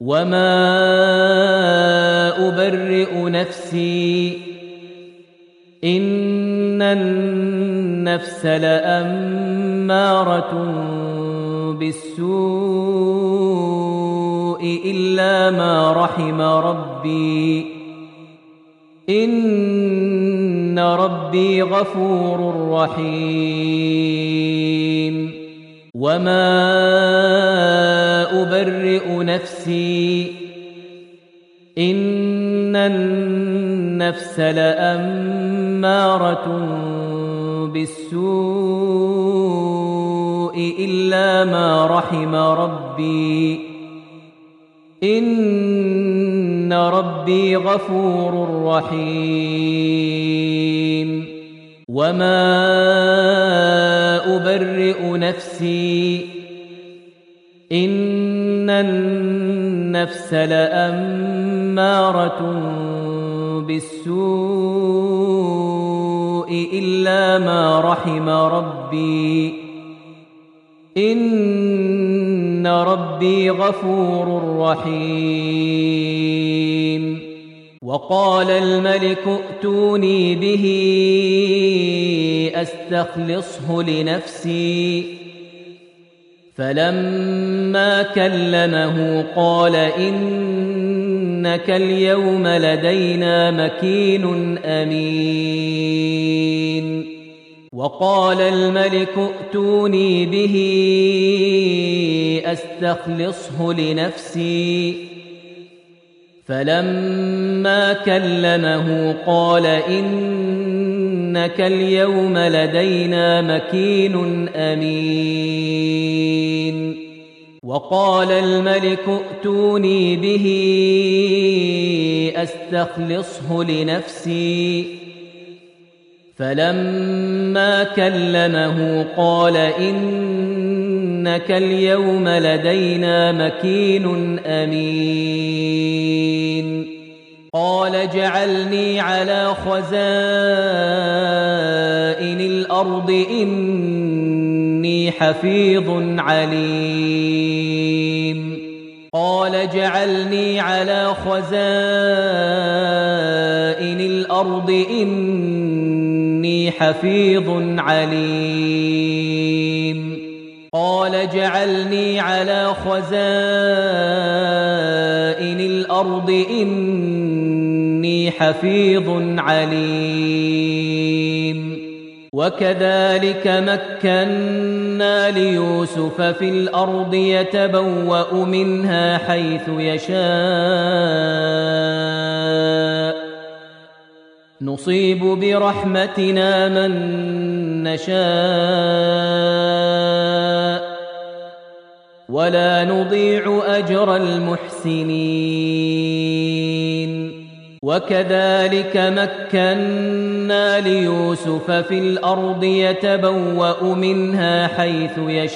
وما أبرئ نفسي إن النفس لأمارة بالسوء إلا ما رحم ربي إن ربي غفور رحيم وما أبرئ نفسي إن النفس لأمارة بالسوء إلا ما رحم ربي إن ربي غفور رحيم وما أبرئ نفسي إن النفس لأمارة بالسوء إلا ما رحم ربي إن ربي غفور رحيم وقال الملك ائتوني به أستخلصه لنفسي فلما كلمه قال إنك اليوم لدينا مكين أمين وقال الملك ائتوني به أستخلصه لنفسي فلما كلمه قال إنك اليوم لدينا مكين أمين وقال الملك ائتوني به أستخلصه لنفسي فلما كلمه قال إنك اليوم لدينا مكين أمين قال اجعلني على خزائن الأرض إني حفيظ عليم قال اجعلني على خزائن الأرض إني حفيظ عليم قال اجعلني على خزائن الأرض إني حفيظ عليم وكذلك مكنا ليوسف في الأرض يتبوأ منها حيث يشاء نصيب برحمتنا من نشاء ولا نضيع أجر المحسنين وكذلك مكنا ليوسف في الأرض يتبوأ منها حيث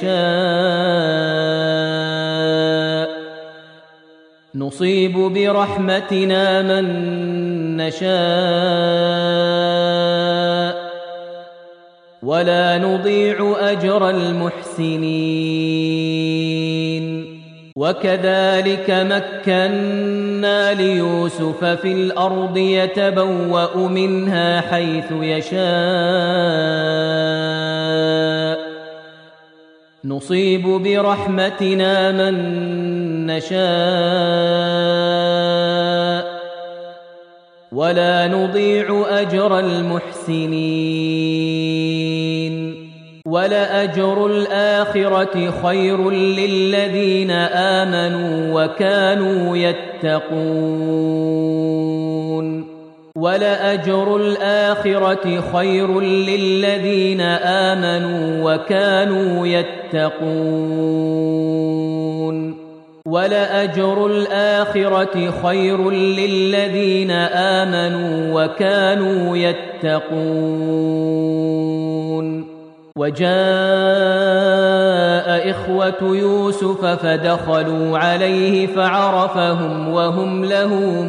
يشاء نصيب برحمتنا من نشاء ولا نضيع أجر المحسنين وكذلك مكنا ليوسف في الأرض يتبوأ منها حيث يشاء نصيب برحمتنا من نشاء ولا نضيع أجر المحسنين ولأجر الآخرة خير للذين آمنوا وكانوا يتقون ولأجر الآخرة خير للذين آمنوا وكانوا يتقون ولأجر الآخرة خير للذين آمنوا وكانوا يتقون وجاء إخوة يوسف فدخلوا عليه فعرفهم وهم له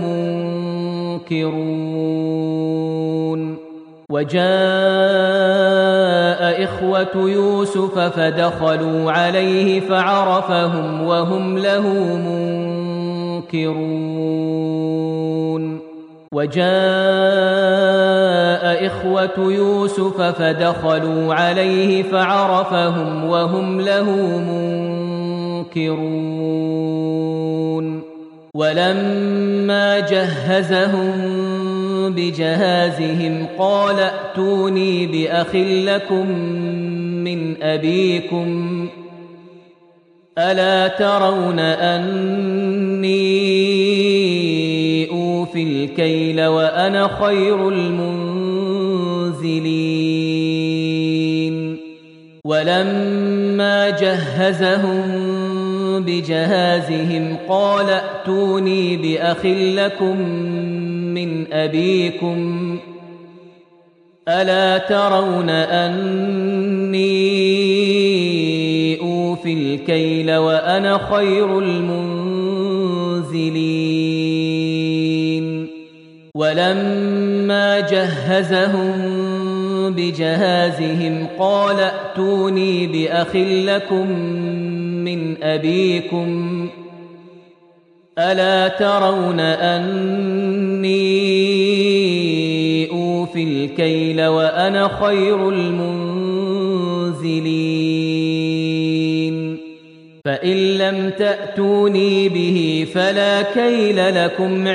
منكرون وجاء إخوة يوسف فدخلوا عليه فعرفهم وهم له منكرون وجاء إخوة يوسف فدخلوا عليه فعرفهم وهم له منكرون ولما جهزهم بجهازهم قال ائتوني بأخ لكم من أبيكم ألا ترون أني أوفي الكيل وأنا خير المنزلين ولما جهزهم بجهازهم قال ائتوني بأخ لكم من أبيكم ألا ترون أني أوفي الكيل وأنا خير المنزلين ولما جهزهم بجهازهم قال ائتوني بأخ لكم من أبيكم ألا ترون أني أوفي الكيل وأنا خير المنزلين فإن لم تأتوني به فلا كيل لكم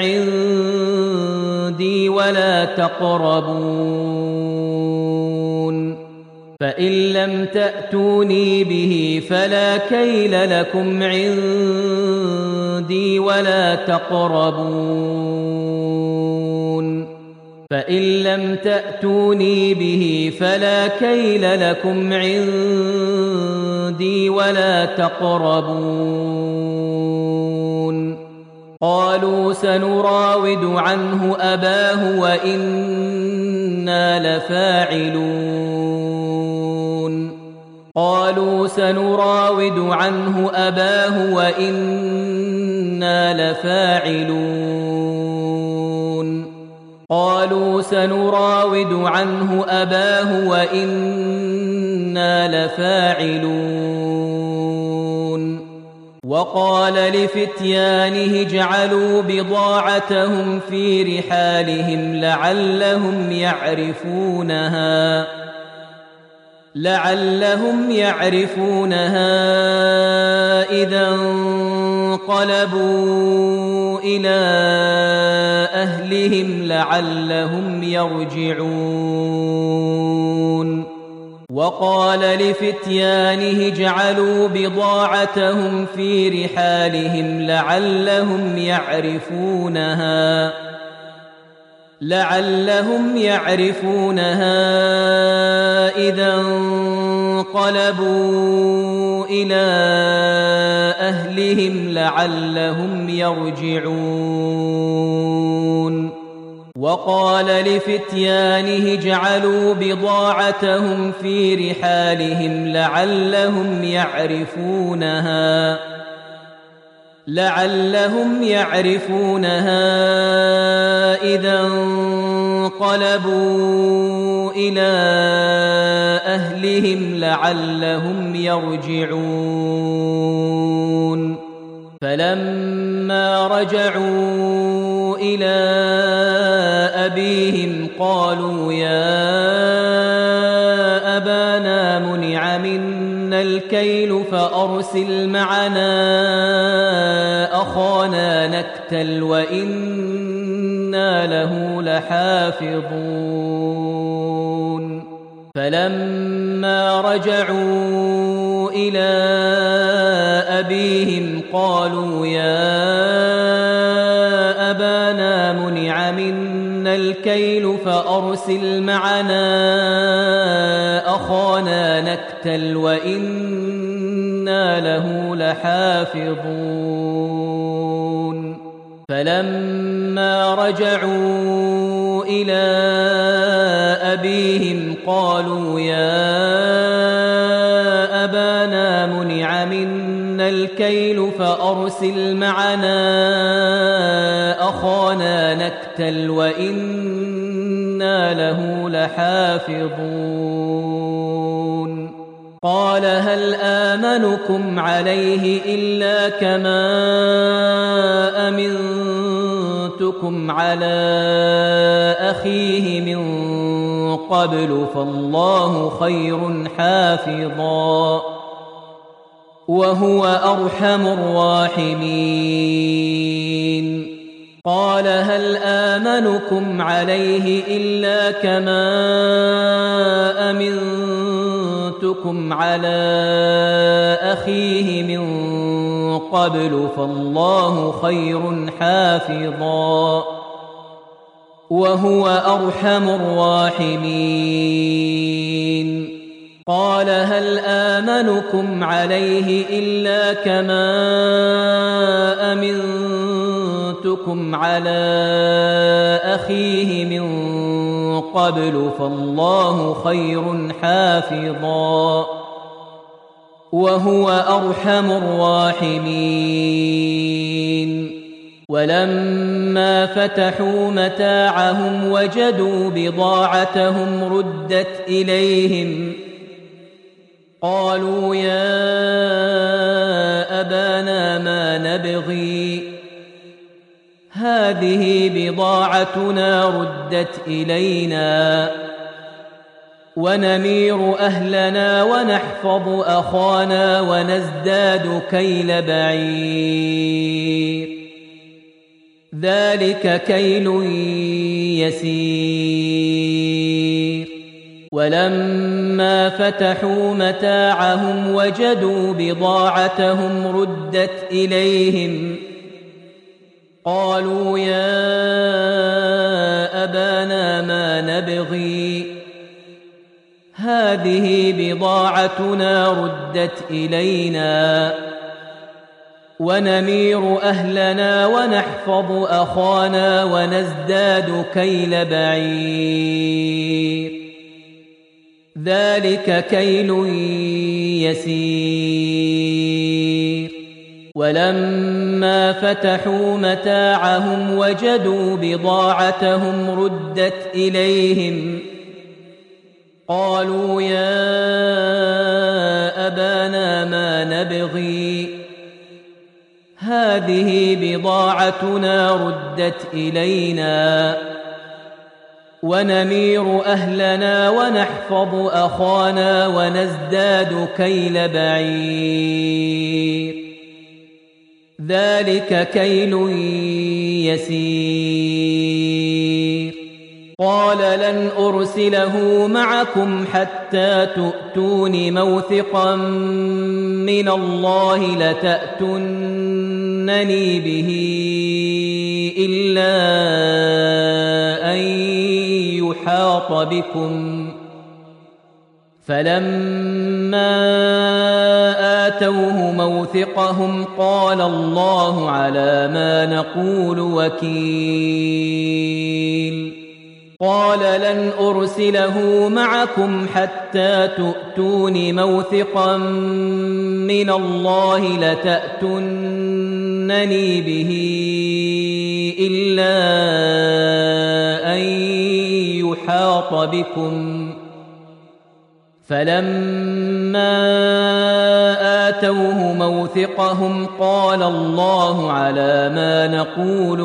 عندي ولا تقربون فإن لم تأتوني به فلا كيل لكم عندي ولا تقربون فإن لم تأتوني به فلا كيل لكم عندي ولا تقربون قالوا سنراود عنه أباه وإنا لفاعلون قالوا سنراود عنه أباه وإنا لفاعلون قالوا سنراود عنه أباه وإنا لفاعلون وقال لفتيانه اجعلوا بضاعتهم في رحالهم لعلهم يعرفونها إذا انقلبوا إلى أهلهم لعلهم يرجعون وقال لفتيانه اجعلوا بضاعتهم في رحالهم لعلهم يعرفونها إذا انقلبوا إلى أهلهم لعلهم يرجعون وقال لفتيانه اجعلوا بضاعتهم في رحالهم لعلهم يعرفونها إذا انقلبوا إلى أهلهم لعلهم يرجعون فلما رجعوا إلى أبيهم قالوا يا أبانا منع منا الكيل فأرسل معنا أخانا نكتل وإنا له لحافظون فلما رجعوا إلى أبيهم قالوا يا أبانا منع منا الكيل فأرسل معنا أخانا نكتل وإنا له لحافظون فلما رجعوا إلى أبيهم قالوا يا أبانا منع منا الكيل فأرسل معنا أخانا نكتل وإنا له لحافظون قال هل آمنكم عليه إلا كما أمنتكم على أخيه من قبل فالله خير حافظا وهو أرحم الراحمين قال هل آمنكم عليه إلا كما أمنتكم على أخيه من قبل فالله خير حافظا وهو أرحم الراحمين قال هل آمنكم عليه إلا كما أمنتكم على أخيه من قبل فالله خير حافظا وهو أرحم الراحمين ولما فتحوا متاعهم وجدوا بضاعتهم ردت إليهم قالوا يا أبانا ما نبغي هذه بضاعتنا ردت إلينا ونمير أهلنا ونحفظ أخانا ونزداد كيل بعير ذلك كيل يسير ولما فتحوا متاعهم وجدوا بضاعتهم ردت إليهم قالوا يا أبانا ما نبغي هذه بضاعتنا ردت إلينا ونمير أهلنا ونحفظ أخانا ونزداد كيل بعير ذلك كيل يسير ولما فتحوا متاعهم وجدوا بضاعتهم ردت إليهم قالوا يا أبانا ما نبغي هذه بضاعتنا ردت إلينا ونمير أهلنا ونحفظ أخانا ونزداد كيل بعير ذلك كيل يسير قال لن أرسله معكم حتى تؤتون موثقا من الله لتأتونني به إلا أن يحاط بكم فلما آتوه موثقهم قال الله على ما نقول وكيل قال لن أرسله معكم حتى تؤتون موثقا من الله لتأتونني به إلا أن يحاط بكم فلما آتوه موثقهم قال الله على ما نقول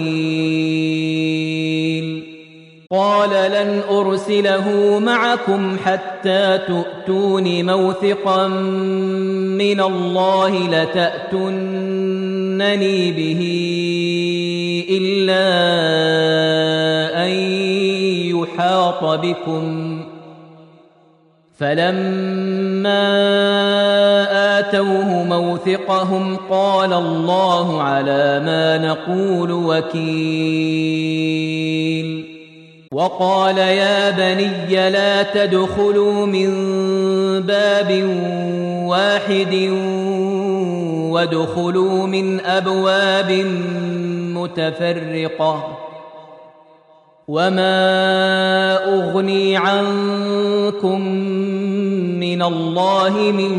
وكيل قال لن أرسله معكم حتى تؤتون موثقا من الله لتأتونني به إلا أن يحاط بكم فلما آتوه موثقهم قال الله على ما نقول وكيل وقال يا بني لا تدخلوا من باب واحد وادخلوا من أبواب متفرقة وما أغني عنكم من الله من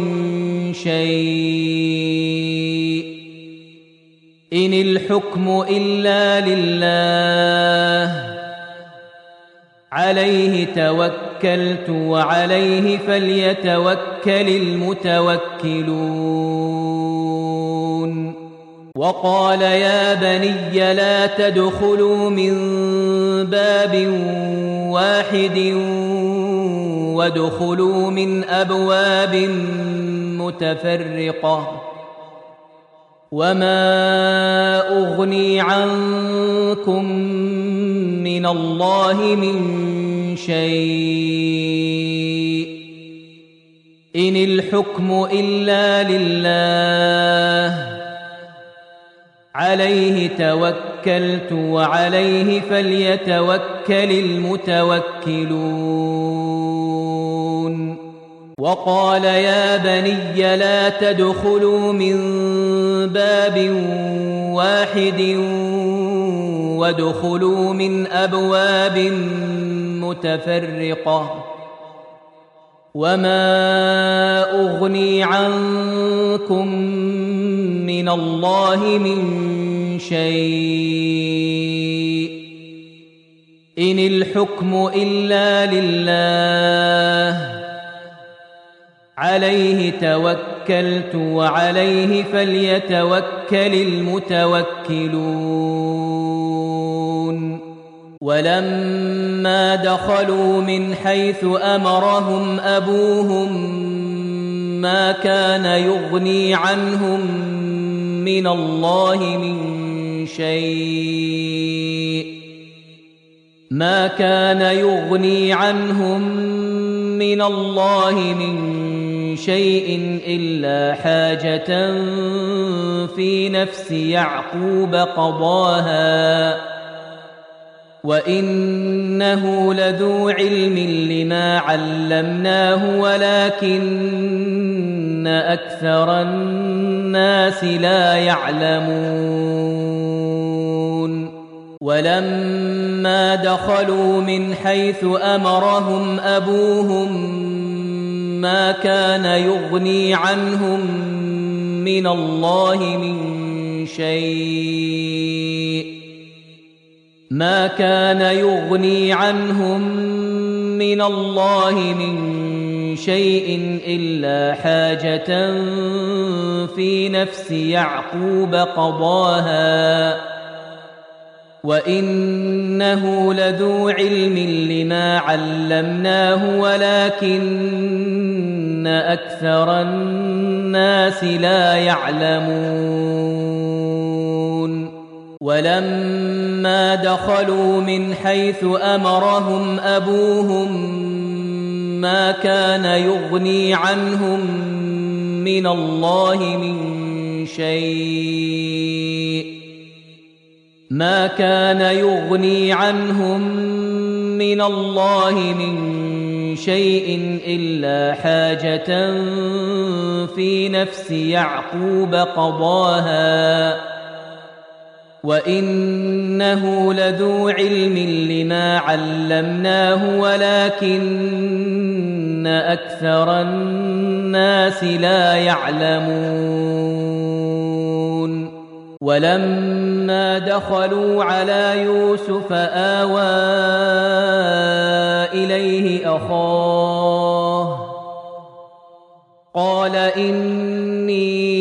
شيء إن الحكم إلا لله عليه توكلت توكلت وعليه فليتوكل المتوكلون وقال يا بني لا تدخلوا من باب واحد وادخلوا من أبواب متفرقة وما أغني عنكم من الله من شيء إن الحكم إلا لله عليه توكلت وعليه فليتوكل المتوكلون وقال يا بني لا تدخلوا من باب واحد وادخلوا من أبواب متفرقة وما أغني عنكم من الله من شيء إن الحكم إلا لله عليه توكلت وعليه فليتوكل المتوكلون ولما دخلوا من حيث أمرهم أبوهم ما كان يغني عنهم من الله من شيء ما كان يغني عنهم من الله من شيء إلا حاجة في نفس يعقوب قضاها وإنه لذو علم لما علمناه ولكن أكثر الناس لا يعلمون ولما دخلوا من حيث أمرهم أبوهم ما كان يغني عنهم من الله من شيء ما كان يغني عنهم من الله من شيء إلا حاجة في نفس يعقوب قضاها وإنه لذو علم لما علمناه ولكن أكثر الناس لا يعلمون ولما دخلوا من حيث أمرهم أبوهم ما كان يغني عنهم من الله من شيء ما كان يغني عنهم من الله من شيء إلا حاجة في نفس يعقوب قضاها وإنه لذو علم لما علمناه ولكن أكثر الناس لا يعلمون ولما دخلوا على يوسف آوى إليه أخاه قال إني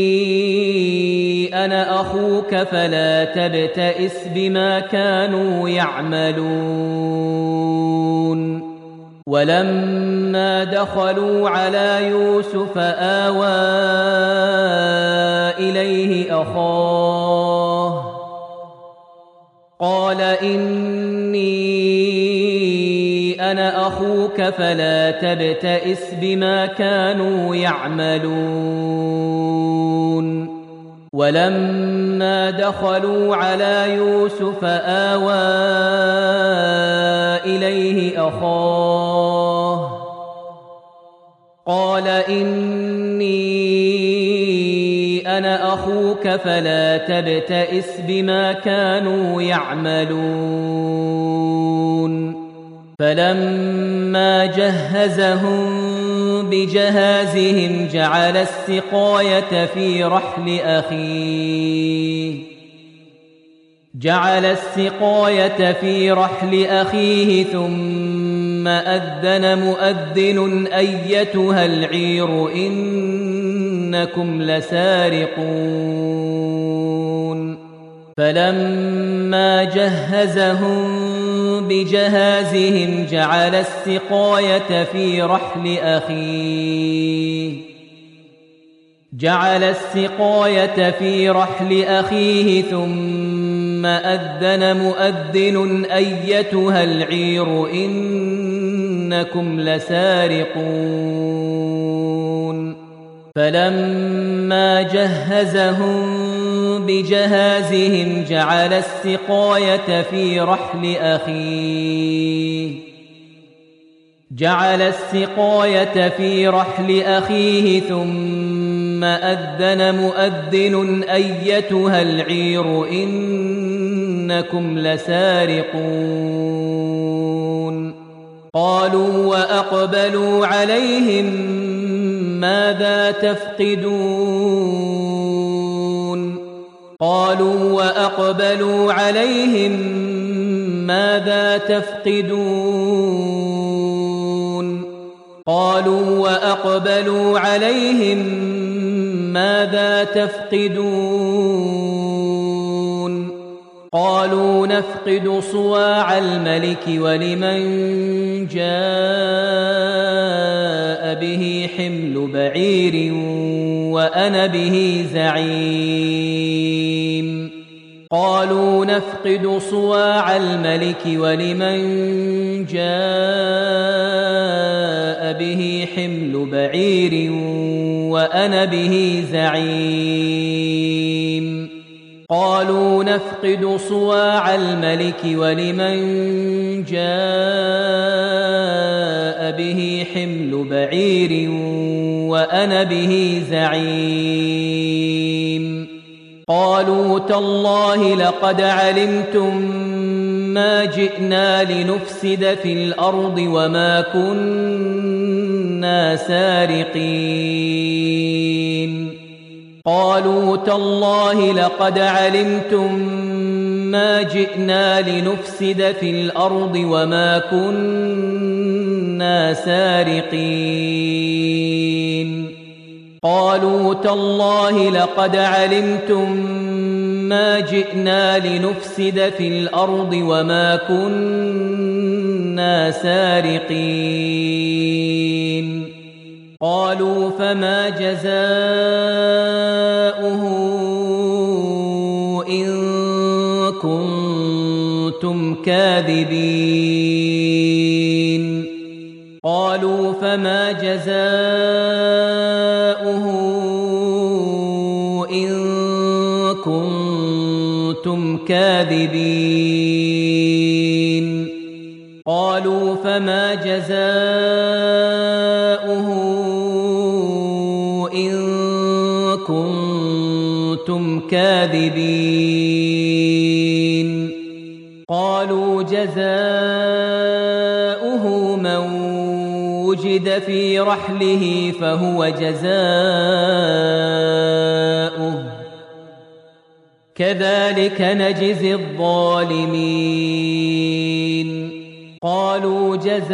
أنا أخوك فلا تبتئس بما كانوا يعملون ولما دخلوا على يوسف آوى إليه أخاه قال إني أنا أخوك فلا تبتئس بما كانوا يعملون ولما دخلوا على يوسف آوى إليه أخاه قال إني أنا أخوك فلا تبتئس بما كانوا يعملون فلما جهزهم بجهازهم جعل السقاية في رحل أخيه ثم أذن مؤذن أيتها العير إنكم لسارقون فلما جهزهم بجهازهم جعل السقاية في رحل أخيه ثم أذن مؤذن أيتها العير إنكم لسارقون فلما جهزهم بجهازهم جعل السقاية في رحل أخيه ثم أذن مؤذن أيتها العير إنكم لسارقون قالوا وأقبلوا عليهم ماذا تفقدون قالوا نفقد صواع الملك ولمن جاء به حمل بعير وأنا به زعيم قالوا نفقد صواع الملك ولمن جاء به حمل بعير وأنا به زعيم قالوا نفقد صواع الملك ولمن جاء به حمل بعير وأنا به زعيم قالوا تالله لقد علمتم ما جئنا لنفسد في الأرض وما كنا سارقين قالوا تالله لقد علمتم ما جئنا لنفسد في الأرض وما كنا سارقين قالوا تالله لقد علمتم ما جئنا لنفسد في الأرض وما كنا سارقين قالوا فما جزاؤه إن كنتم كاذبين قالوا فما جزاؤه إن كنتم كاذبين قالوا فما جزاؤه إن كنتم كاذبين قالوا جزاؤه من وجد في رحله فهو جزاؤه كذلك نجزي الظالمين قالوا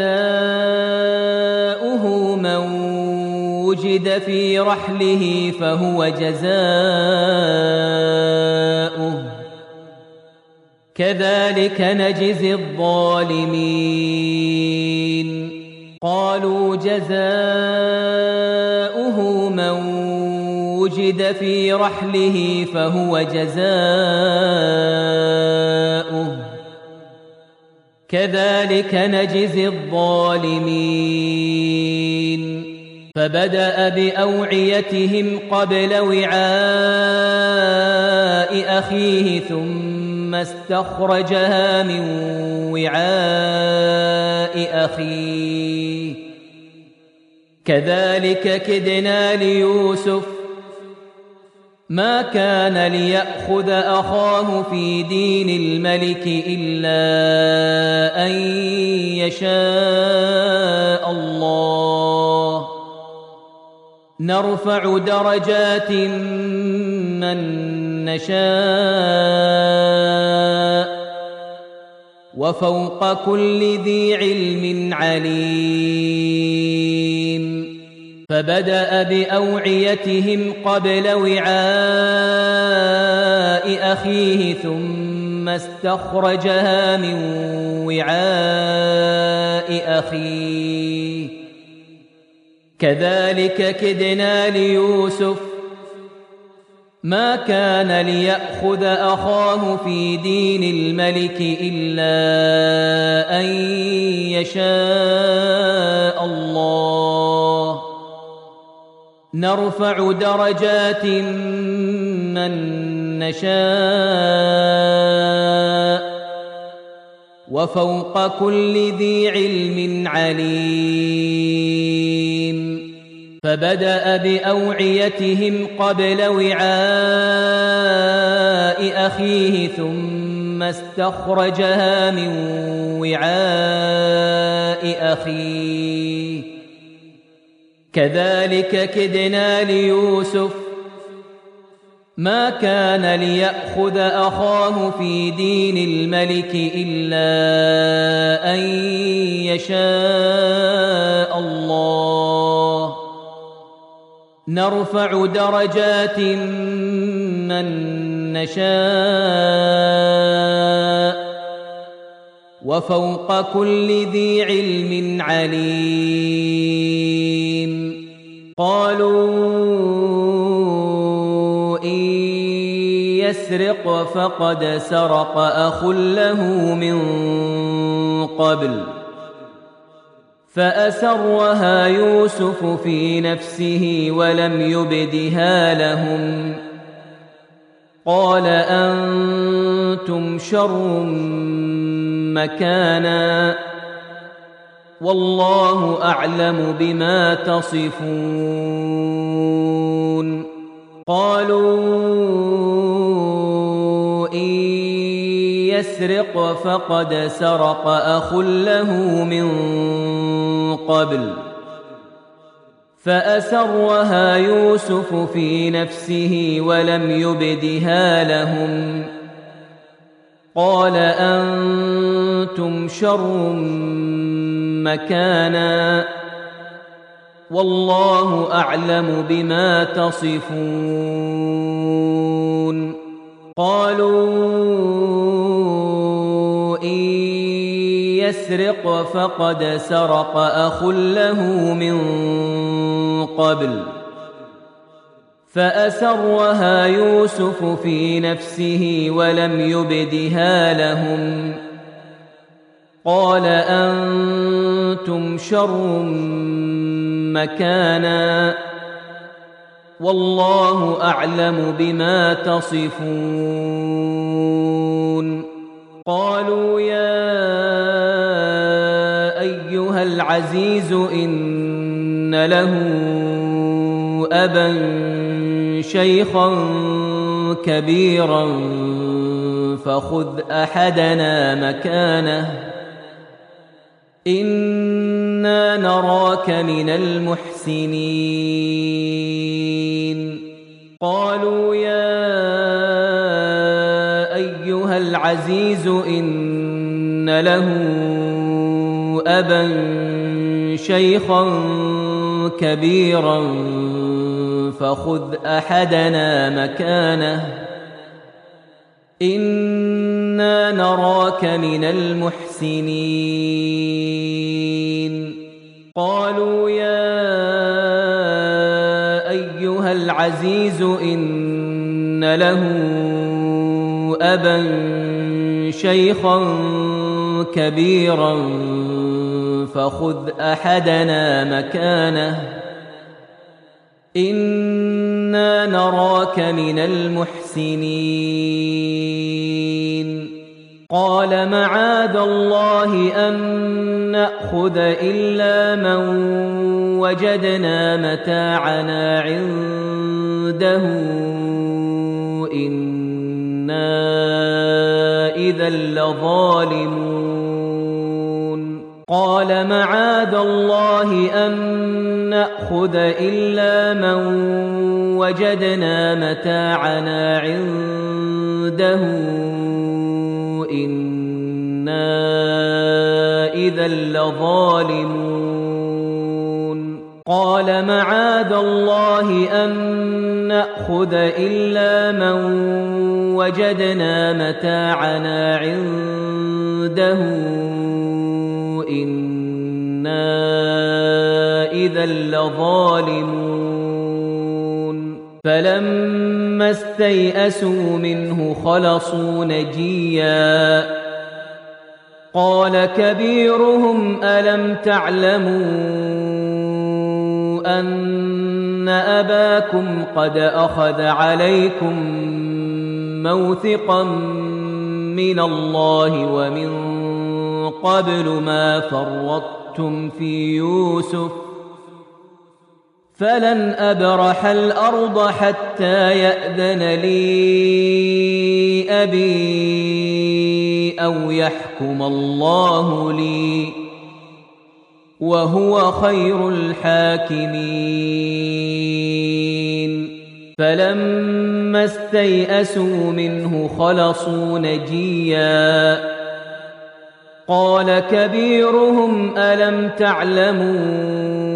جزاؤه من وجد في رحله فهو جزاؤه كذلك نجزي الظالمين قالوا جزاؤه من وجد في رحله فهو جزاؤه كذلك نجزي الظالمين فبدأ بأوعيتهم قبل وعاء أخيه ثم استخرجها من وعاء أخيه كذلك كدنا ليوسف ما كان ليأخذ أخاه في دين الملك إلا أن يشاء الله نرفع درجات من نشاء وفوق كل ذي علم عليم فبدأ بأوعيتهم قبل وعاء أخيه ثم استخرجها من وعاء أخيه كذلك كدنا ليوسف ما كان ليأخذ أخاه في دين الملك إلا أن يشاء الله نرفع درجات من نشاء وفوق كل ذي علم عليم فبدأ بأوعيتهم قبل وعاء أخيه ثم استخرجها من وعاء أخيه كذلك كدنا ليوسف ما كان ليأخذ أخاه في دين الملك إلا أن يشاء الله نرفع درجات من نشاء وفوق كل ذي علم عليم قالوا إن يسرق فقد سرق أخ له من قبل فأسرها يوسف في نفسه ولم يبدها لهم قال أنتم شر مكانا والله أعلم بما تصفون قالوا إن يسرق فقد سرق أخ له من قبل فأسرها يوسف في نفسه ولم يبدها لهم قال أنتم شر مكانا والله أعلم بما تصفون قالوا إن يسرق فقد سرق أخ له من قبل فأسرها يوسف في نفسه ولم يبدها لهم قال أنتم شر مكانا والله أعلم بما تصفون قالوا يا أيها العزيز إن له أبا شيخا كبيرا فخذ أحدنا مكانه إنا نراك من المحسنين قالوا يا أيها العزيز إن له أبا شيخا كبيرا فخذ أحدنا مكانه إنا نراك من المحسنين قالوا يا أيها العزيز إن له أبا شيخا كبيرا فخذ أحدنا مكانه إنا نراك من المحسنين قال معاذ الله أن نأخذ إلا من وجدنا متاعنا عنده إنا إذا لظالمون قال معاذ الله أن نأخذ إلا من وجدنا متاعنا عنده إنا إذا لظالمون قال معاذ الله أن نأخذ إلا من وجدنا متاعنا عنده إنا إذا لظالمون فلما استيئسوا منه خلصوا نجيا قال كبيرهم ألم تعلموا أن أباكم قد أخذ عليكم موثقا من الله ومن قبل ما فرطتم في يوسف فلن أبرح الأرض حتى يأذن لي أبي أو يحكم الله لي وهو خير الحاكمين فلما استيئسوا منه خلصوا نجيا قال كبيرهم ألم تعلموا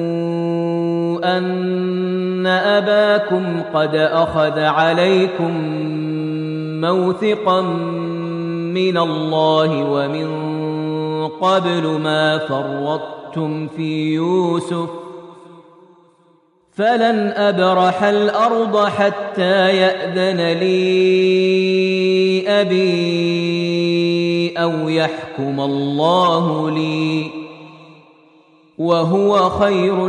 أن أباكم قد أخذ عليكم موثقا من الله ومن قبل ما فرطتم في يوسف فلن أبرح الأرض حتى يأذن لي أبي أو يحكم الله لي وهو خير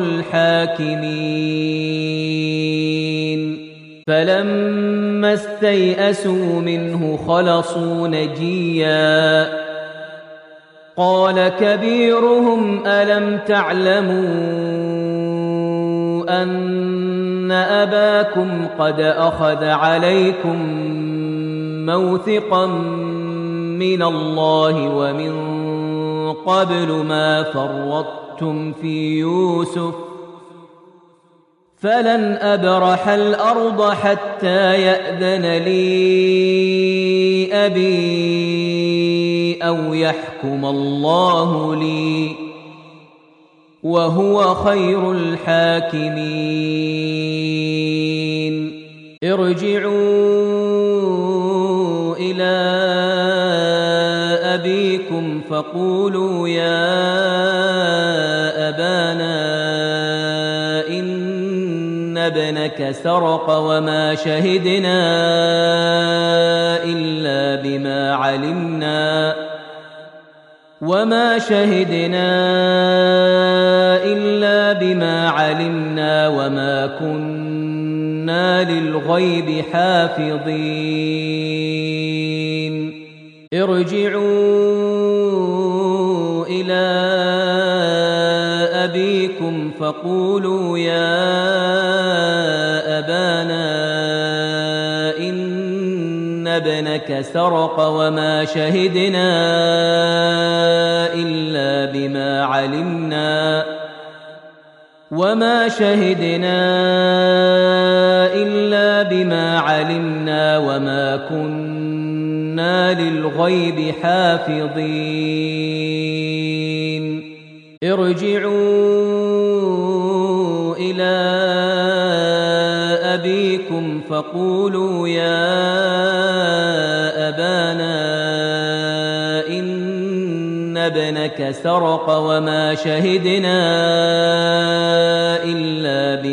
الحاكمين فلما استيئسوا منه خلصوا نجيا قال كبيرهم ألم تعلموا أن أباكم قد أخذ عليكم موثقا من الله ومن قبل ما فرطتم في يوسف فلن أبرح الأرض حتى يأذن لي أبي أو يحكم الله لي وهو خير الحاكمين ارجعوا إلى أبيكم فقولوا يا أبانا إن ابنك سرق وما شهدنا إلا بما علمنا وما كنا للغيب حافظين ارجعوا إلى أبيكم فقولوا يا أبانا إن ابنك سرق وما شهدنا إلا بما علمنا وما كنا للغيب حافظين ارجعوا إلى أبيكم فقولوا يا أبانا إن ابنك سرق وما شهدنا إلا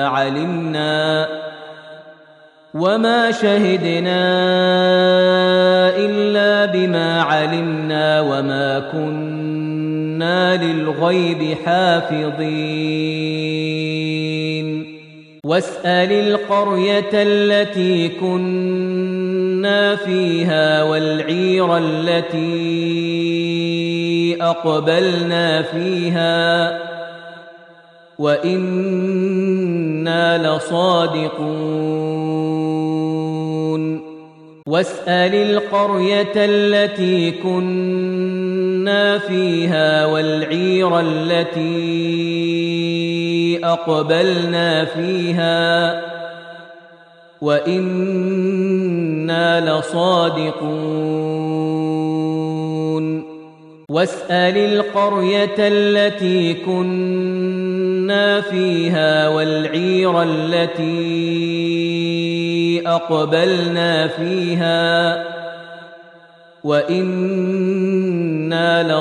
بما علمنا وما كنا للغيب حافظين واسأل القرية التي كنا فيها والعير التي أقبلنا فيها وإنا لصادقون واسأل القرية التي كنا فيها والعير التي أقبلنا فيها وإنا لصادقون واسأل القرية التي كنا فيها والعير التي أقبلنا فيها وإنا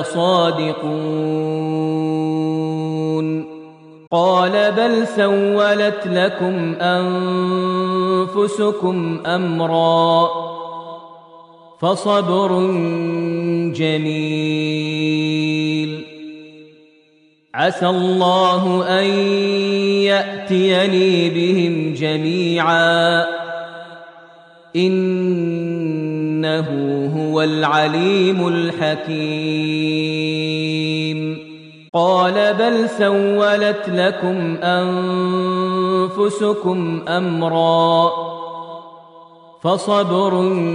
لصادقون قال بل سولت لكم أنفسكم أمرا فصبر جميل عسى الله أن يأتيني بهم جميعا إنه هو العليم الحكيم قال بل سولت لكم أنفسكم أمرا فصبر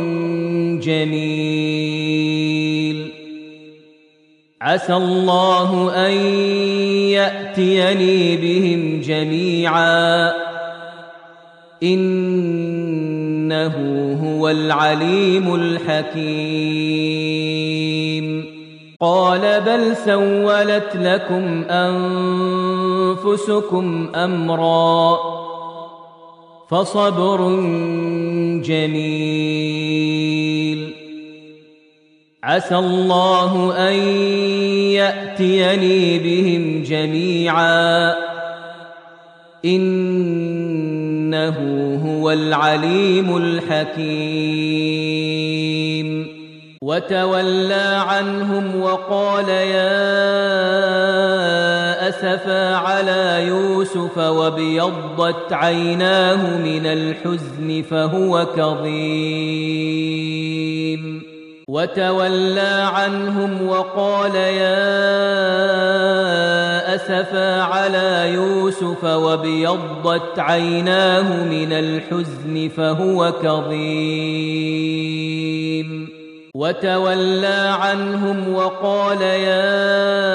جميل عسى الله أن يأتيني بهم جميعا إنه هو العليم الحكيم قال بل سولت لكم أنفسكم أمرا فصبر جميل عسى الله أن يأتيني بهم جميعا إنه هو العليم الحكيم وتولى عنهم وقال يا أسفا على يوسف وابيضت عيناه من الحزن فهو كظيم وتولى عنهم وقال يا أسفا على يوسف وابيضت عيناه من الحزن فهو كظيم وتولى عنهم وقال يا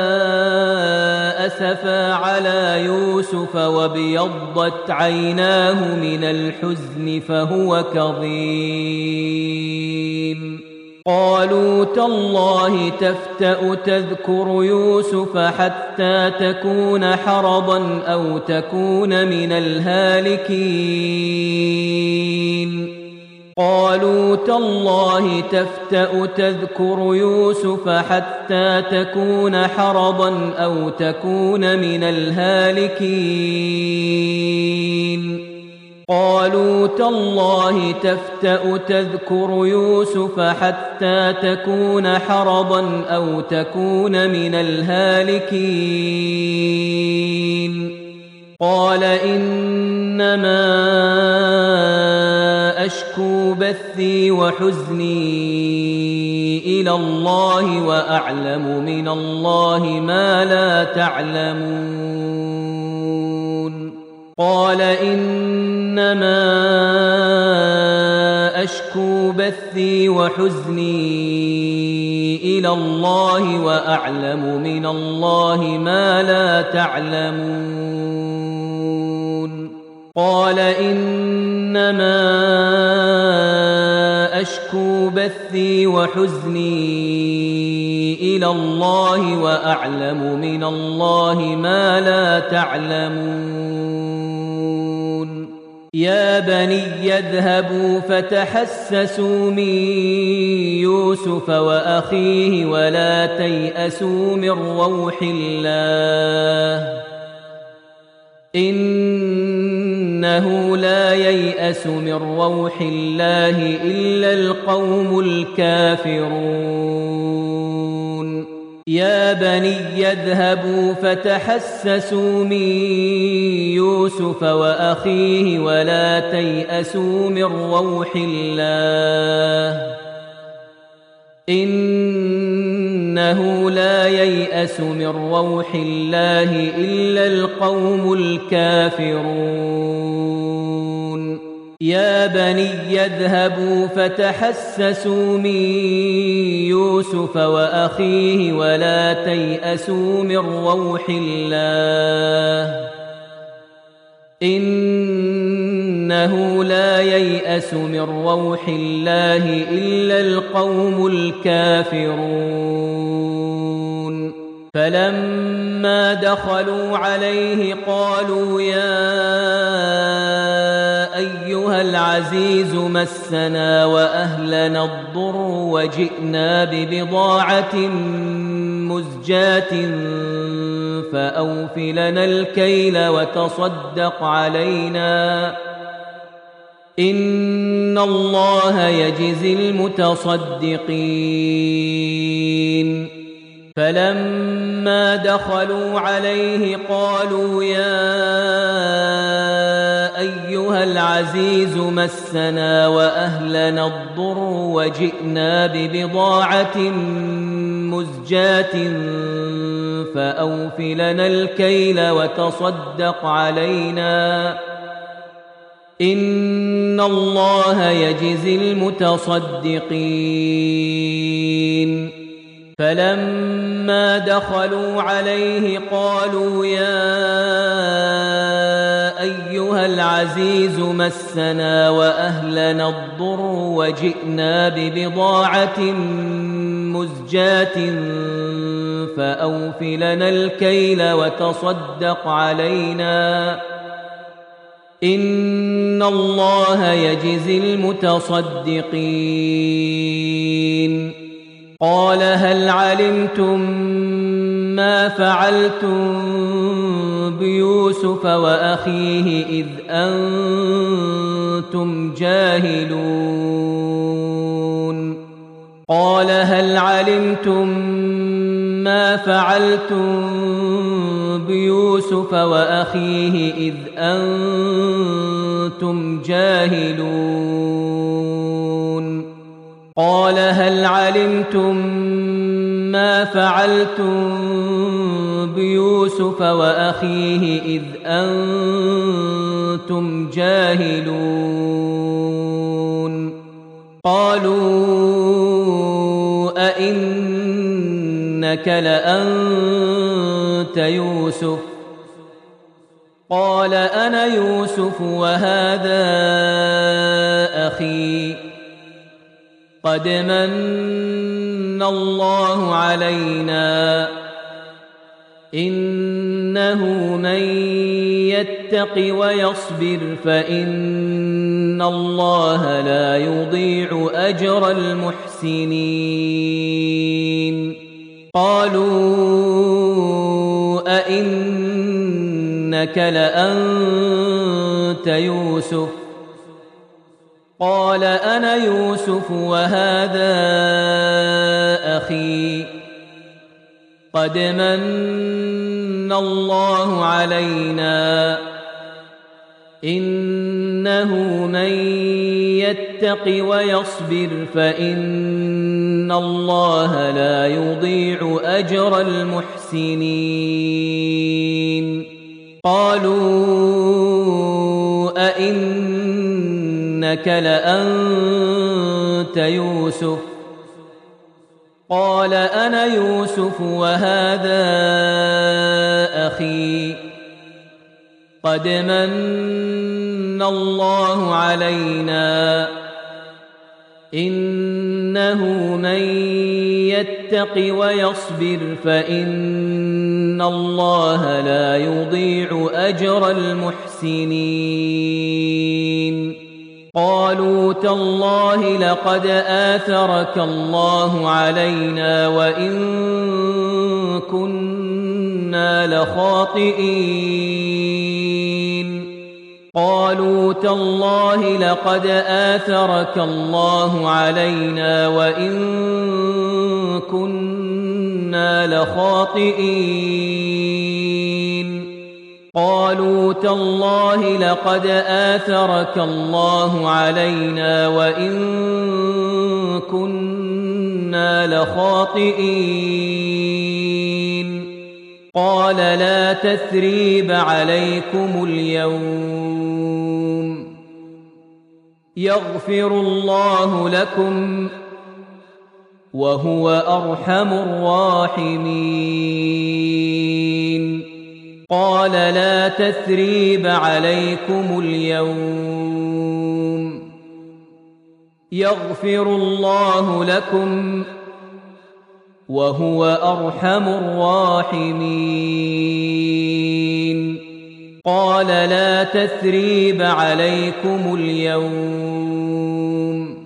أسفا على يوسف وابيضت عيناه من الحزن فهو كظيم قالوا تالله تفتأ تذكر يوسف حتى تكون حرضا أو تكون من الهالكين قالوا تالله تفتأ تذكر يوسف حتى تكون حرضا أو تكون من الهالكين قالوا تالله تفتأ تذكر يوسف حتى تكون حرضا أو تكون من الهالكين قال إنما أشكو بثي وحزني إلى الله وأعلم من الله ما لا تعلمون قال إنما أشكو بثي وحزني إلى الله وأعلم من الله ما لا تعلمون قال إنما أشكو بثي وحزني إلى الله وأعلم من الله ما لا تعلمون يا بني اذهبوا فتحسسوا من يوسف وأخيه ولا تيأسوا من روح الله إنه لا ييأس من روح الله إلا القوم الكافرون يا بني اذهبوا فتحسسوا من يوسف وأخيه ولا تيأسوا من روح الله إنه لا ييأس من روح الله إلا القوم الكافرون يا بني اذهبوا فتحسسوا من يوسف وأخيه ولا تيأسوا من روح الله إنه إنه لا ييأس من روح الله إلا القوم الكافرون فلما دخلوا عليه قالوا يا أيها العزيز مسنا وأهلنا الضر وجئنا ببضاعة مزجاة فأوف لنا الكيل وتصدق علينا إن الله يجزي المتصدقين فلما دخلوا عليه قالوا يا أيها العزيز مسنا وأهلنا الضر وجئنا ببضاعة مزجاة فأوف لنا الكيل وتصدق علينا إن الله يجزي المتصدقين فلما دخلوا عليه قالوا يا أيها العزيز مسنا وأهلنا الضر وجئنا ببضاعة مزجاة فأوف لنا الكيل وتصدق علينا إن الله يجزي المتصدقين قال هل علمتم ما فعلتم بيوسف وأخيه إذ أنتم جاهلون قال هل علمتم ما فعلتم بيوسف وأخيه إذ أنتم جاهلون قال هل علمتم ما فعلتم بيوسف وأخيه إذ أنتم جاهلون قالوا أئنك لأنت يوسف قال أنا يوسف وهذا أخي قد من الله علينا إنه من يتق ويصبر فإن الله لا يضيع أجر المحسنين قالوا أئنك لأنت يوسف قال أنا يوسف وهذا أخي قد من الله علينا إنه من يتق ويصبر فإن الله لا يضيع أجر المحسنين قالوا أئنك لأنت يوسف قال أنا يوسف وهذا أخي قد من الله علينا إنه من يتق ويصبر فإن الله لا يضيع أجر المحسنين قالوا تالله لقد آثرك الله علينا وإن كنا لخاطئين قالوا تالله لقد آثرك الله علينا وإن كنا لخاطئين قالوا تالله لقد آثرك الله علينا وإن كنا لخاطئين قال لا تثريب عليكم اليوم يغفر الله لكم وهو أرحم الراحمين قال لا تثريب عليكم اليوم يغفر الله لكم وهو أرحم الراحمين قال لا تثريب عليكم اليوم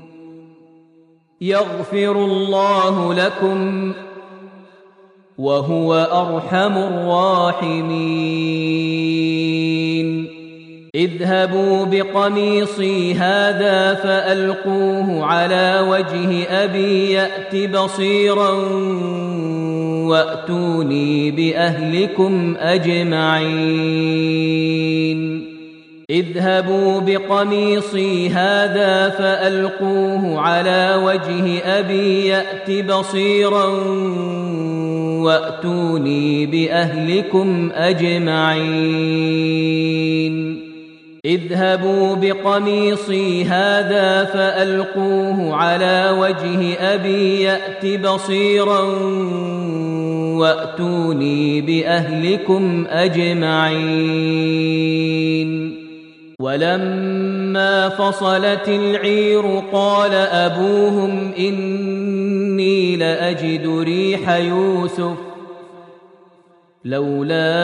يغفر الله لكم وهو أرحم الراحمين اذهبوا بقميصي هذا فألقوه على وجه أبي يأت بصيرا وأتوني بأهلكم أجمعين اذهبوا بقميصي هذا فألقوه على وجه أبي يأت بصيرا وأتوني بأهلكم أجمعين اذهبوا بقميصي هذا فألقوه على وجه أبي يأت بصيرا وأتوني بأهلكم أجمعين ولما فصلت العير قال أبوهم إني لأجد ريح يوسف لولا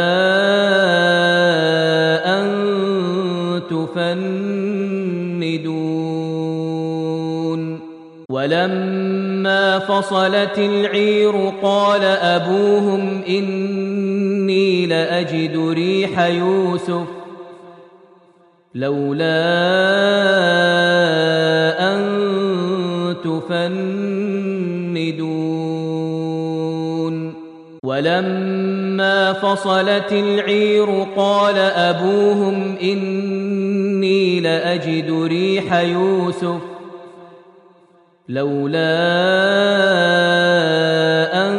أن تفندون ولما فصلت العير قال أبوهم إني لأجد ريح يوسف لولا أن تفندون ولما فصلت العير قال أبوهم إني لأجد ريح يوسف لولا أن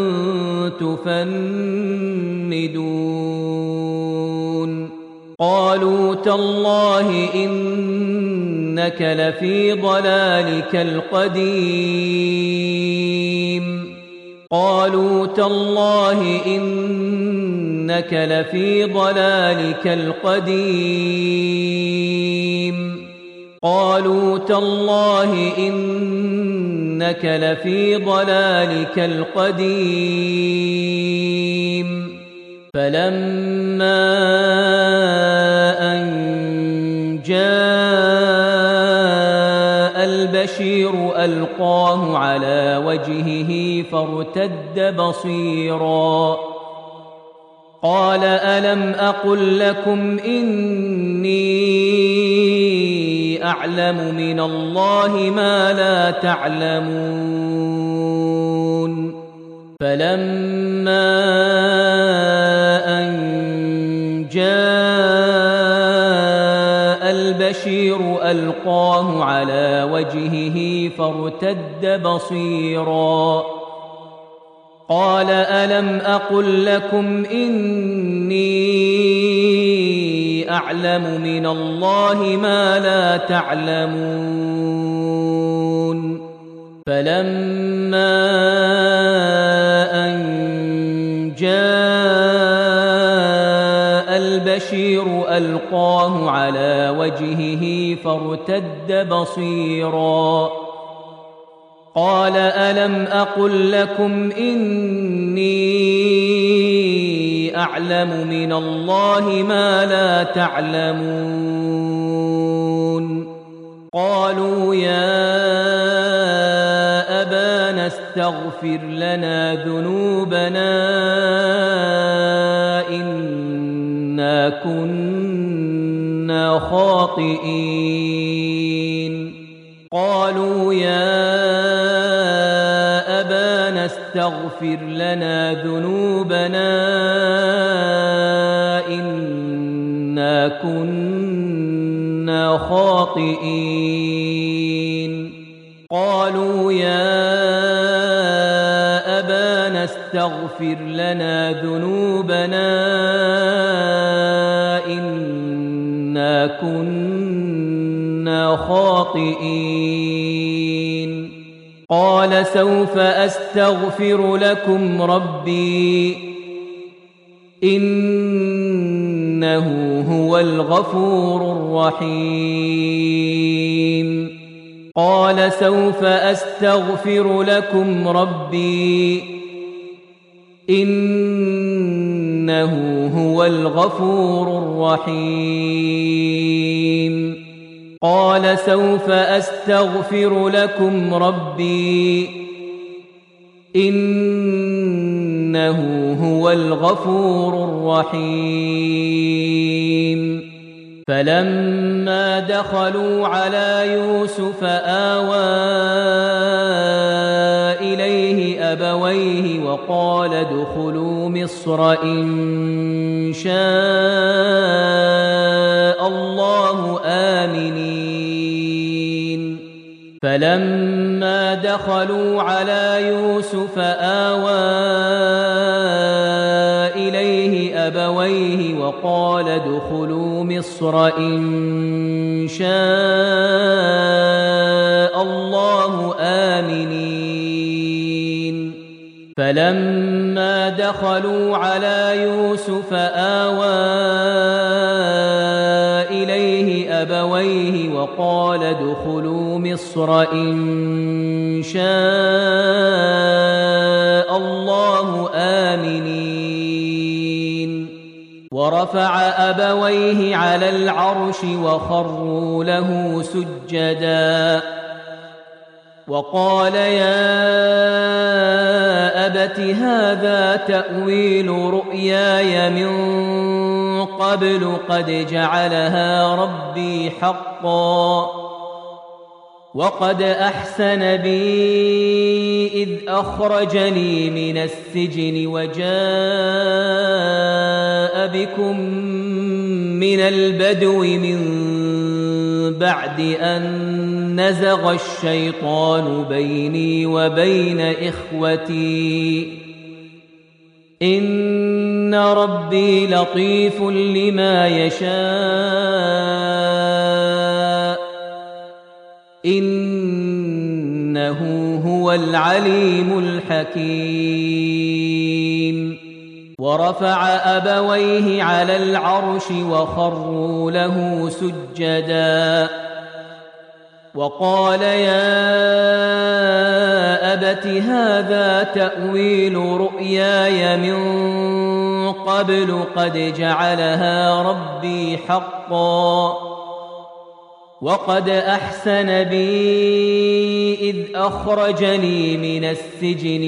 تفندون قالوا تالله إنك لفي ضلالك القديم قالوا تالله إنك لفي ضلالك القديم قالوا تالله إنك لفي ضلالك القديم فلما أن جاء البشير ألقاه على وجهه فارتد بصيرا قال ألم أقل لكم إني أعلم من الله ما لا تعلمون فلما أن جاء البشير ألقاه على وجهه فارتد بصيرا قال ألم أقل لكم إني أعلم من الله ما لا تعلمون فلما أن جاء البشير ألقاه على وجهه فارتد بصيرا قال ألم أقل لكم إني أعلم من الله ما لا تعلمون قالوا يا أبانا استغفر لنا ذنوبنا إنا كنا خاطئين قالوا يا أبانا استغفر لنا ذنوبنا إنا كنا خاطئين قالوا يا أبانا استغفر لنا ذنوبنا إنا كنا خاطئين قال سوف أستغفر لكم ربي إنه هو الغفور الرحيم. قال سوف أستغفر لكم ربي إنه هو الغفور الرحيم. قال سوف أستغفر لكم ربي إنه هو الغفور الرحيم. فلما دخلوا على يوسف آوى إليه أبويه وقال ادخلوا مصر إن شاء الله آمنين. فلما دخلوا على يوسف آوى إليه أبويه وقال ادخلوا مصر إن شاء الله آمنين. فلما دخلوا على يوسف آوى إليه أبويه وقال ادخلوا مصر إن شاء الله آمنين. ورفع أبويه على العرش وخروا له سجدا وقال يا أبت هذا تأويل رؤياي من قبل قد جعلها ربي حقا وقد أحسن بي إذ أخرجني من السجن وجاء بكم من البدو من بعد أن نزغ الشيطان بيني وبين إخوتي إن ربي لطيف لما يشاء إنه هو العليم الحكيم. ورفع أبويه على العرش وخروا له سجدا وقال يا أبت هذا تأويل رؤياي من قبل قد جعلها ربي حقا وقد أحسن بي إذ أخرجني من السجن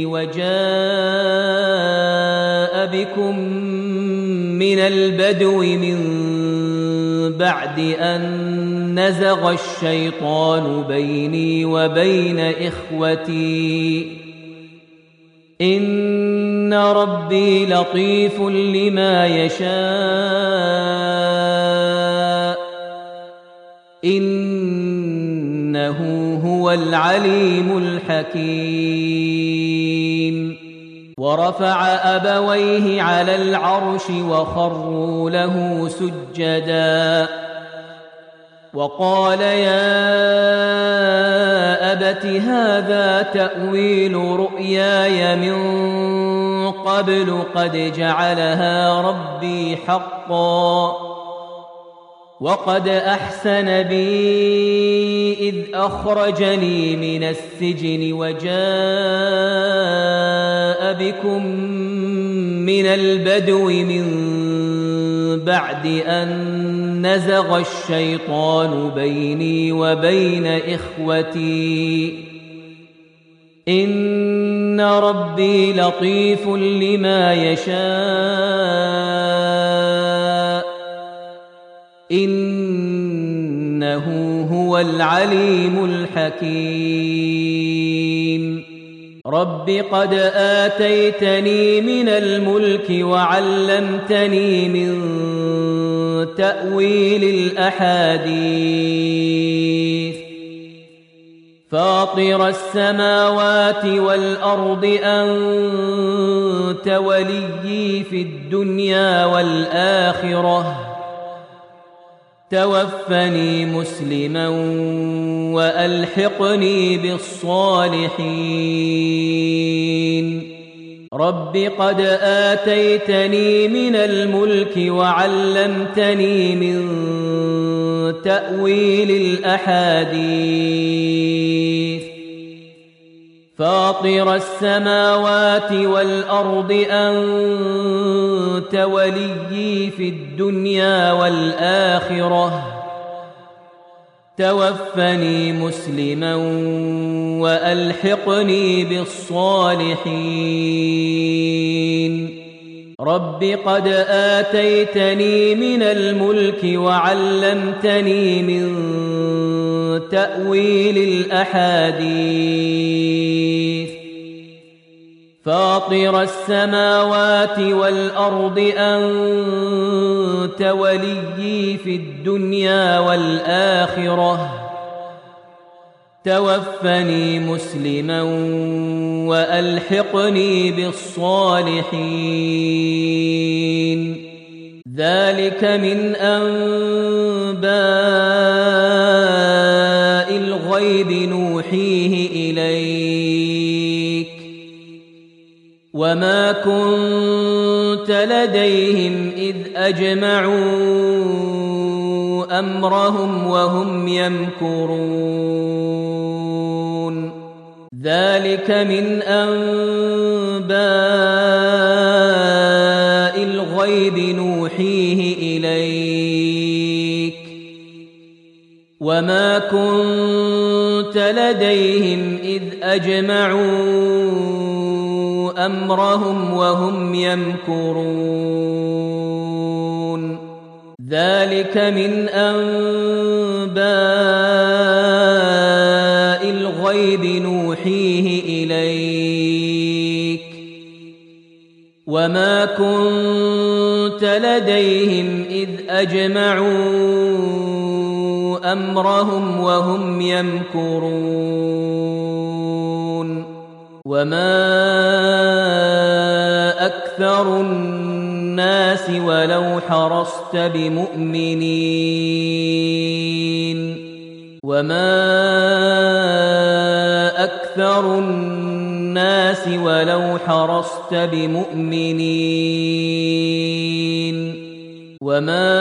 وجاء بكم من البدو من بعد أن نزغ الشيطان بيني وبين إخوتي إن ربي لطيف لما يشاء إنه هو العليم الحكيم. ورفع أبويه على العرش وخروا له سجدا وقال يا أبت هذا تأويل رؤياي من قبل قد جعلها ربي حقا وقد أحسن بي إذ أخرجني من السجن وجاء بكم من البدو من بعد أن نزغ الشيطان بيني وبين إخوتي إن ربي لطيف لما يشاء إنه هو العليم الحكيم. رب قد آتيتني من الملك وعلمتني من تأويل الأحاديث فاطر السماوات والأرض أنت وليي في الدنيا والآخرة توفني مسلما وألحقني بالصالحين. رب قد آتيتني من الملك وعلمتني من تأويل الأحاديث فاطر السماوات والأرض أنت وليي في الدنيا والآخرة توفني مسلما وألحقني بالصالحين رب قد آتيتني من الملك وعلمتني من تأويل الأحاديث فاطر السماوات والأرض أنت وليي في الدنيا والآخرة توفني مسلما وألحقني بالصالحين ذلك من أنباء الغيب نوحيه إليك وما كنت لديهم إذ أجمعوا أمرهم وهم يمكرون ذلك من أنباء الغيب نوحيه إليك وما كنت لديهم إذ أجمعوا أمرهم وهم يمكرون ذلك من أنباء الغيب نوحيه إليك وما كنت لديهم إذ أجمعوا أمرهم وهم يمكرون وما أكثر الناس ولو حرصت بمؤمنين وما أكثر الناس ولو حرصت بمؤمنين وما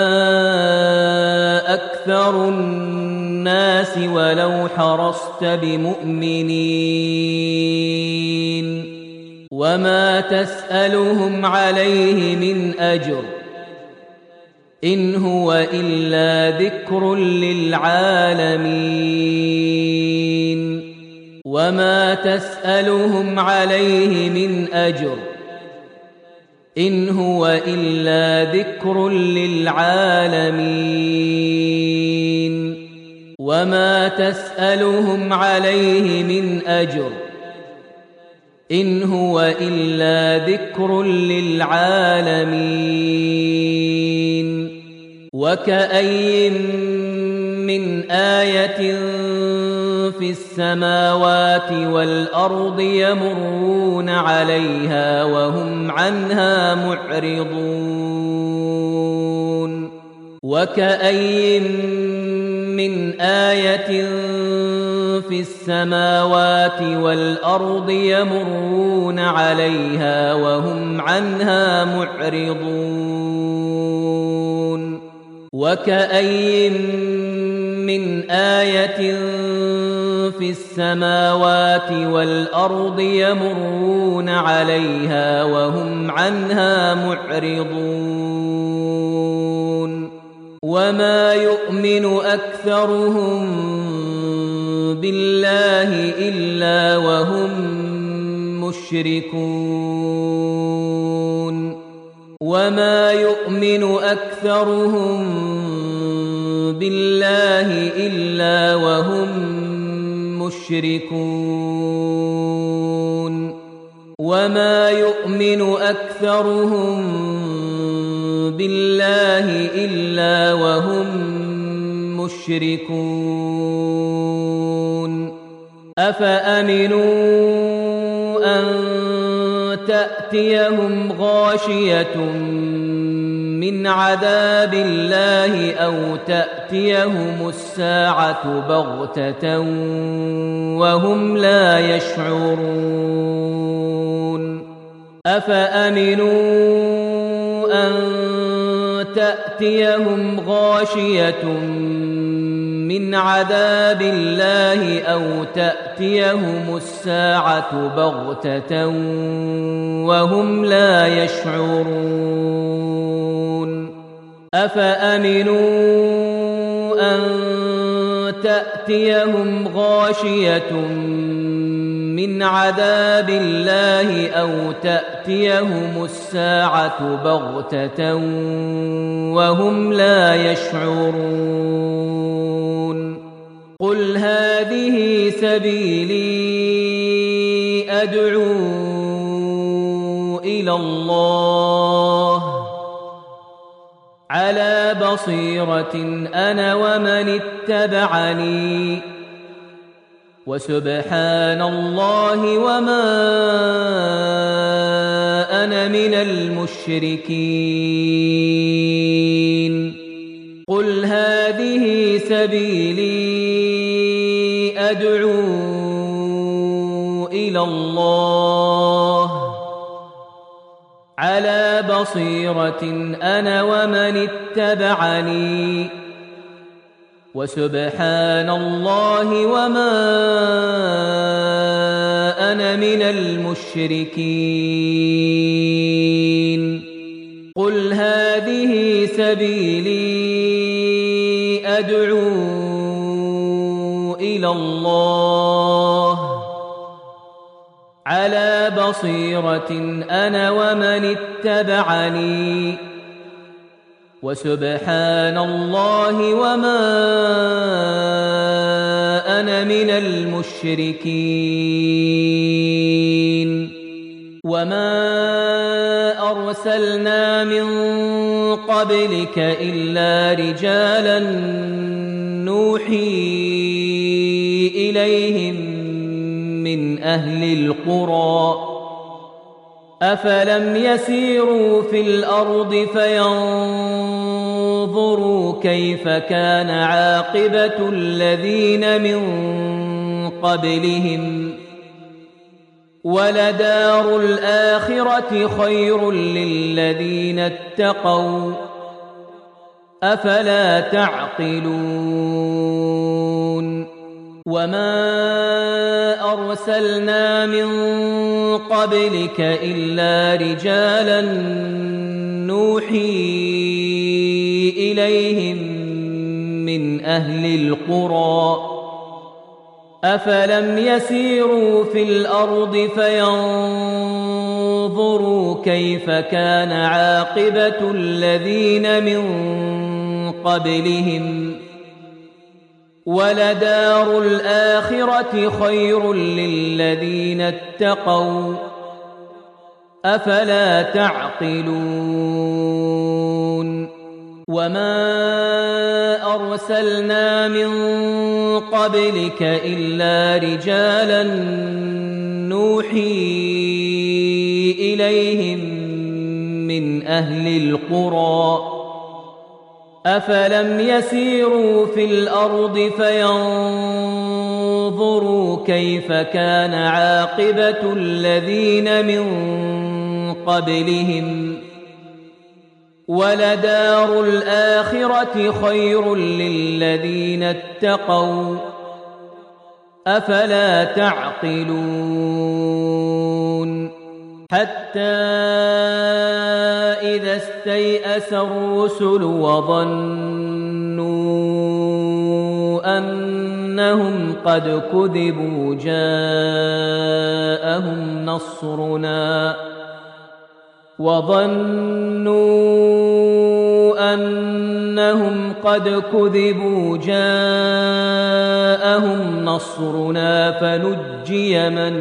أكثر الناس ولو حرصت بمؤمنين وما تسألهم عليه من أجر إن هو إلا ذكر للعالمين وما تسألهم عليه من أجر إن هو إلا ذكر للعالمين وما تسألهم عليه من أجر إن هو إلا ذكر للعالمين وكأي من آية في السماوات والأرض يمرون عليها وهم عنها معرضون وكأي من آية في السماوات والأرض يمرون عليها وهم عنها معرضون وكأي من آية في السماوات والأرض يمرون عليها وهم عنها معرضون وما يؤمن أكثرهم بالله إلا وهم مشركون وما يؤمن أكثرهم بالله إلا وهم مشركون وما يؤمن أكثرهم بالله إلا وهم مشركون أفأمنوا أن تأتيهم غاشية من عذاب الله أو تأتيهم الساعة بغتة وهم لا يشعرون أفأمنوا أن تأتيهم غاشية من عذاب الله أو تأتيهم الساعة بغتة وهم لا يشعرون أفأمنوا أن تأتيهم غاشية من عذاب الله أو تأتيهم الساعة بغتة وهم لا يشعرون قل هذه سبيلي أدعو إلى الله على بصيرة أنا ومن اتبعني وسبحان الله وما أنا من المشركين قل هذه سبيلي أدعو إلى الله على بصيرة أنا ومن اتبعني وسبحان الله وما أنا من المشركين قل هذه سبيلي أدعو إلى الله على بصيرة أنا ومن اتبعني وسبحان الله وما أنا من المشركين وما أرسلنا من قبلك إلا رجالا نوحي إليهم من أهل القرى أفلم يسيروا في الأرض فينظروا كيف كان عاقبة الذين من قبلهم ولدار الآخرة خير للذين اتقوا أفلا تعقلون وما أرسلنا من قبلك إلا رجالا نوحي إليهم من أهل القرى أفلم يسيروا في الأرض فينظروا كيف كان عاقبة الذين من قبلهم ولدار الآخرة خير للذين اتقوا أفلا تعقلون وما أرسلنا من قبلك إلا رجالا نوحي إليهم من أهل القرى أفلم يسيروا في الأرض فينظروا كيف كان عاقبة الذين من قبلهم ولدار الآخرة خير للذين اتقوا أفلا تعقلون حتى إذا استيأس الرسل وظنوا أنهم قد كذبوا جاءهم نصرنا فنجي من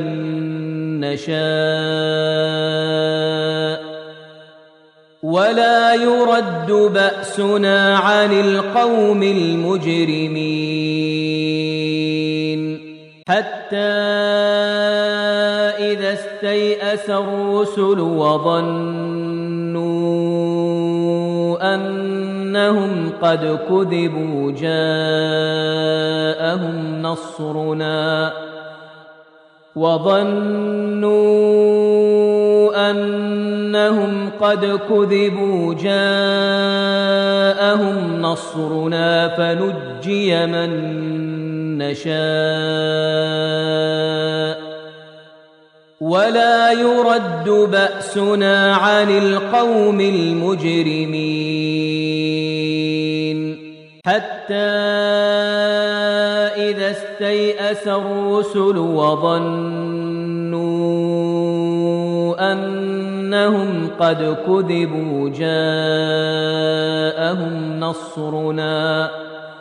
نشاء ولا يرد بأسنا عن القوم المجرمين حتى إذا استيأس الرسل وظنوا أنهم قد كذبوا جاءهم نصرنا وظنوا أن أنهم قد كذبوا جاءهم نصرنا فنجي من نشاء ولا يرد بأسنا عن القوم المجرمين حتى إذا استيأس الرسل وظنوا أنهم قد كذبوا جاءهم نصرنا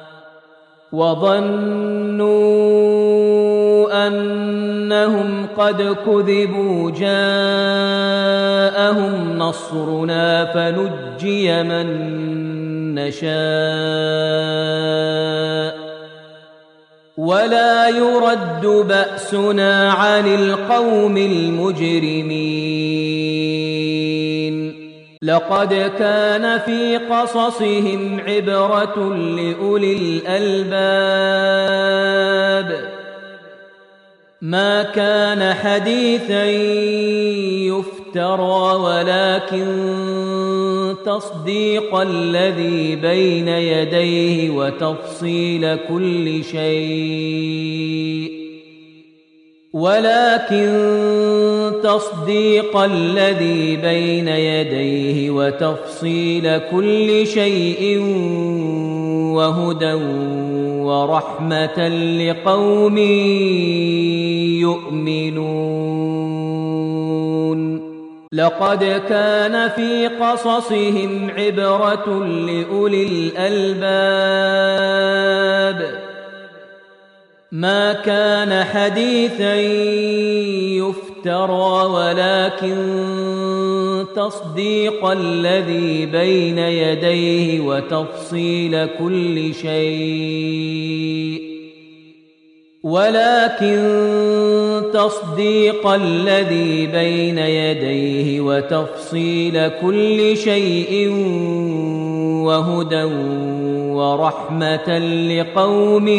فنجي من نشاء ولا يرد بأسنا عن القوم المجرمين لقد كان في قصصهم عبرة لأولي الألباب ما كان حديثا يفترى ولكن تصديق الذي بين يديه وتفصيل كل شيء وهدى ورحمة لقوم يؤمنون لقد كان في قصصهم عبرة لأولي الألباب ما كان حديثا يفترى ولكن تصديق الذي بين يديه وتفصيل كل شيء وهدى ورحمة لقوم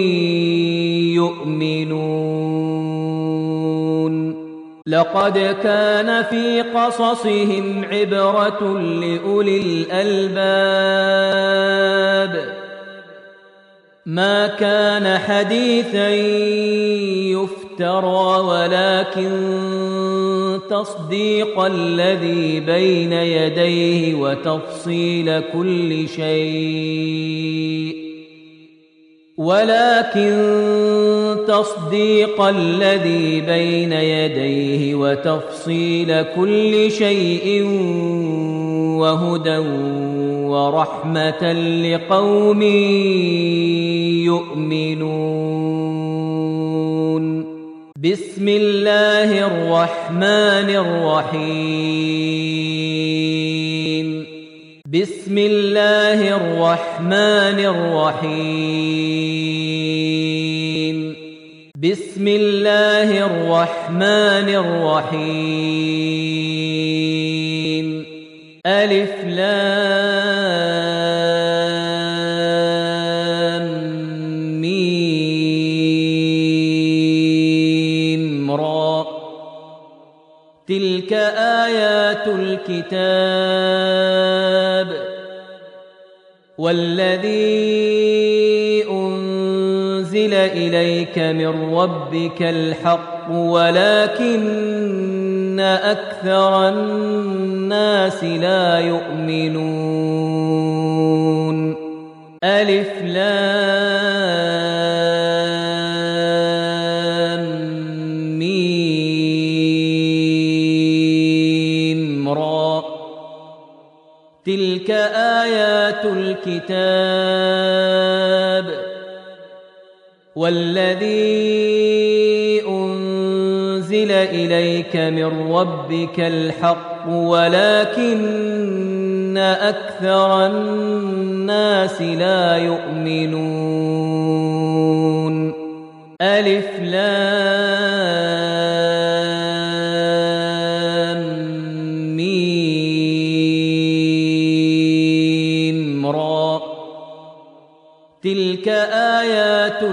يؤمنون لقد كان في قصصهم عبرة لأولي الألباب ما كان حديثا يفترى ولكن تصديق الذي بين يديه وتفصيل كل شيء وهدى ورحمة لقوم يؤمنون بسم الله الرحمن الرحيم بسم الله الرحمن الرحيم بسم الله الرحمن الرحيم ألف لام ميم را تلك آيات الكتاب والذي أنزل إليك من ربك الحق ولكن أكثر الناس لا يؤمنون ألف لام ميم را تلك آيات الكتاب والذي أنزل إليك من ربك الحق ولكن أكثر الناس لا يؤمنون ألف لام ميم را تلك آيات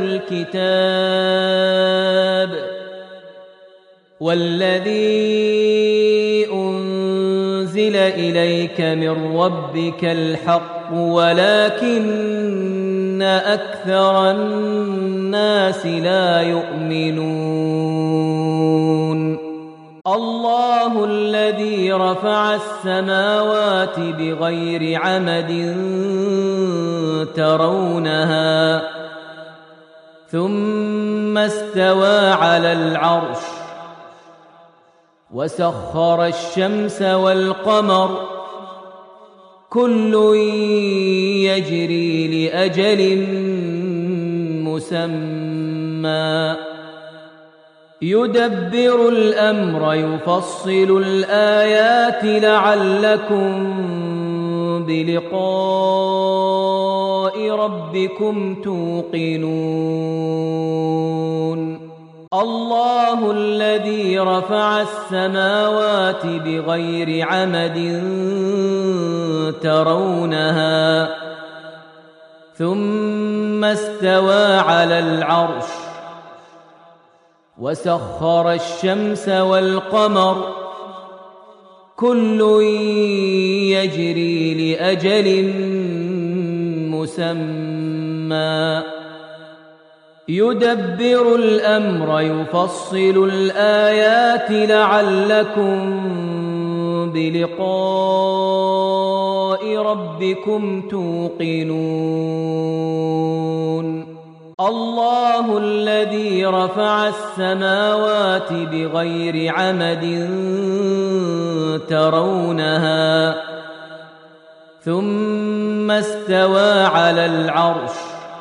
الكتاب والذي أنزل أنزل إليك من ربك الحق ولكن أكثر الناس لا يؤمنون الله الذي رفع السماوات بغير عمد ترونها ثم استوى على العرش وسخر الشمس والقمر كل يجري لأجل مسمى يدبر الأمر يفصل الآيات لعلكم بلقاء ربكم توقنون الله الذي رفع السماوات بغير عمد ترونها ثم استوى على العرش وسخر الشمس والقمر كل يجري لأجل مسمى يدبر الأمر يفصل الآيات لعلكم بلقاء ربكم توقنون الله الذي رفع السماوات بغير عمد ترونها ثم استوى على العرش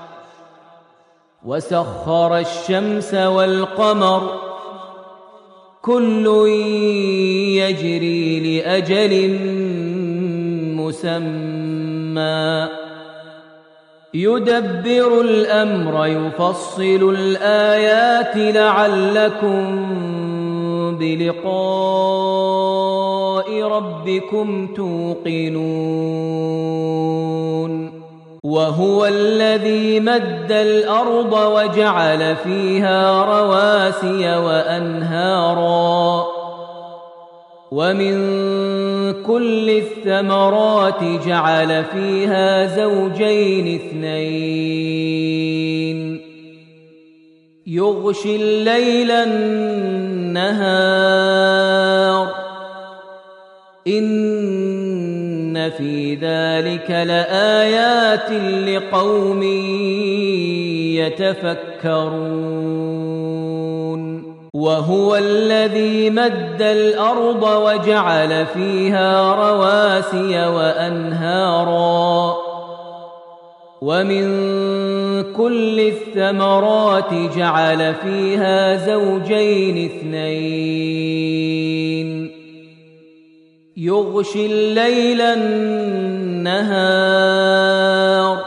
وسخر الشمس والقمر كل يجري لأجل مسمى يدبر الأمر يفصل الآيات لعلكم بلقاء ربكم توقنون وهو الذي مد الأرض وجعل فيها رواسي وأنهارا ومن كل الثمرات جعل فيها زوجين اثنين يغشي الليل النهار إن في ذلك لآيات لقوم يتفكرون وهو الذي مد الأرض وجعل فيها رواسي وأنهارا ومن كل الثمرات جعل فيها زوجين اثنين يغشي الليل النهار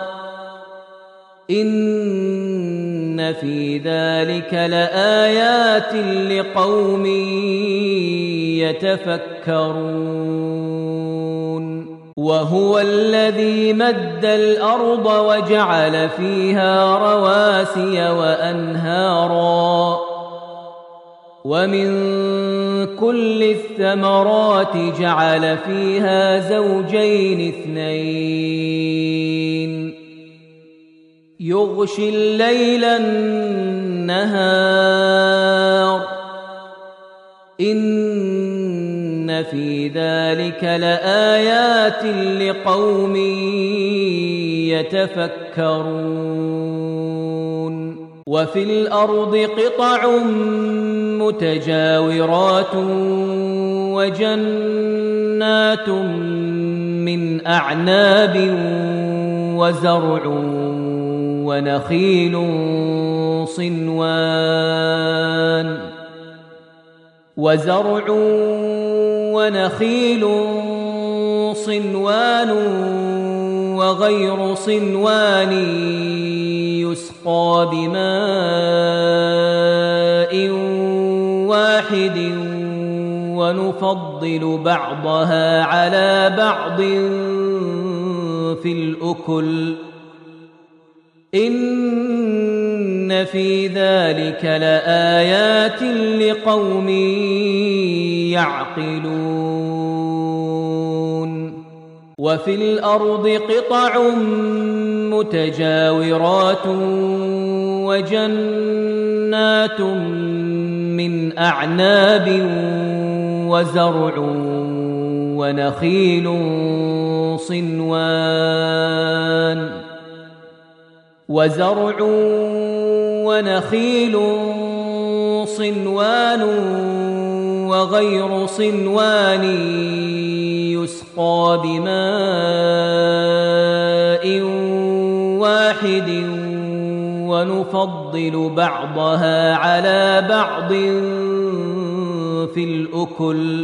إن في ذلك لآيات لقوم يتفكرون وهو الذي مد الأرض وجعل فيها رواسي وأنهارا ومن كل الثمرات جعل فيها زوجين اثنين يغشي الليل النهار إن في ذلك لآيات لقوم يتفكرون وفي الأرض قطع متجاورات وجنات من أعناب وزرع ونخيل صنوان وغير صنوان يسقى بماء واحد ونفضل بعضها على بعض في الأكل إن في ذلك لآيات لقوم يعقلون وفي الأرض قطع متجاورات وجنات من أعناب وزرع ونخيل صنوان وغير صنوان يسقى بماء واحد ونفضل بعضها على بعض في الأكل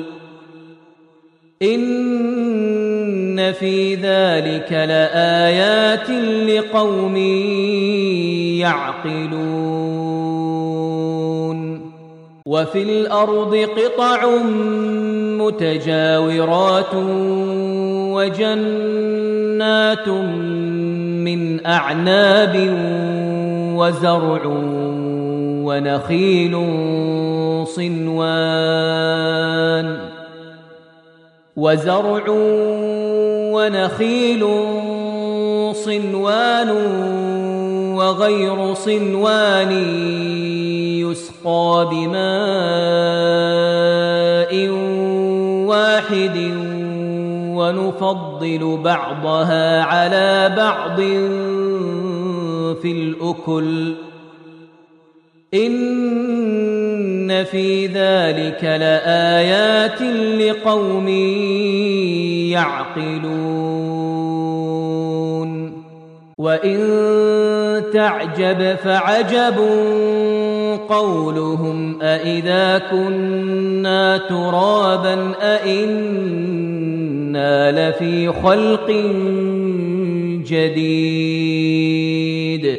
إن في ذلك لآيات لقوم يعقلون وفي الأرض قطع متجاورات وجنات من أعناب وزرع ونخيل صنوان وغير صنوان يسقى بماء واحد ونفضل بعضها على بعض في الأكل إن في ذلك لآيات لقوم يعقلون وإن تعجب فعجب قولهم أإذا كنا ترابا أإنا لفي خلق جديد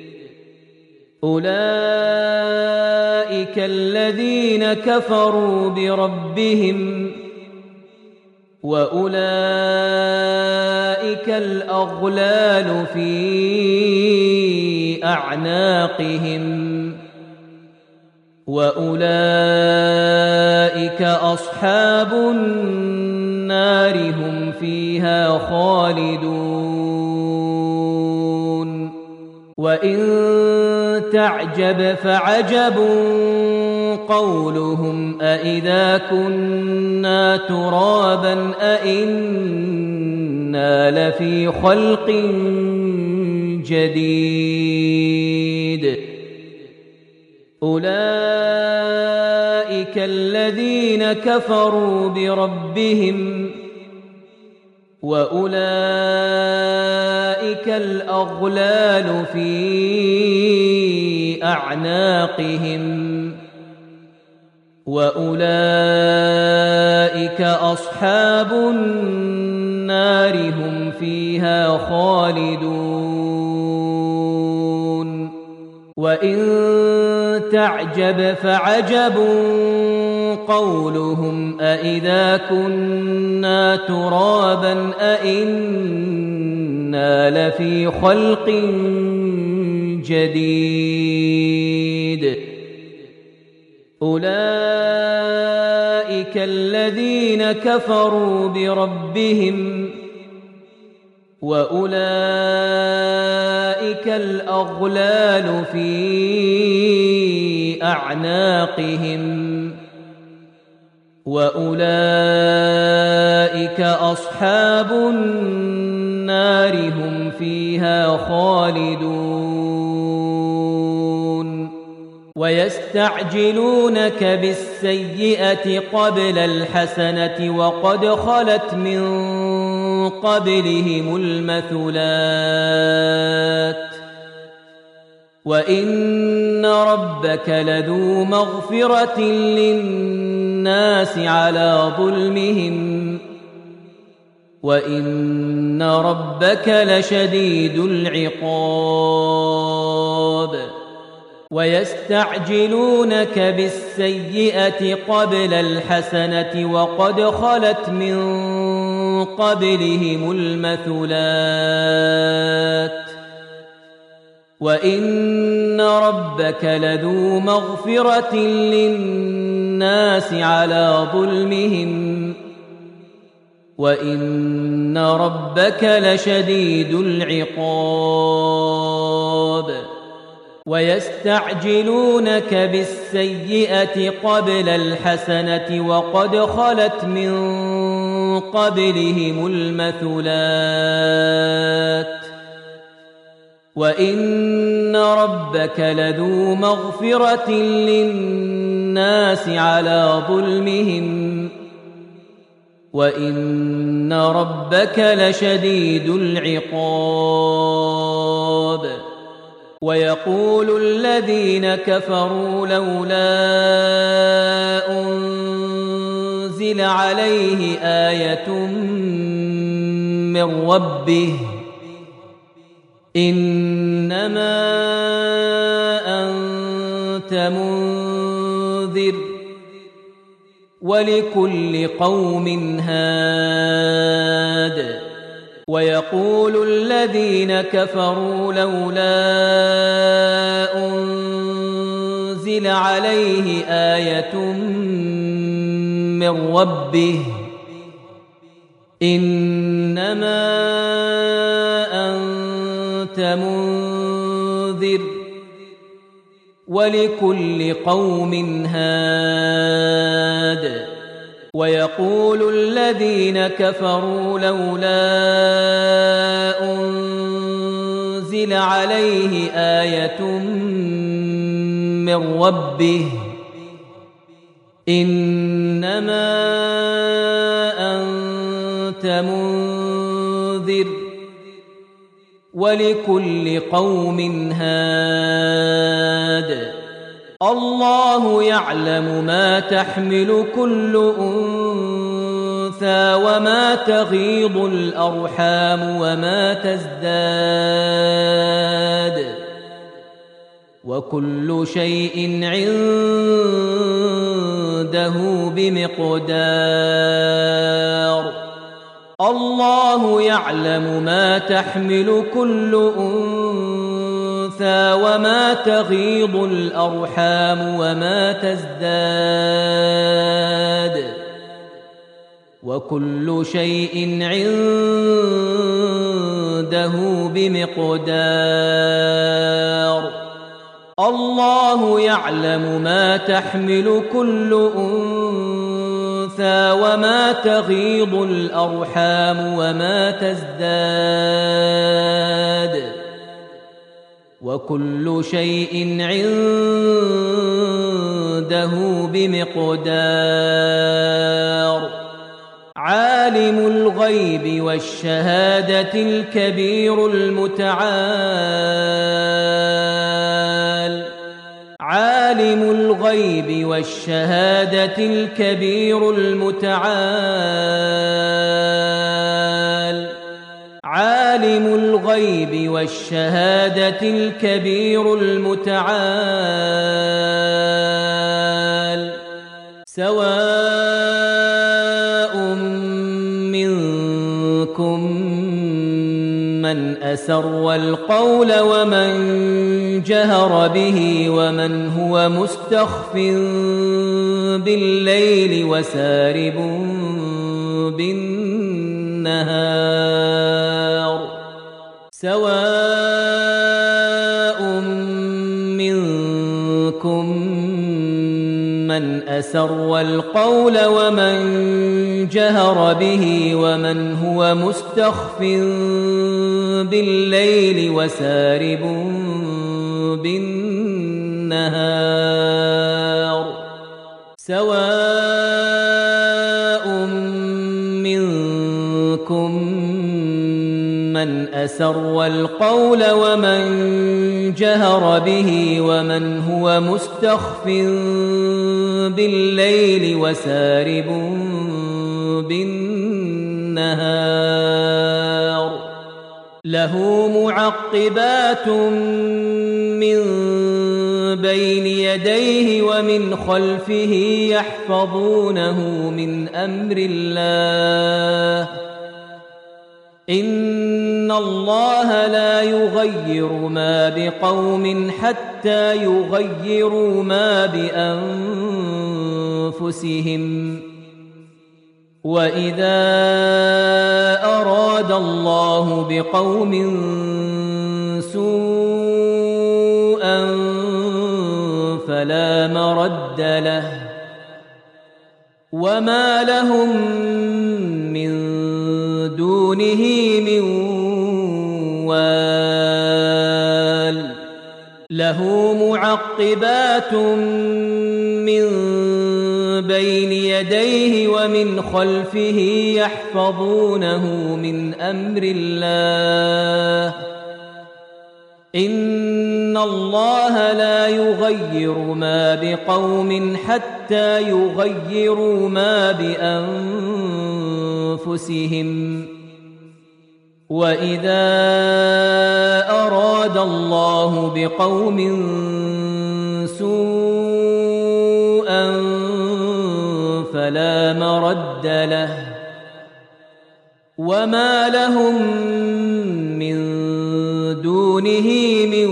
أولئك الذين كفروا بربهم وأولئك الأغلال في أعناقهم وأولئك أصحاب النار هم فيها خالدون وإن تعجب فعجب قولهم أإذا كنا ترابا أإنا لفي خلق جديد أولئك الذين كفروا بربهم وأولئك الأغلال في أعناقهم وأولئك أصحاب النار هم فيها خالدون وإن تعجب فعجب قولهم أإذا كنا ترابا أإنا لفي خلق جديد أولئك الذين كفروا بربهم وأولئك الأغلال في أعناقهم وأولئك أصحاب النار هم فيها خالدون ويستعجلونك بالسيئة قبل الحسنة وقد خلت من قبلهم المثلات وإن ربك لذو مغفرة للناس على ظلمهم وإن ربك لشديد العقاب ويستعجلونك بالسيئة قبل الحسنة وقد خلت من قبلهم المثلات وإن ربك لذو مغفرة للناس على ظلمهم وإن ربك لشديد العقاب ويستعجلونك بالسيئة قبل الحسنة وقد خلت من قبلهم المثلات وإن ربك لذو مغفرة للناس على ظلمهم وإن ربك لشديد العقاب ويقول الذين كفروا لولا أنزل عليه آية من ربه إنما أنت منذر ولكل قوم هاد ويقول الذين كفروا لولا أنزل عليه آية من ربه إنما أنت منذر ولكل قوم هاد ويقول الذين كفروا لولا أنزل عليه آية من ربه إنما أنت منذر ولكل قوم هاد الله يعلم ما تحمل كل أنثى وما تغيض الأرحام وما تزداد وكل شيء عنده بمقدار الله يعلم ما تحمل كل أنثى وما تغيض الأرحام وما تزداد وكل شيء عنده بمقدار الله يعلم ما تحمل كل أنثى وما تغيض الأرحام وما تزداد وكل شيء عنده بمقدار عالم الغيب والشهادة الكبير المتعال عالم الغيب والشهادة الكبير المتعال عالم الغيب والشهادة الكبير المتعال سواء منكم من أسر القول ومن جهر به ومن هو مستخف بالليل وسارب بالنهار سواء منكم من أسر القول ومن جهر به ومن هو مستخف بالليل وسارب بالنهار سواء منكم من أسر القول ومن جهر به ومن هو مستخف بالليل وسارب بالنهار له معقبات من بين يديه ومن خلفه يحفظونه من أمر الله إن الله لا يغير ما بقوم حتى يغيروا ما بأنفسهم وإذا أراد الله بقوم سوءا فلا مرد له وما لهم من دونه من وال له معقبات من بين يديه ومن خلفه يحفظونه من أمر الله إن الله لا يغير ما بقوم حتى يغيروا ما بأنفسهم وإذا أراد الله بقوم سوءا فلا مرد له وما لهم من دونه من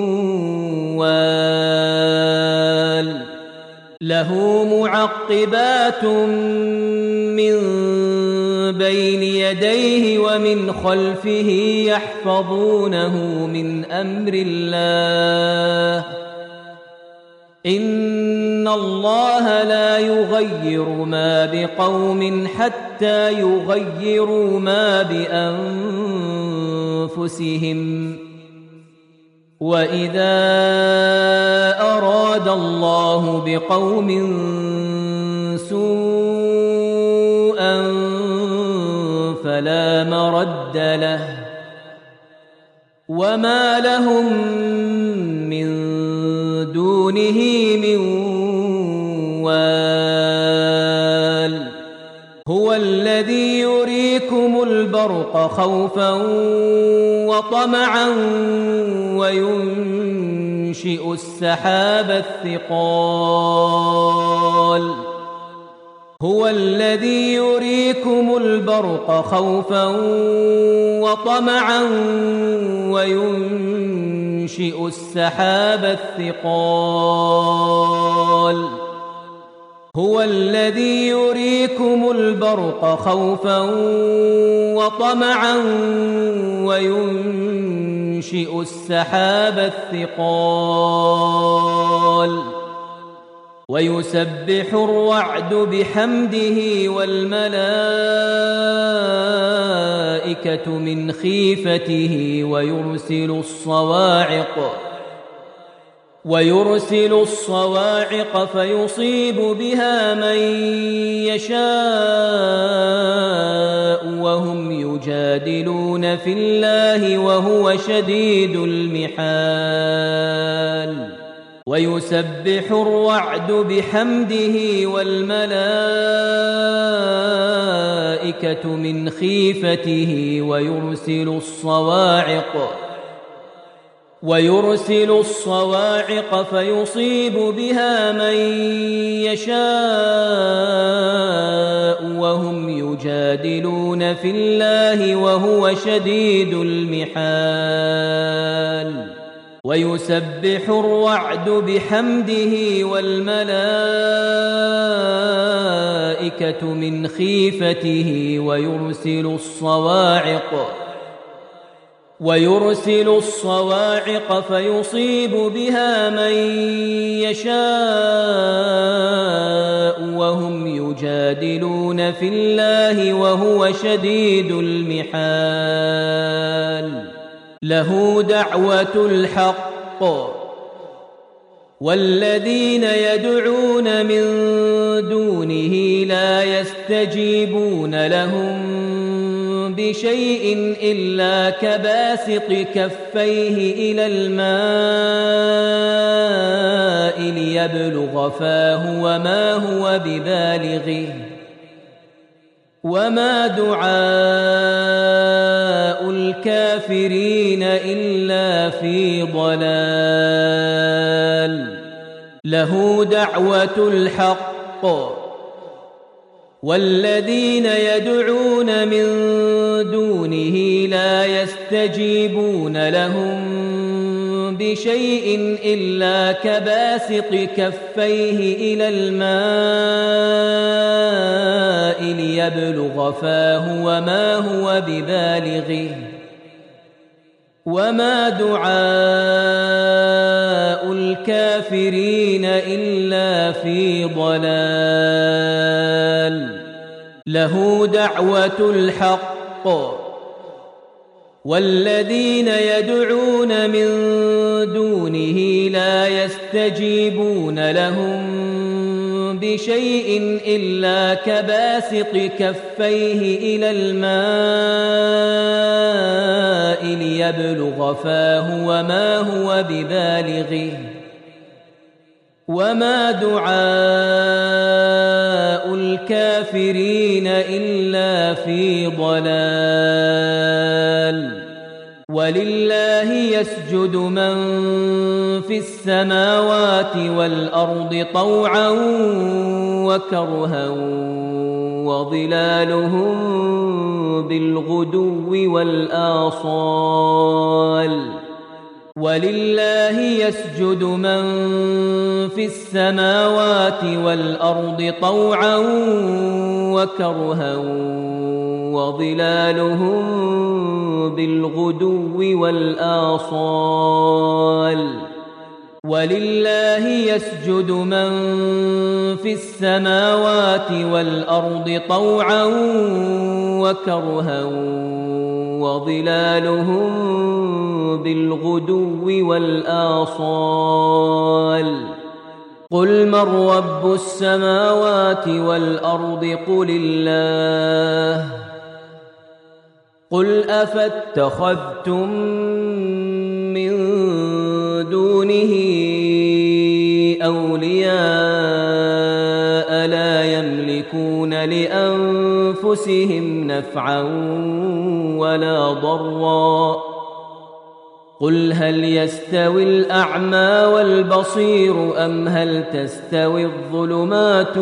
وال له معقبات من بين يديه ومن خلفه يحفظونه من أمر الله إن الله لا يغير ما بقوم حتى يغيروا ما بأنفسهم وإذا أراد الله بقوم سوءا فلا مرد له وما لهم من دونه من وال هو الذي يريكم البرق خوفا وطمعا وينشئ السحاب الثقال هو الذي يريكم البرق خوفا وطمعا وينشئ السحاب الثقال هو الذي يريكم البرق خوفا وطمعا وينشئ السحاب الثقال ويسبح الرعد بحمده والملائكة من خيفته ويرسل الصواعق فيصيب بها من يشاء وهم يجادلون في الله وهو شديد المحال ويسبح الرعد بحمده والملائكة من خيفته ويرسل الصواعق فيصيب بها من يشاء وهم يجادلون في الله وهو شديد المحال ويسبح الرعد بحمده والملائكة من خيفته ويرسل الصواعق فيصيب بها من يشاء وهم يجادلون في الله وهو شديد المحال له دعوة الحق والذين يدعون من دونه لا يستجيبون لهم بشيء إلا كباسط كفيه إلى الماء ليبلغ فاه وما هو ببالغه وما دعاء الكافرين إلا في ضلال له دعوة الحق والذين يدعون من دونه لا يستجيبون لهم بشيء إلا كباسط كفيه إلى الماء ليبلغ فاه وما هو ببالغه وما دعاء الكافرين إلا في ضلال له دعوة الحق والذين يدعون من دونه لا يستجيبون لهم بشيء إلا كباسط كفيه إلى الماء ليبلغ فاه وما هو ببالغه وما دعاء الكافرين إلا في ضلال ولله يسجد من في السماوات والأرض طوعا وكرها وظلالهم بالغدو والآصال ولله يسجد من في السماوات والأرض طوعا وكرها وظلالهم بالغدو والآصال ولله يسجد من في السماوات والأرض طوعا وكرها وظلالهم بالغدو والآصال قل من رب السماوات والأرض قل الله قل أفاتخذتم من دونه أولياء لا يملكون لأنفسهم نفعا ولا ضرا قل هل يستوي الأعمى والبصير أم هل تستوي الظلمات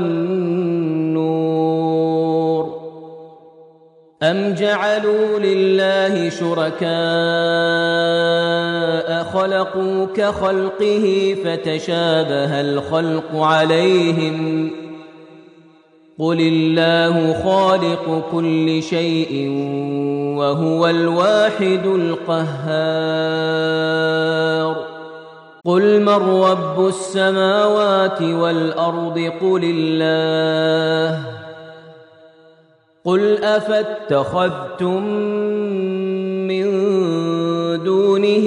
والنور أم جعلوا لله شركاء خلقوا كخلقه فتشابه الخلق عليهم قل الله خالق كل شيء وهو الواحد القهار قل من رب السماوات والأرض قل الله قل أفاتخذتم من دونه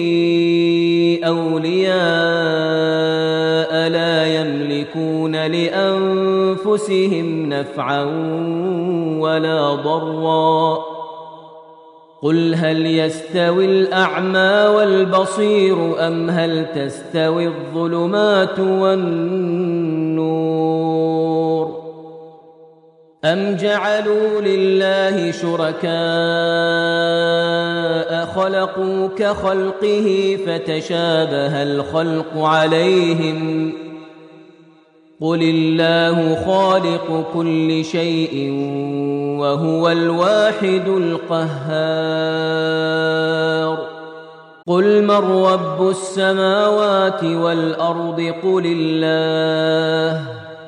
أولياء لا يملكون لأنفسهم نفعا ولا ضرا قل هل يستوي الأعمى والبصير أم هل تستوي الظلمات والنور أم جعلوا لله شركاء خلقوا كخلقه فتشابه الخلق عليهم قل الله خالق كل شيء وهو الواحد القهار قل من رب السماوات والأرض قل الله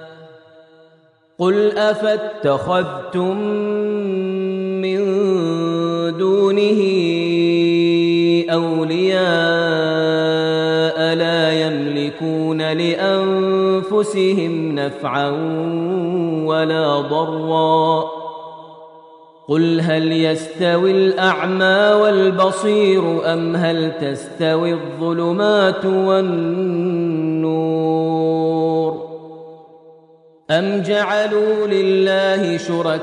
قل أفاتخذتم من دونه أولياء لا يملكون لأنفسهم نفعا ولا ضرا قل هل يستوي الأعمى والبصير أم هل تستوي الظلمات والنور أم جعلوا لله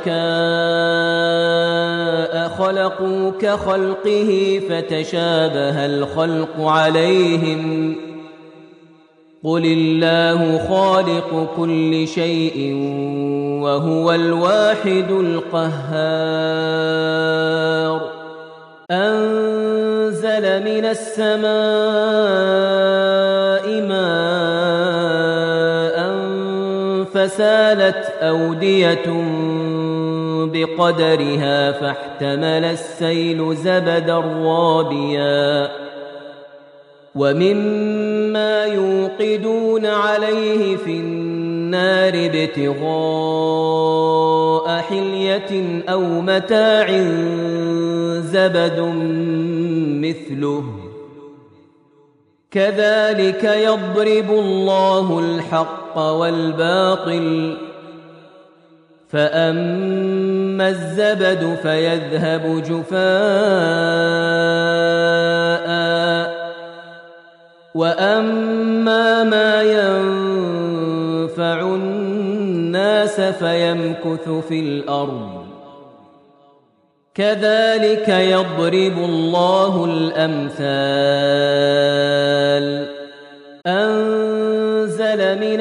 شركاء خلقوا كخلقه فتشابه الخلق عليهم قل الله خالق كل شيء وهو الواحد القهار أنزل من السماء ماء فسالت أودية بقدرها فاحتمل السيل زبدا رابيا ومما يوقدون عليه في النار ابتغاء حلية أو متاع زبد مثله كذلك يضرب الله الحق والباطل فأما الزبد فيذهب جفاء وأما ما ينفع الناس فيمكث في الأرض كذلك يضرب الله الأمثال أنزل من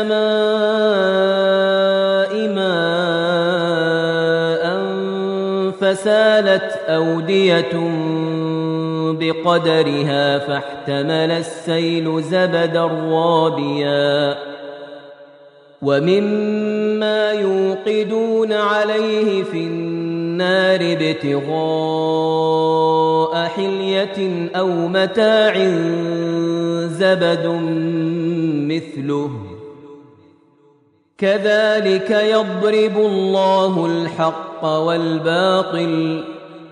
السماء ماء فسالت أودية بقدرها فاحتمل السيل زبدا رابيا ومما يوقدون عليه في النار ابتغاء حلية أو متاع زبد مثله كذلك يضرب الله الحق والباطل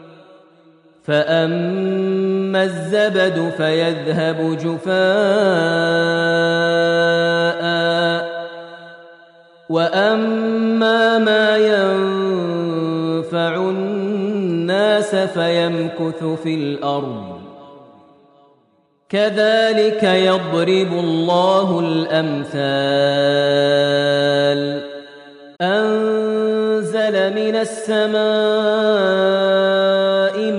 فأما الزبد فيذهب جفاء وأما ما ينفع الناس فيمكث في الأرض كذلك يضرب الله الأمثال أنزل من السماء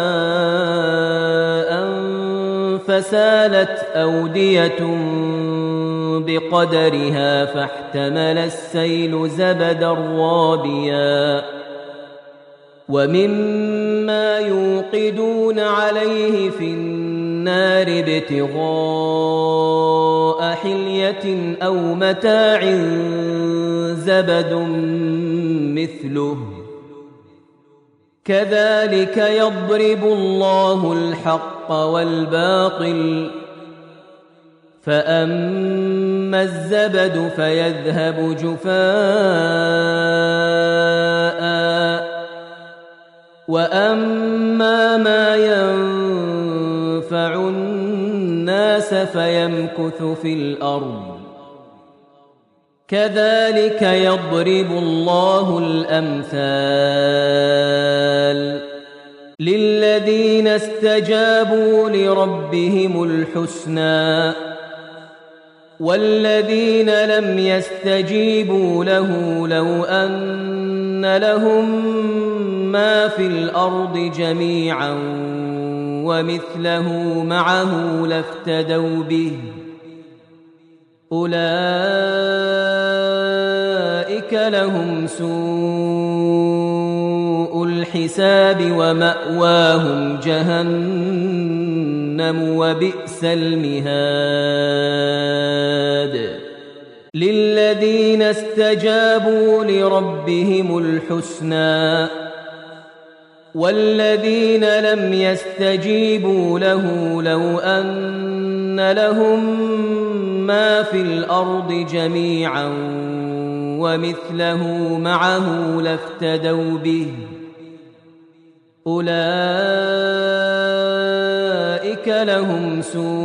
ماء فسالت أودية بقدرها فاحتمل السيل زبدا رابيا ومما يوقدون عليه في النار ابتغاء حلية أو متاع زبد مثله كذلك يضرب الله الحق والباطل فأما الزبد فيذهب جفاء وأما ما ينفع الناس فيمكث في الأرض كذلك يضرب الله الأمثال للذين استجابوا لربهم الحسنى والذين لم يستجيبوا له لو أن لهم ما في الأرض جميعا ومثله معه لافتدوا به أولئك لهم سوء الحساب ومأواهم جهنم وبئس المهاد للذين استجابوا لربهم الحسنى والذين لم يستجيبوا له لو أن لهم ما في الأرض جميعا ومثله معه لافتدوا به أولئك لهم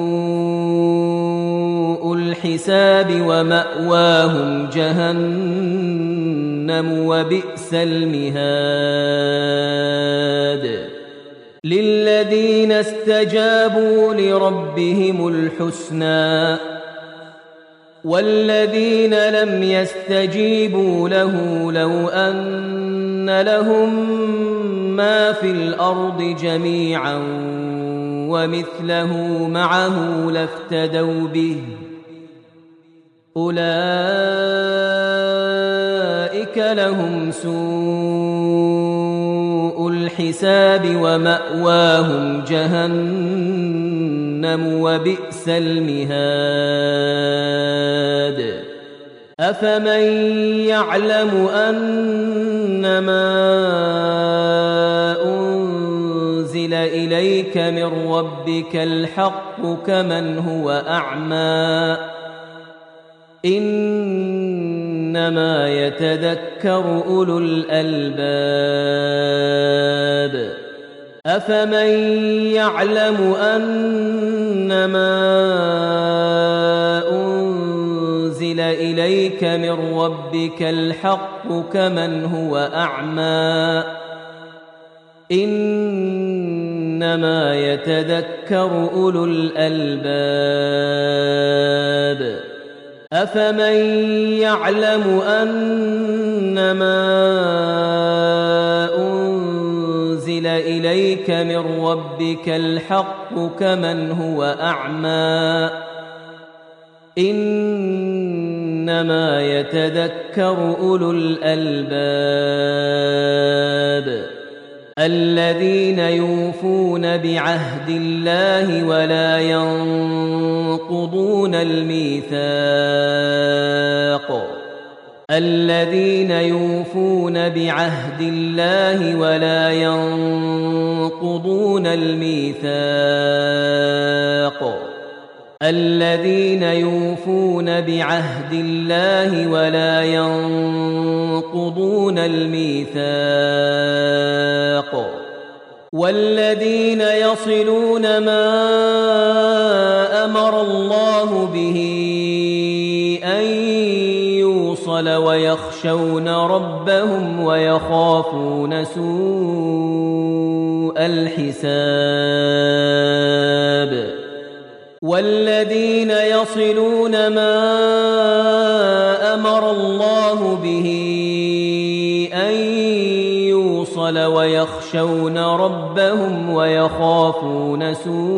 سوء الحساب ومأواهم جهنم وبئس المهاد للذين استجابوا لربهم الحسنى والذين لم يستجيبوا له لو أن لهم ما في الأرض جميعا ومثله معه لافتدوا به أولئك لهم سوء الحساب ومأواهم جهنم وبئس المهاد أفمن يعلم أنما أنزل إليك إليك من ربك الحق كمن هو أعمى إنما يتذكر أولو الألباب أفمن يعلم أنما أنزل إليك من ربك الحق كمن هو أعمى إنما يتذكر أولو الألباب أفمن يعلم أنما أنزل إليك من ربك الحق كمن هو أعمى إنما يتذكر أولو الألباب الذين يوفون بعهد الله ولا ينقضون الميثاق الذين يوفون بعهد الله ولا ينقضون الميثاق الذين يوفون بعهد الله ولا ينقضون الميثاق والذين يصلون ما أمر الله به أن يوصل ويخشون ربهم ويخافون سوء الحساب والذين يصلون ما أمر الله به أن يوصل ويخشون ربهم ويخافون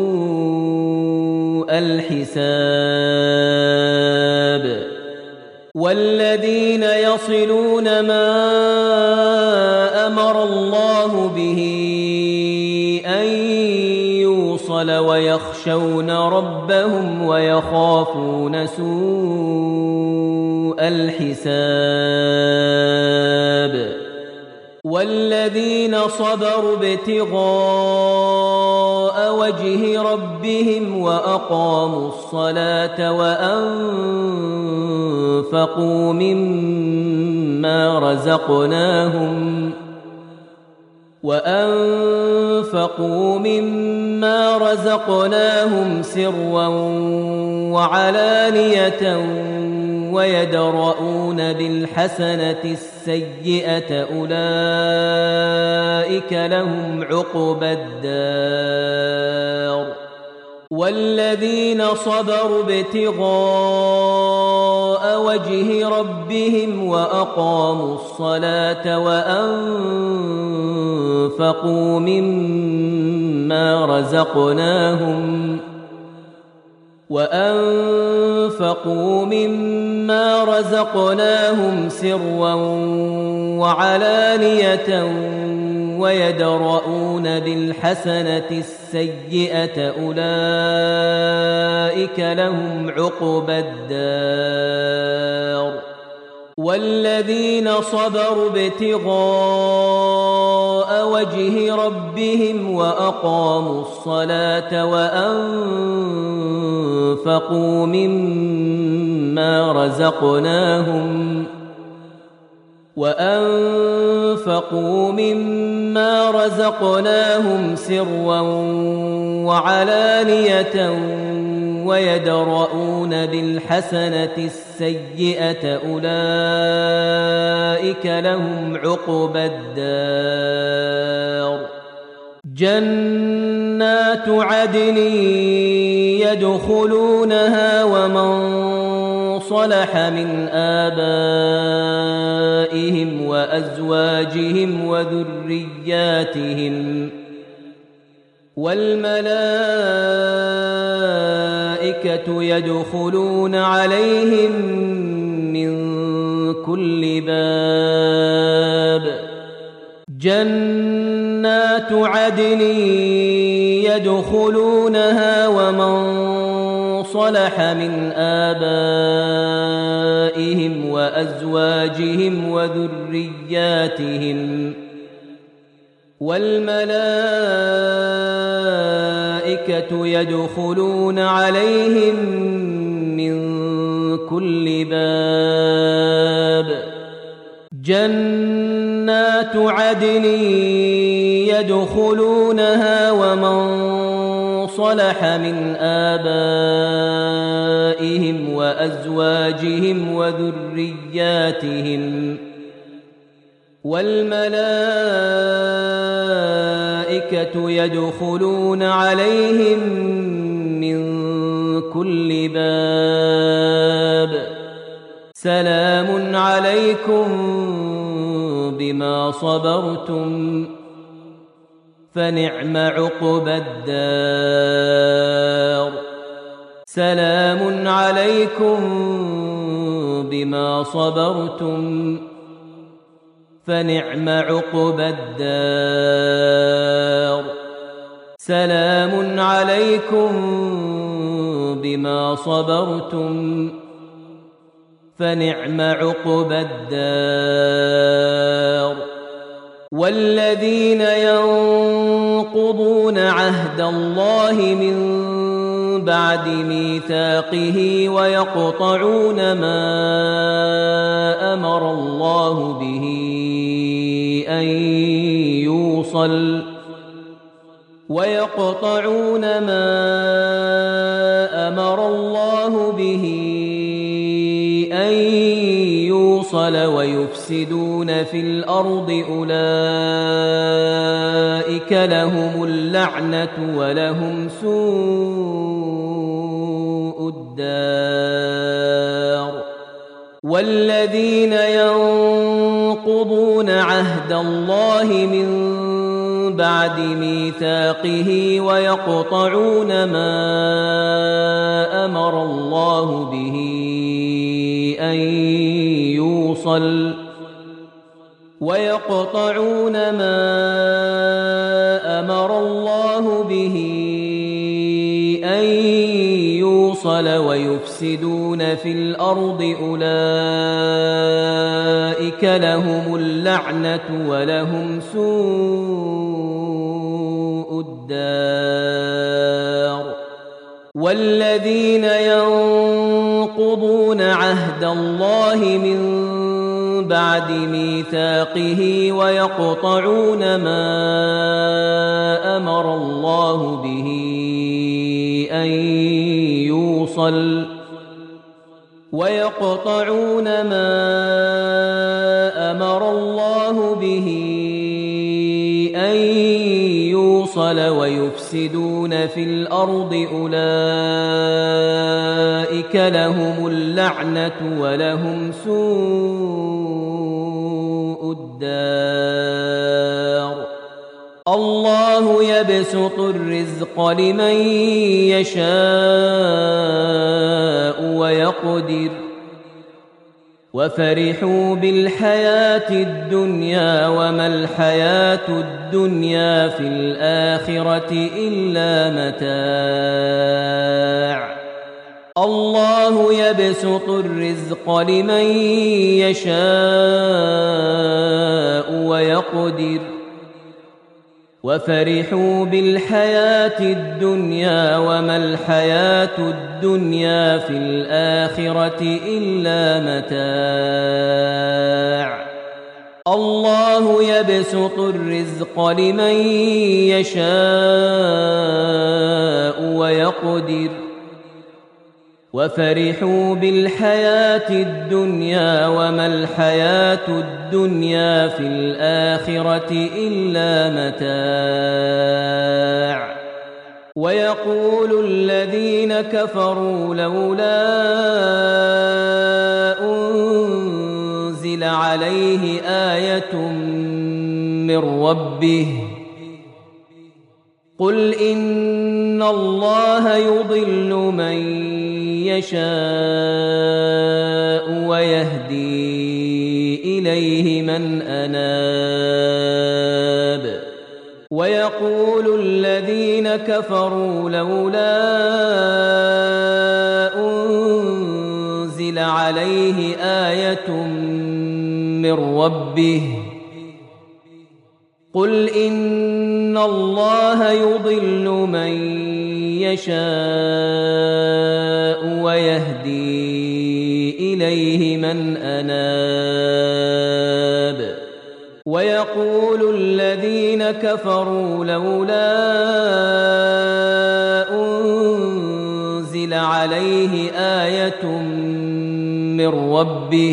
سوء الحساب والذين يصلون ما أمر الله به أن يوصل ويخشون ربهم ويخافون سوء الحساب والذين صبروا ابتغاء وجه ربهم وأقاموا الصلاة وأنفقوا مما رزقناهم سرا وعلانية ويدرؤون بالحسنة السيئة أولئك لهم عقبى الدار والذين صبروا ابتغاء وجه ربهم وأقاموا الصلاة وأنفقوا مما رزقناهم سرا وعلانية ويدرؤون بالحسنة السيئة أولئك لهم عقبى الدار والذين صبروا ابتغاء وجه ربهم وأقاموا الصلاة وأنفقوا مما رزقناهم سرا وعلانية ويدرؤون بالحسنة السيئة أولئك لهم عقبى الدار جنات عدن يدخلونها ومن صلح من آبائهم وأزواجهم وذرياتهم والملائكة يدخلون عليهم من كل باب جنات عدن يدخلونها ومن صلح من آبائهم وأزواجهم والملائكة يدخلون عليهم من كل باب جنات عدن يدخلونها ومن صلح من آبائهم وأزواجهم وذرياتهم والملائكة يدخلون عليهم من كل باب سلام عليكم بما صبرتم فنعم عقبى الدار سلام عليكم بما صبرتم فنعم عقبى الدار سلام عليكم بما صبرتم فنعم عقبى الدار والذين ينقضون عهد الله من بعد ميثاقه ويقطعون ما أمر الله به أن يوصل ويفسدون في الأرض أولئك لهم اللعنة ولهم سوء الدار والذين ينقضون عهد الله من بعد ميثاقه ويقطعون ما أمر الله به أن يوصل ويفسدون في الأرض أولئك لهم اللعنة ولهم سوء الدار والذين ينقضون عهد الله من بعد ميثاقه ويقطعون ما أمر الله به أن يوصل ويفسدون في الأرض أولئك لهم اللعنة ولهم سوء الدار الله يبسط الرزق لمن يشاء ويقدر وفرحوا بالحياة الدنيا وما الحياة الدنيا في الآخرة إلا متاع الله يبسط الرزق لمن يشاء ويقدر وفرحوا بالحياة الدنيا وما الحياة الدنيا في الآخرة إلا متاع الله يبسط الرزق لمن يشاء ويقدر وفرحوا بالحياة الدنيا وما الحياة الدنيا في الآخرة إلا متاع ويقول الذين كفروا لولا أنزل عليه آية من ربه قل إن الله يضل من يشاء ويهدي إليه من أناب ويقول الذين كفروا لولا أنزل عليه آية من ربه قل إن الله يضل من يشاء ويهدي إليه من أناب ويقول الذين كفروا لولا أنزل عليه آية من ربه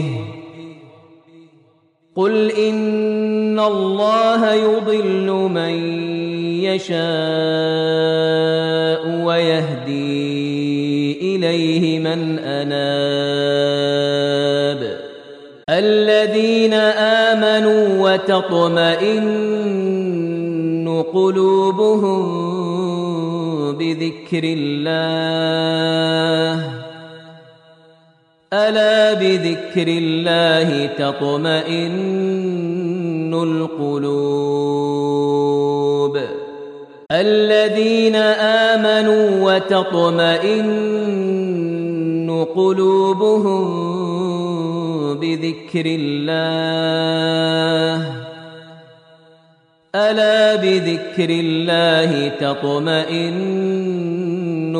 قل إن الله يضل من يشاء ويهدي إليه من أناب الذين آمنوا وتطمئن قلوبهم بذكر الله ألا بذكر الله تطمئن القلوب الذين آمنوا وتطمئن قلوبهم بذكر الله ألا بذكر الله تطمئن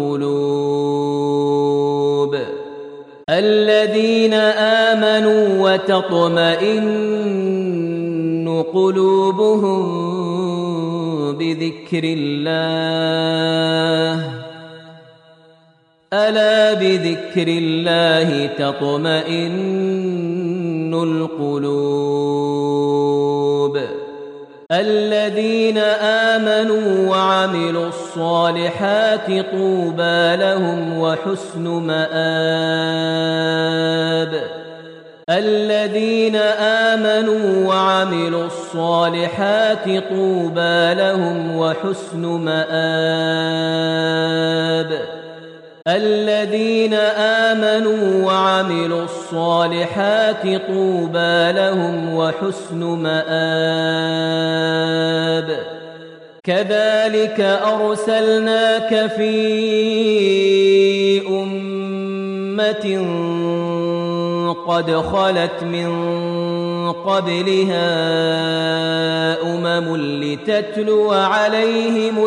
القلوب الذين آمنوا وتطمئن قلوبهم بذكر الله ألا بذكر الله تطمئن القلوب الذين آمنوا وعملوا الصالحات طوبى لهم وحسن مآب الذين آمنوا وعملوا الصالحات طوبى لهم وحسن مآب الذين آمنوا وعملوا الصالحات طوبى لهم وحسن مآب كذلك أرسلناك في أمة قد خلت من قبلها لتتلو عليهم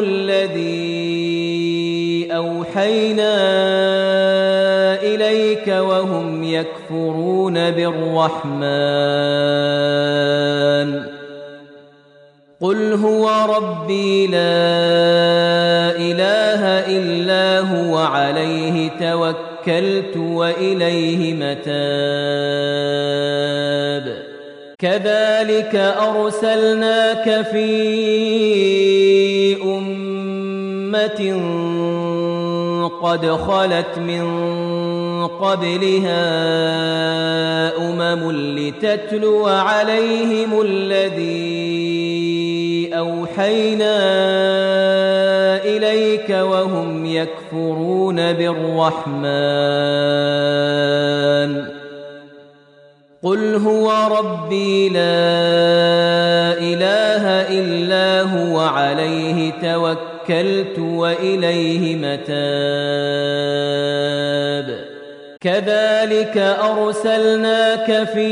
الذي أوحينا إليك وهم يكفرون بالرحمن قل هو ربي لا إله إلا هو عليه توكلت وإليه متاب كذلك أرسلناك في أمة قد خلت من قبلها لتتلو عليهم الذي أوحينا إليك وهم يكفرون بالرحمن قل هو ربي لا إله إلا هو عليه توكلت وإليه متاب كذلك أرسلناك في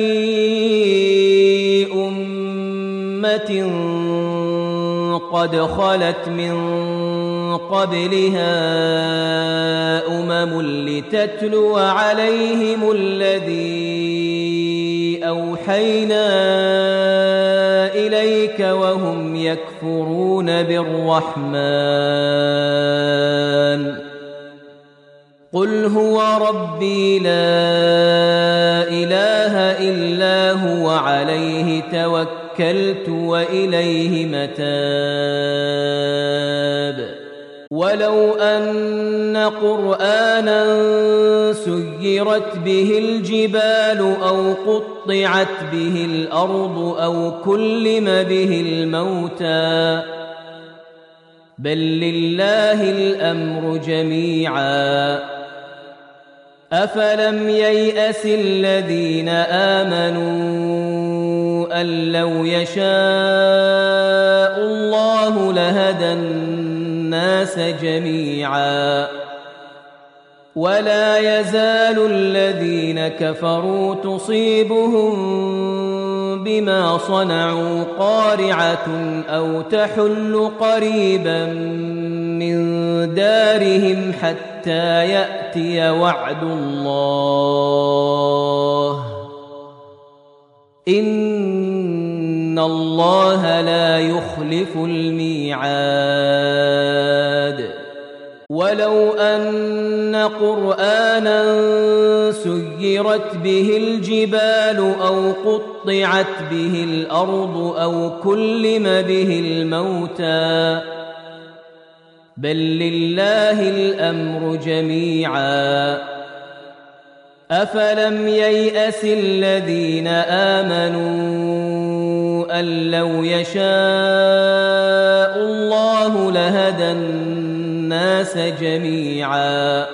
أمة قد خلت من قبلها لتتلو عليهم الذي أوحينا إليك وهم يكفرون بالرحمن قل هو ربي لا إله إلا هو عليه توكلت وإليه متاب ولو أن قرآنا سيرت به الجبال أو قطعت به الأرض أو كلم به الموتى بل لله الأمر جميعا أفلم ييأس الذين آمنوا أن لو يشاء الله لهدى الناس جميعا ولا يزال الذين كفروا تصيبهم بما صنعوا قارعة أو تحل قريبا من دارهم حتى يأتي وعد الله إن الله لا يخلف الميعاد ولو أن قرآنا سيرت به الجبال أو قطعت به الأرض أو كلم به الموتى بل لله الأمر جميعا أفلم ييأس الذين آمنوا أن لو يشاء الله لهدى الناس جميعا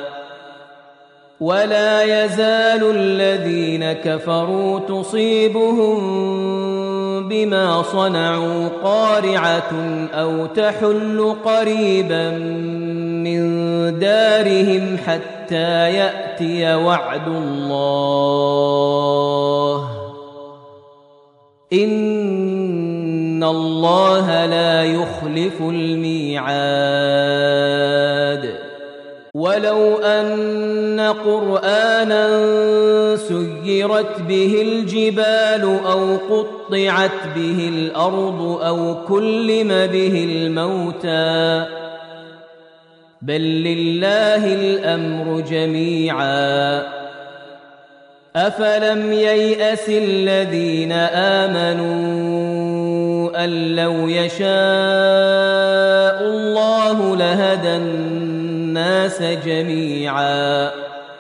ولا يزال الذين كفروا تصيبهم بما صنعوا قارعة أو تحل قريبا من دارهم حتى يأتي وعد الله إن الله لا يخلف الميعاد ولو أن قرآنا سيرت به الجبال أو قطعت به الأرض أو كلم به الموتى بل لله الأمر جميعا أفلم ييأس الذين آمنوا أن لو يشاء الله لهدى الناس جميعا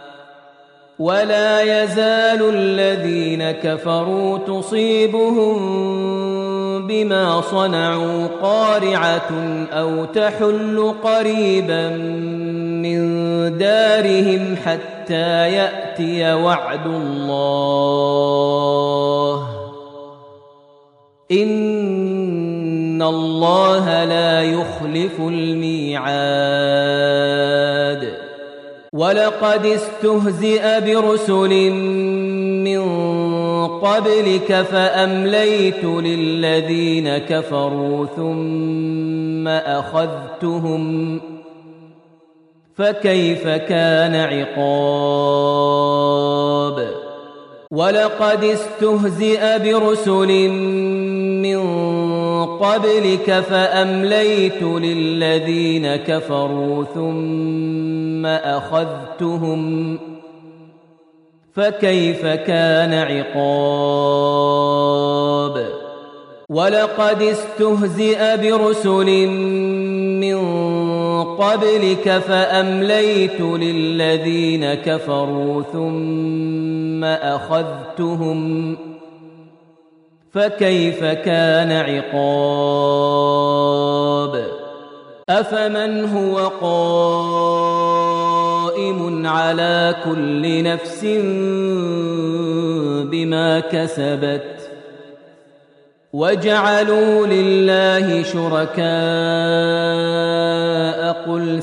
ولا يزال الذين كفروا تصيبهم بما صنعوا قارعة أو تحل قريبا من دارهم حتى يأتي وعد الله إن الله لا يخلف الميعاد ولقد استهزئ برسل من قبلك فأمليت للذين كفروا ثم أخذتهم فكيف كان عقاب ولقد استهزئ برسل من قبلك فأمليت للذين كفروا ثم أخذتهم فكيف كان عقاب ولقد استهزئ برسل من قبلك فأمليت للذين كفروا ثم أخذتهم فكيف كان عقاب أفمن هو قائم على كل نفس بما كسبت وجعلوا لله شركاء قل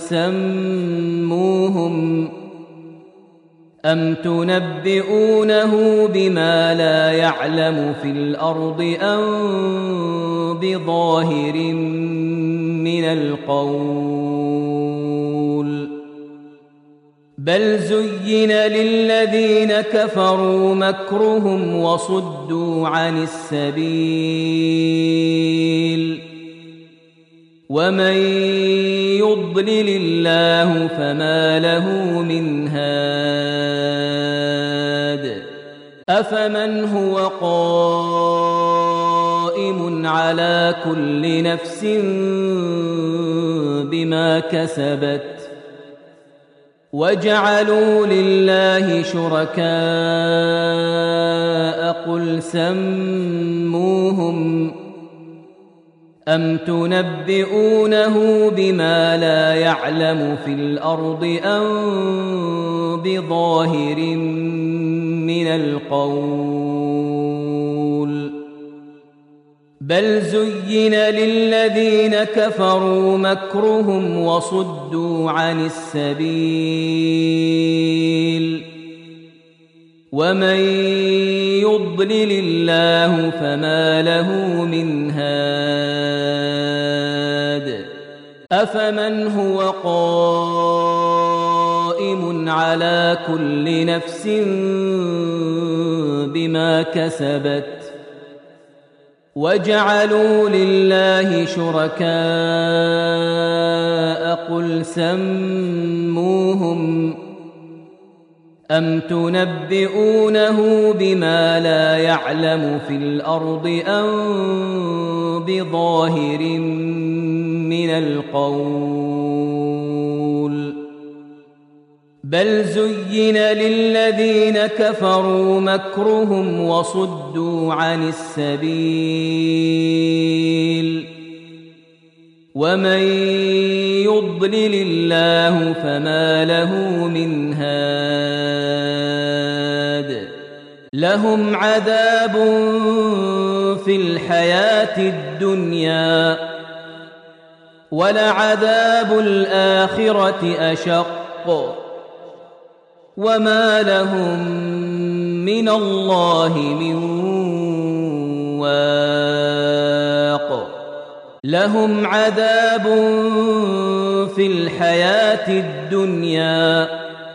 سموهم أم تنبئونه بما لا يعلم في الأرض أم بظاهر من القول بل زين للذين كفروا مكرهم وصدوا عن السبيل ومن يضلل الله فما له من هاد أفمن هو قائم على كل نفس بما كسبت وجعلوا لله شركاء قل سموهم أم تنبئونه بما لا يعلم في الأرض أم بظاهر من القول بل زين للذين كفروا مكرهم وصدوا عن السبيل ومن يضلل الله فما له من هاد أفمن هو قائم على كل نفس بما كسبت وجعلوا لله شركاء قل سموهم أم تنبئونه بما لا يعلم في الأرض أم بظاهر من القول بل زين للذين كفروا مكرهم وصدوا عن السبيل ومن يضلل الله فما له من هاد لهم عذاب في الحياة الدنيا ولعذاب الآخرة أشق وما لهم من الله من واق لهم عذاب في الحياة الدنيا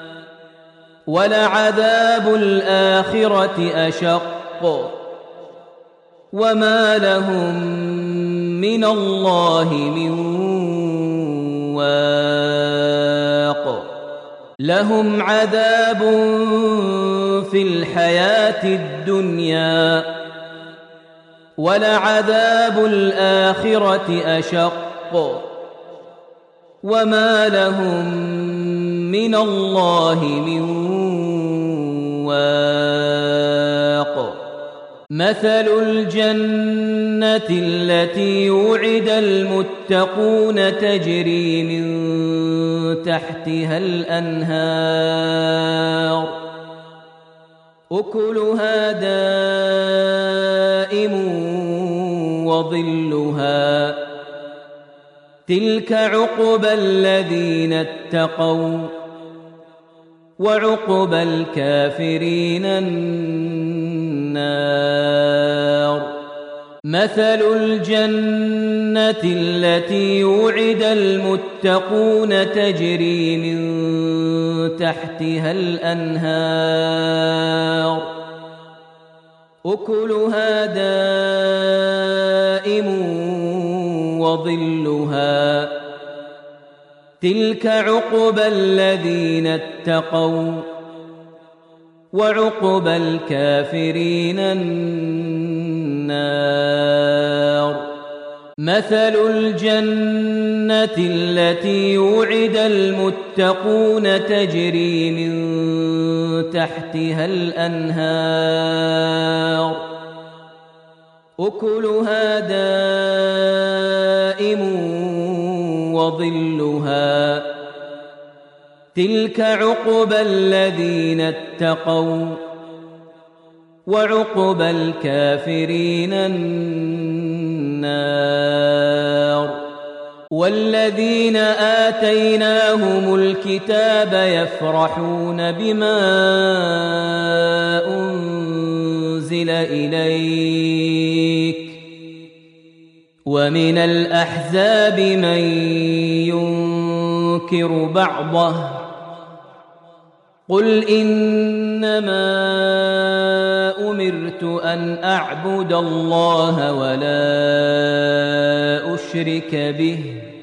ولعذاب الآخرة أشق وما لهم من الله من واق لهم عذاب في الحياة الدنيا ولعذاب الآخرة أشق وما لهم من الله من واق مثل الجنة التي وعد المتقون تجري من تحتها الأنهار أكلها دائم وظلها تلك عقبى الذين اتقوا وعقبى الكافرين النار مثل الجنة التي وعد المتقون تجري من تحتها الأنهار أكلها دائم وظلها تلك عقبى الذين اتقوا وعقبى الكافرين النار مثل الجنة التي وعد المتقون تجري من تحتها الأنهار أكلها دائم وظلها تلك عقبى الذين اتقوا وعقبى الكافرين النار والذين آتيناهم الكتاب يفرحون بما أنزل إليك ومن الأحزاب من ينكر بعضه قل إنما أمرت أن أعبد الله ولا أشرك به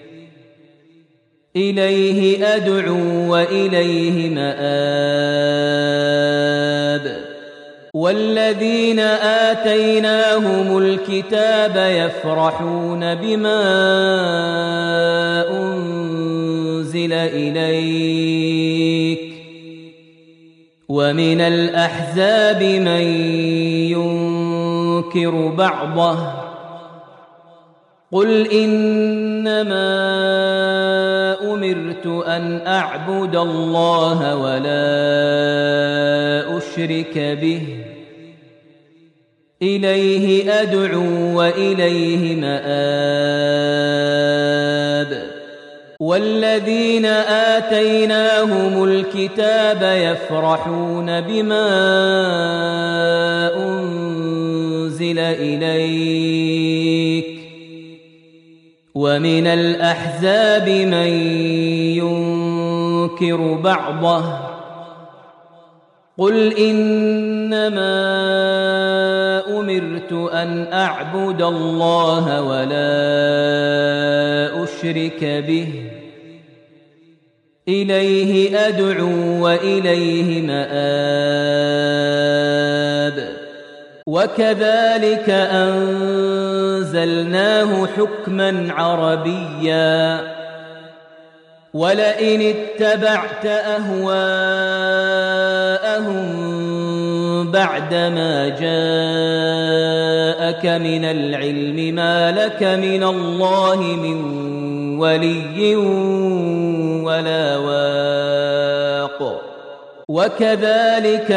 إليه أدعو وإليه مآب والذين آتيناهم الكتاب يفرحون بما أنزل إليك ومن الأحزاب من ينكر بعضه قل إنما أمرت أن أعبد الله ولا أشرك به إليه أدعو وإليه مآب والذين آتيناهم آتيناهم الكتاب يفرحون بما أنزل إليك ومن الأحزاب من ينكر بعضه قل إنما أمرت أن أعبد الله ولا أشرك به إليه أدعو وإليه مآب وكذلك أنزلناه حكما عربيا ولئن اتبعت أهواءهم بعدما جاءك من العلم ما لك من الله من ولي ولا واق وكذلك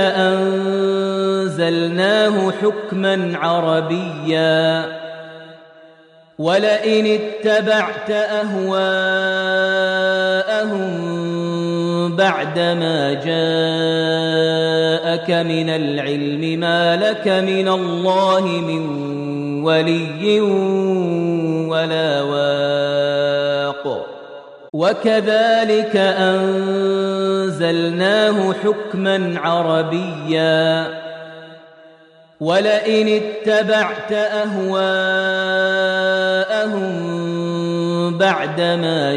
أنزلناه حكما عربيا ولئن اتبعت أهواءهم بعدما جاءك من العلم ما لك من الله من ولي ولا واق وكذلك أنزلناه حكما عربيا ولئن اتبعت أهواءهم بعدما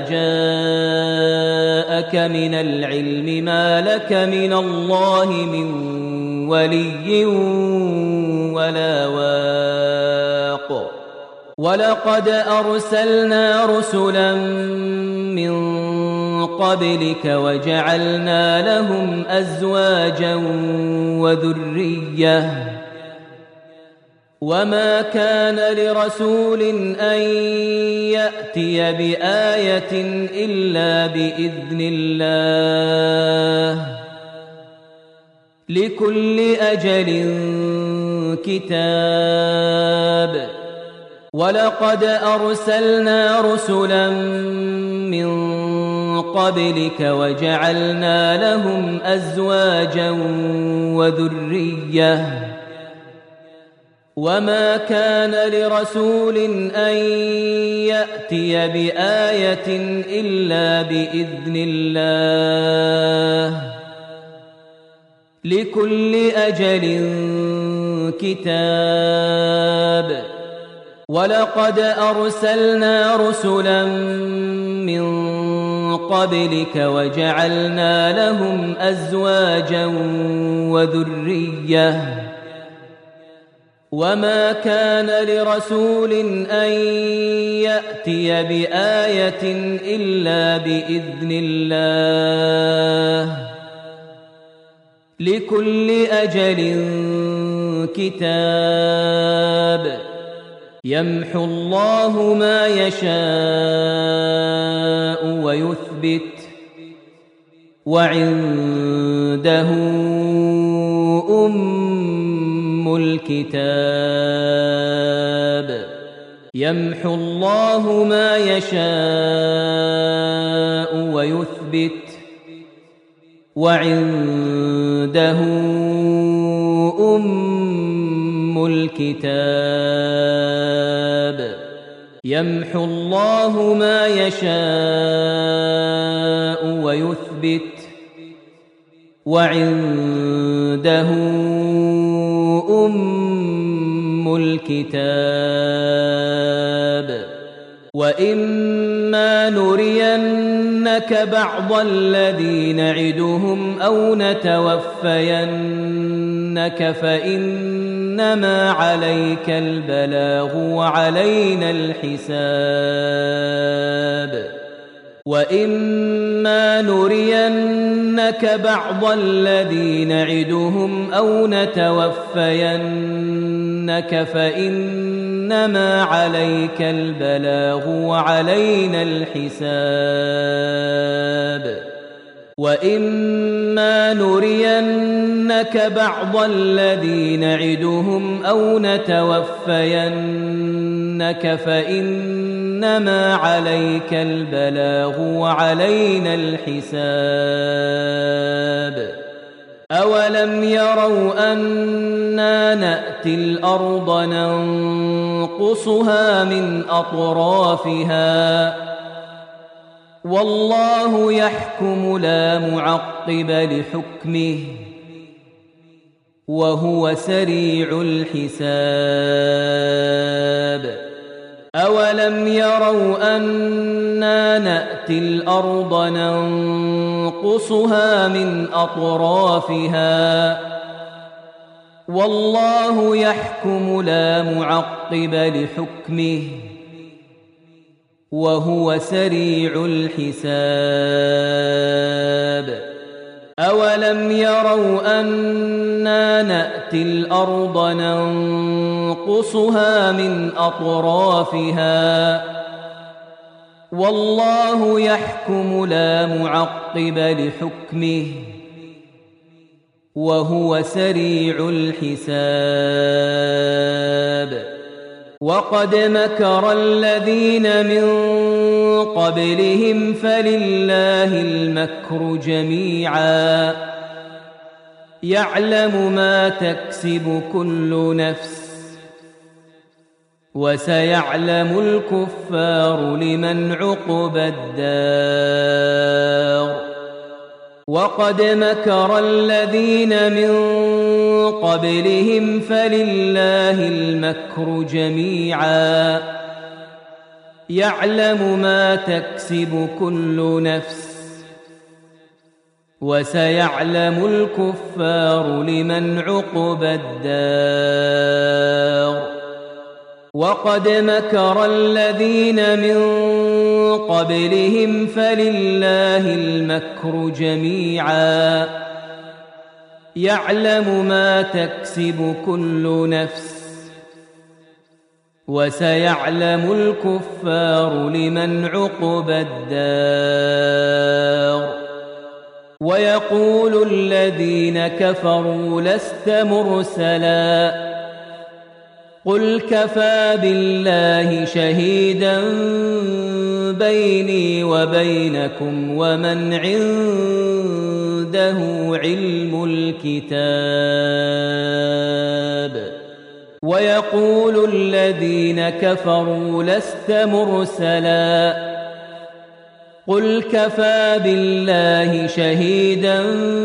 جاءك من العلم ما لك من الله من ولي ولا واق ولقد أرسلنا رسلا من قبلك وجعلنا لهم أزواجا وذرية وما كان لرسول أن يأتي بآية إلا بإذن الله لكل أجل كتاب ولقد أرسلنا رسلا من قبلك وجعلنا لهم أزواجا وذرية وما كان لرسول أن يأتي بآية إلا بإذن الله لكل أجل كتاب ولقد أرسلنا رسلا من قبلك وجعلنا لهم أزواجا وذرية وما كان لرسول أن يأتي بآية إلا بإذن الله لكل أجل كتاب يمحو الله ما يشاء ويثبت وعنده أم الكتاب يمحو الله ما يشاء ويثبت وعنده أم الكتاب يمحو الله ما يشاء ويثبت وعنده أم الكتاب وإما نرينك بعض الذي نعدهم أو نتوفينك فإنما عليك البلاغ وعلينا الحساب وإما نرينك بعض الذي نعدهم أو نتوفينك فإنما عليك البلاغ وعلينا الحساب وإما نرينك بعض الذي نعدهم أو نتوفينك فإنما إنما عليك البلاغ وعلينا الحساب أولم يروا أنا نأتي الأرض ننقصها من أطرافها والله يحكم لا معقب لحكمه وهو سريع الحساب أولم يروا أنا نأتي الأرض ننقصها من أطرافها والله يحكم لا معقب لحكمه وهو سريع الحساب أولم يروا أنا نأتي الأرض ننقصها من أطرافها والله يحكم لا معقب لحكمه وهو سريع الحساب وقد مكر الذين من قبلهم فلله المكر جميعا يعلم ما تكسب كل نفس وسيعلم الكفار لمن عقبى الدار وقد مكر الذين من قبلهم فلله المكر جميعا يعلم ما تكسب كل نفس وسيعلم الكفار لمن عقبى الدار وقد مكر الذين من قبلهم فلله المكر جميعا يعلم ما تكسب كل نفس وسيعلم الكفار لمن عقبى الدار ويقول الذين كفروا لست مرسلا قل كفى بالله شهيدا بيني وبينكم ومن عنده علم الكتاب ويقول الذين كفروا لست مرسلا قل كفى بالله شهيدا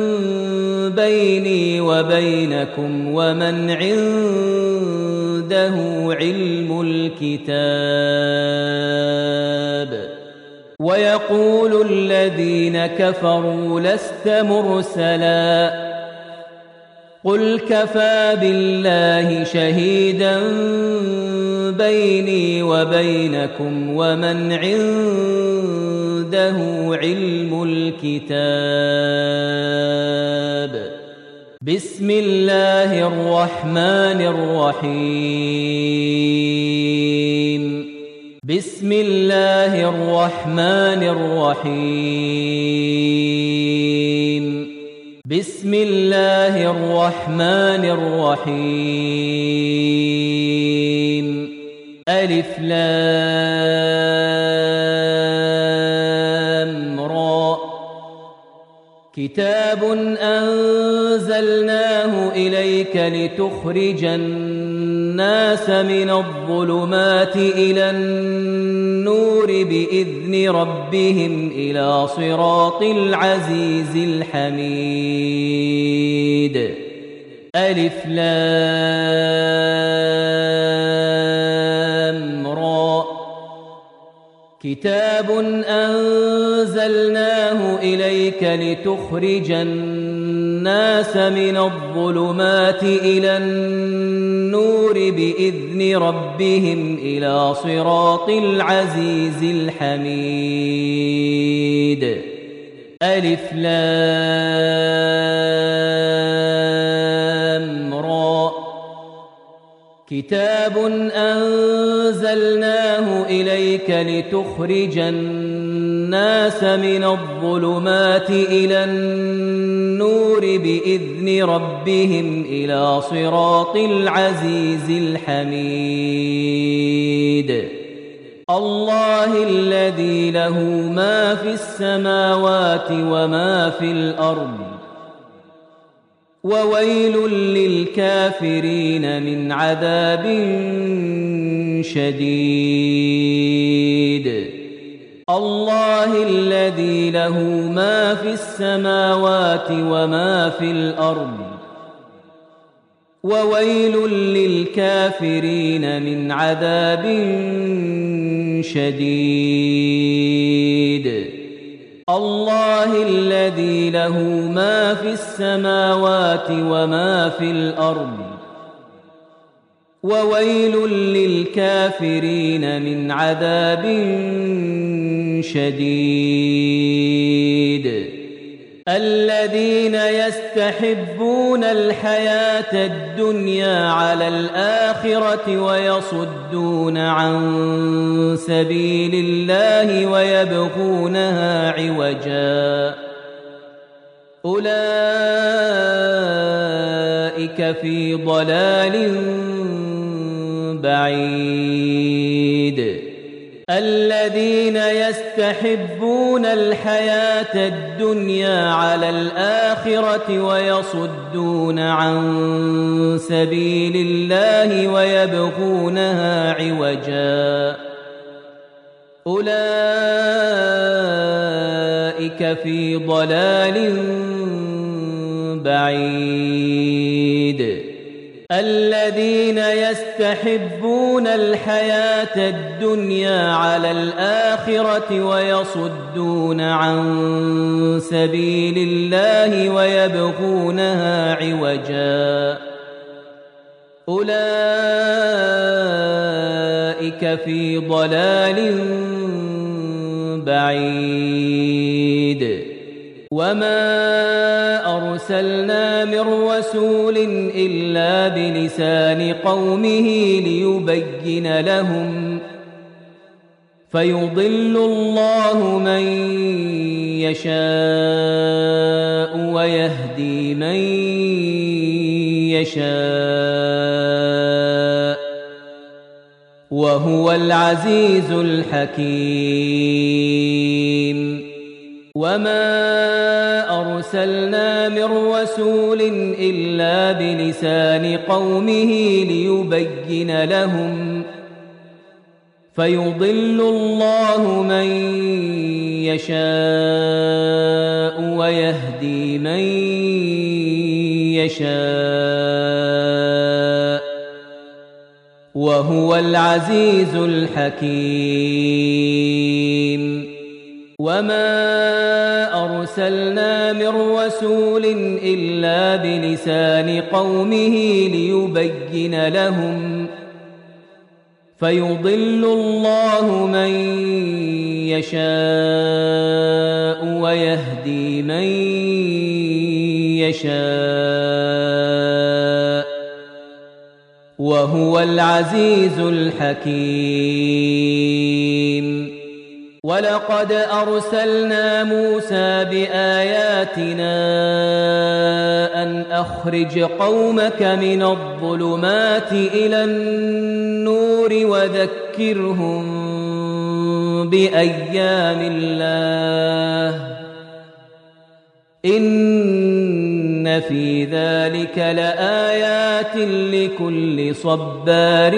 بيني وبينكم ومن عنده علم الكتاب ويقول الذين كفروا لست مرسلا قل كفى بالله شهيدا بيني وبينكم ومن عنده علم الكتاب بسم الله الرحمن الرحيم بسم الله الرحمن الرحيم بسم الله الرحمن الرحيم ألف لام را كتاب أنزلناه إليك لتخرج الناس من الظلمات إلى النور بإذن ربهم إلى صراط العزيز الحميد ألف لام را كتاب أنزلناه إليك لتخرج الناس من الظلمات إلى النور بإذن ربهم إلى صراط العزيز الحميد ألف لام را كتاب أنزلناه إليك لتخرج الناس من الظلمات إلى النور بإذن ربهم إلى صراط العزيز الحميد الله الذي له ما في السماوات وما في الأرض وويل للكافرين من عذاب شديد الله الذي له ما في السماوات وما في الأرض وويل للكافرين من عذاب شديد الله الذي له ما في السماوات وما في الأرض وويل للكافرين من عذاب شديد الذين يستحبون الحياة الدنيا على الآخرة ويصدون عن سبيل الله ويبغونها عوجا أولئك في ضلال بعيد الذين يستحبون الحياة الدنيا على الآخرة ويصدون عن سبيل الله ويبغونها عوجا أولئك في ضلال بعيد الذين يستحبون الحياة الدنيا على الآخرة ويصدون عن سبيل الله ويبغونها عوجا أولئك في ضلال بعيد وما أرسلنا من رسول إلا بلسان قومه ليبين لهم فيضل الله من يشاء ويهدي من يشاء وهو العزيز الحكيم وما أرسلنا من رسول إلا بلسان قومه ليبين لهم فيضل الله من يشاء ويهدي من يشاء وهو العزيز الحكيم وما أرسلنا من رسول إلا بلسان قومه ليبين لهم فيضل الله من يشاء ويهدي من يشاء وهو العزيز الحكيم ولقد أرسلنا موسى بآياتنا أن أخرج قومك من الظلمات إلى النور وذكرهم بأيام الله إن في ذلك لآيات لكل صبار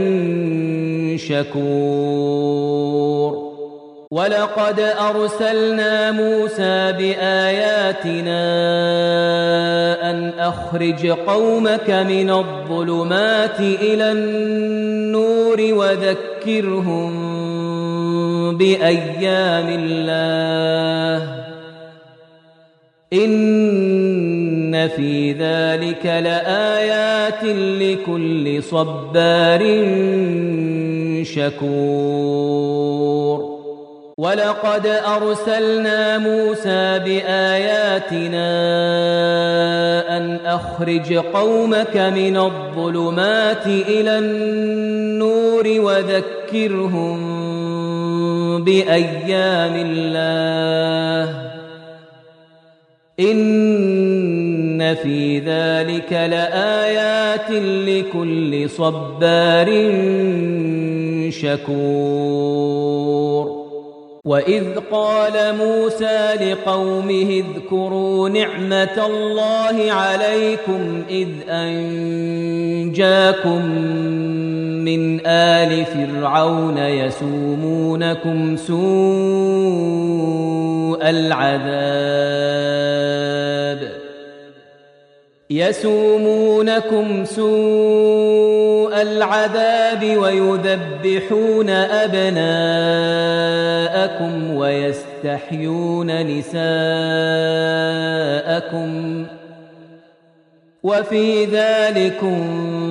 شكور ولقد أرسلنا موسى بآياتنا أن أخرج قومك من الظلمات إلى النور وذكرهم بأيام الله إن في ذلك لآيات لكل صبار شكور ولقد أرسلنا موسى بآياتنا أن أخرج قومك من الظلمات إلى النور وذكرهم بأيام الله إن في ذلك لآيات لكل صبار شكور وإذ قال موسى لقومه اذكروا نعمة الله عليكم إذ أنجاكم من آل فرعون يسومونكم سوء العذاب ويذبحون أبناءكم ويستحيون نساءكم وفي ذلكم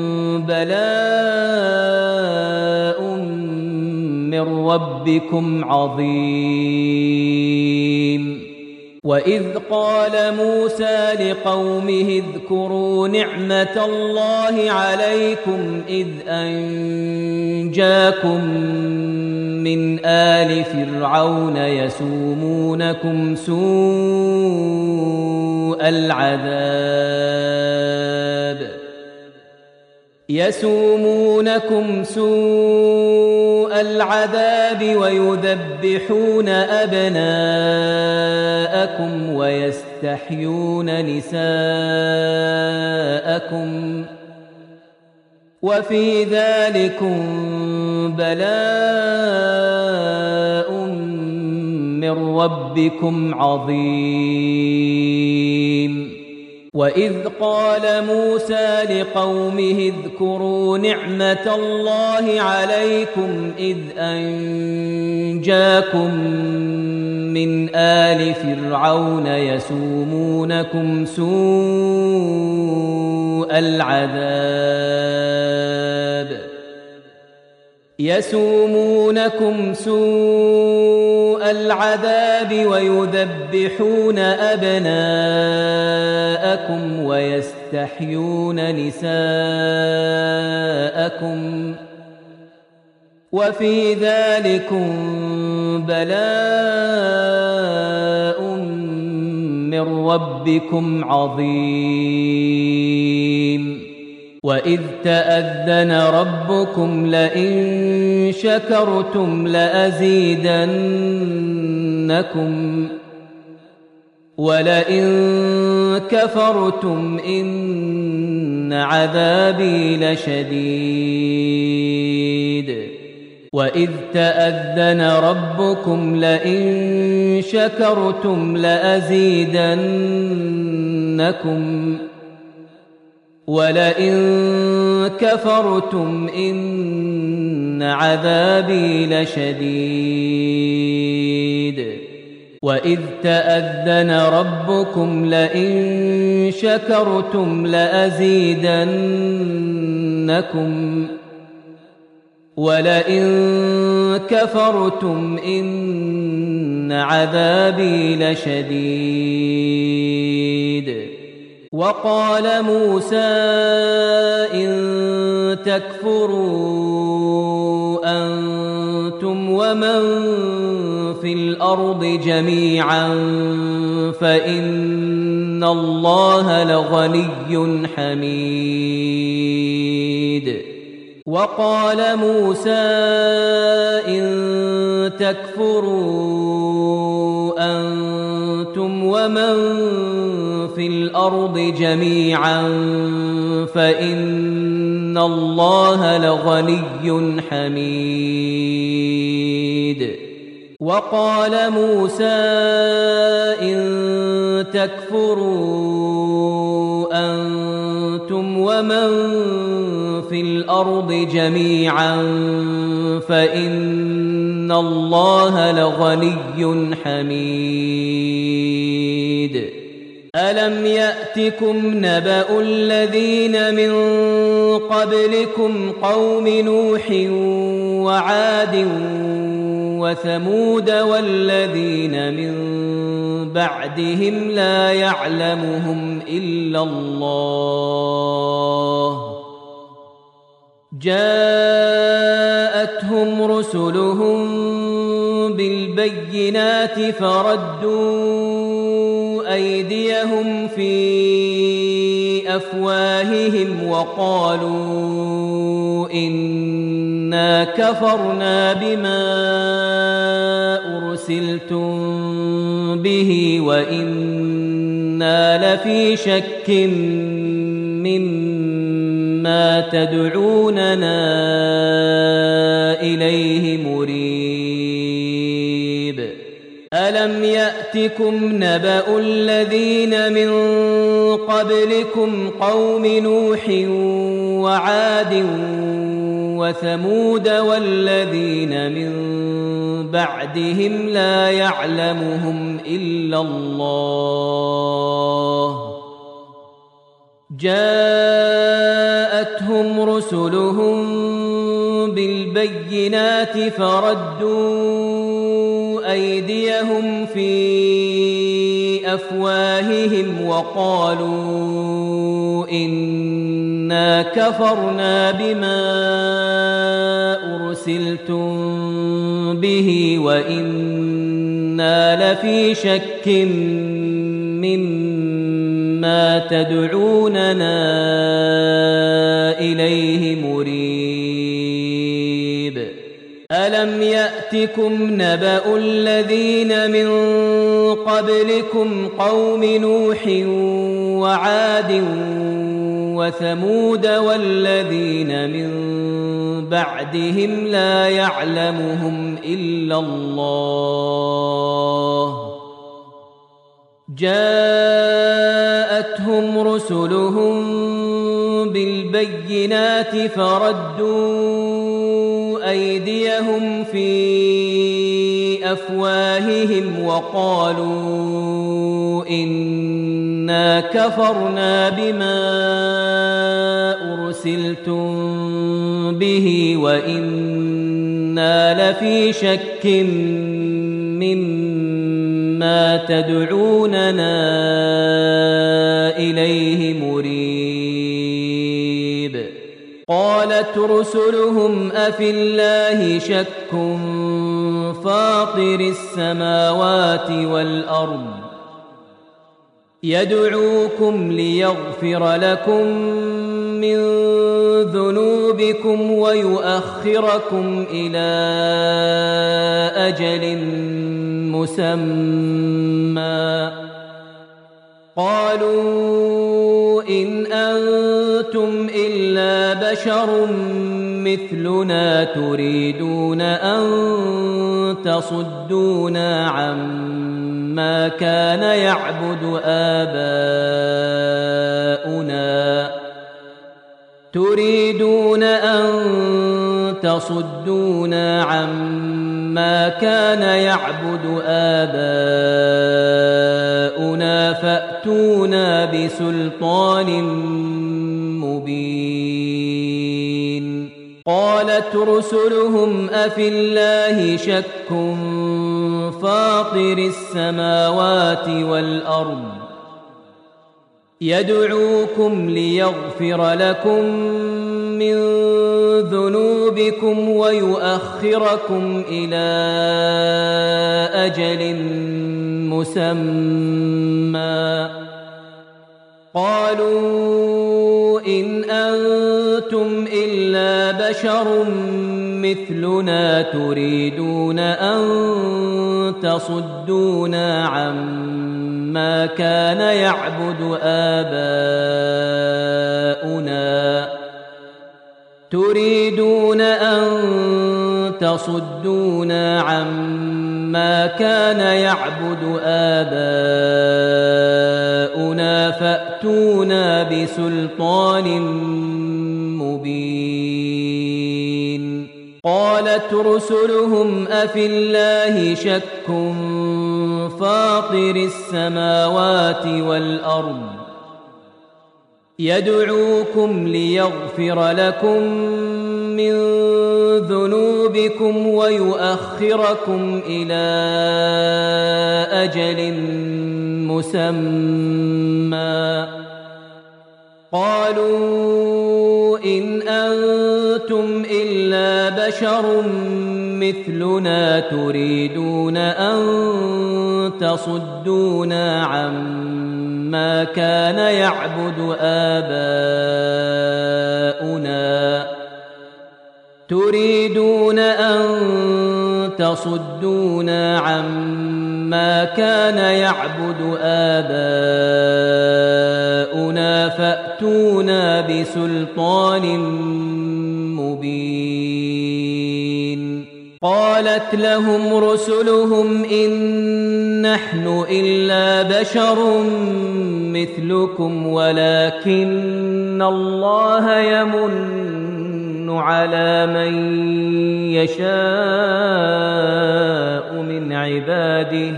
بلاء من ربكم عظيم وإذ قال موسى لقومه اذكروا نعمة الله عليكم إذ أنجاكم من آل فرعون يسومونكم سوء العذاب ويذبحون أبناءكم ويستحيون نساءكم وفي ذلكم بلاء من ربكم عظيم وإذ قال موسى لقومه اذكروا نعمة الله عليكم إذ أنجاكم من آل فرعون يسومونكم سوء العذاب ويذبحون أبناءكم ويستحيون نساءكم وفي ذلكم بلاء من ربكم عظيم وإذ تأذن ربكم لئن شكرتم لأزيدنكم ولئن كفرتم إن عذابي لشديد وإذ تأذن ربكم لئن شكرتم لأزيدنكم ولئن كفرتم إن عذابي لشديد وإذ تأذن ربكم لئن شكرتم لأزيدنكم ولئن كفرتم إن عذابي لشديد وقال موسى إن تكفروا أنتم ومن في الأرض جميعا فإن الله لغني حميد وقال موسى إن تكفروا أنتم ومن في الأرض جميعا فإن الله لغني حميد وقال موسى إن تكفروا أنتم ومن في الأرض جميعا فإن الله لغني حميد ألم يأتكم نبأ الذين من قبلكم قوم نوح وعاد وثمود والذين من بعدهم لا يعلمهم إلا الله جاءتهم رسلهم بالبينات فردوا أيديهم في أفواههم وقالوا إنا إنا كفرنا بما أرسلتم به وإنا لفي شك مما تدعوننا إليه مريب ألم يأتكم نبأ الذين من قبلكم قوم نوح وعاد وثمود والذين من بعدهم لا يعلمهم إلا الله جاءتهم رسلهم بالبينات فردوا أيديهم في أفواههم وقالوا إنا كفرنا بما أرسلتم به وإنا لفي شك مما تدعوننا إليه مريب ألم يأتكم نبأ الذين من قبلكم قوم نوح وعاد وثمود والذين من بعدهم لا يعلمهم إلا الله جاءتهم رسلهم بالبينات فردوا أيديهم في أفواههم وقالوا إنا كفرنا بما أرسلتم به وإنا لفي شك مما تدعوننا إليه مريب قالت رسلهم أفي الله شك فاطر السماوات والأرض يدعوكم ليغفر لكم من ذنوبكم ويؤخركم إلى أجل مسمى قالوا إن أنتم إلا بشر مثلنا تريدون أن تصدونا عما كان يعبد آباؤنا تريدون أن تصدونا عما كان يعبد آباؤنا فأتونا بسلطان مبين قالت رسلهم أفي الله شك فاطر السماوات والأرض يدعوكم ليغفر لكم من ذنوبكم ويؤخركم إلى أجل مسمى قالوا إن أنتم إلا بشر مثلنا تريدون أن تصدونا عما كان يعبد آباؤنا تريدون أن تصدونا عما كان يعبد آباؤنا فأتونا بسلطان مبين قالت رسلهم أفي الله شك فاطر السماوات والأرض يدعوكم ليغفر لكم من ذنوبكم ويؤخركم إلى أجل مسمى قالوا إن أنتم إلا بشر مثلنا تريدون أن تصدونا عما كان يعبد آباؤنا تريدون تصدونا عما كان يعبد آباؤنا فأتونا بسلطان مبين. قالت لهم رسلهم إن نحن إلا بشر مثلكم ولكن الله يمن على من يشاء من عباده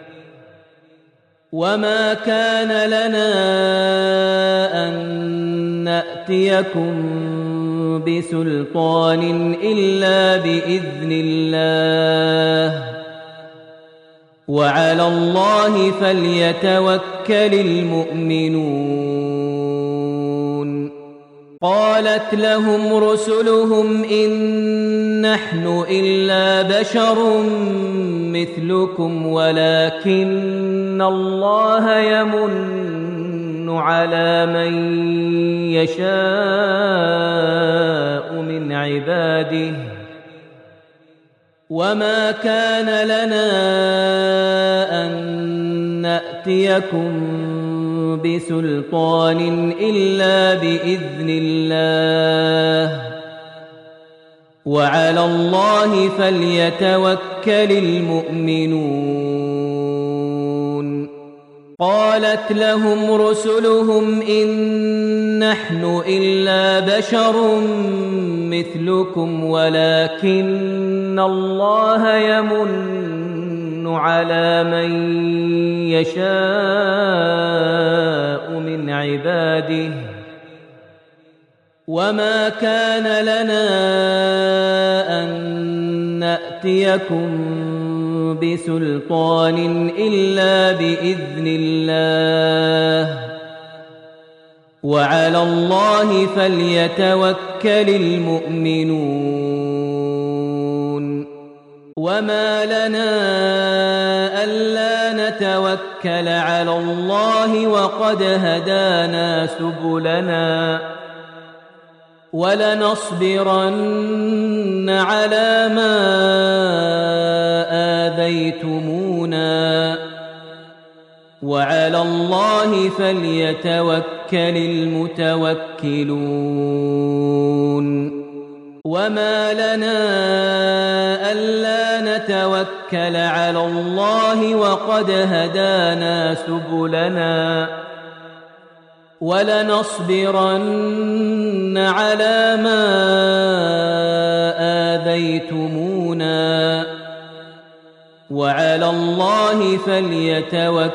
وما كان لنا أن نأتيكم بسلطان إلا بإذن الله وعلى الله فليتوكل المؤمنون. قالت لهم رسلهم إن نحن إلا بشر مثلكم ولكن الله يمن على من يشاء من عباده وما كان لنا أن نأتيكم بسلطان إلا بإذن الله وعلى الله فليتوكل المؤمنون. قالت لهم رسلهم إن نحن إلا بشر مثلكم ولكن الله يمن على من يشاء من عباده وما كان لنا أن نأتيكم بسلطان إلا بإذن الله وعلى الله فليتوكل المؤمنون. وما لنا ألا نتوكل على الله وقد هدانا سبلنا ولنصبرن على ما آذيتمونا وعلى الله فليتوكل المتوكلون. وما لنا ألا نتوكل على الله وقد هدانا سبلنا ولنصبرن على ما آذيتمونا وعلى الله فليتوكل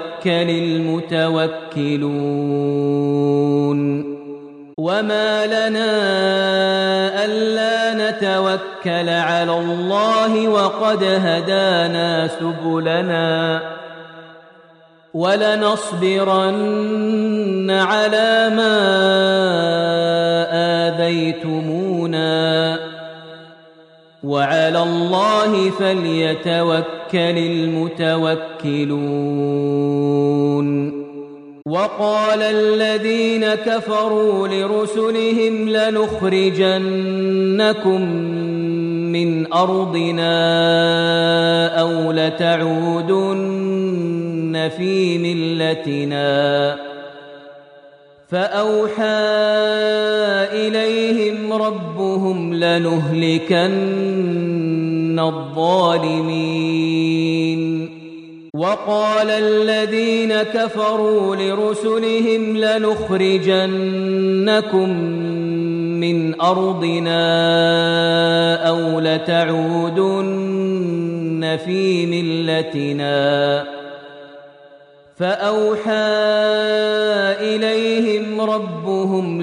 المتوكلون. وما لنا ألا نتوكل على الله وقد هدانا سبلنا ولنصبرن على ما آذيتمونا وعلى الله فليتوكل المتوكلون. وقال الذين كفروا لرسلهم لنخرجنكم من أرضنا أو لتعودن في ملتنا فأوحى إليهم ربهم لنهلكن الظالمين. وقال الذين كفروا لرسلهم لنخرجنكم من أرضنا أو لتعودن في ملتنا فأوحى إليهم ربهم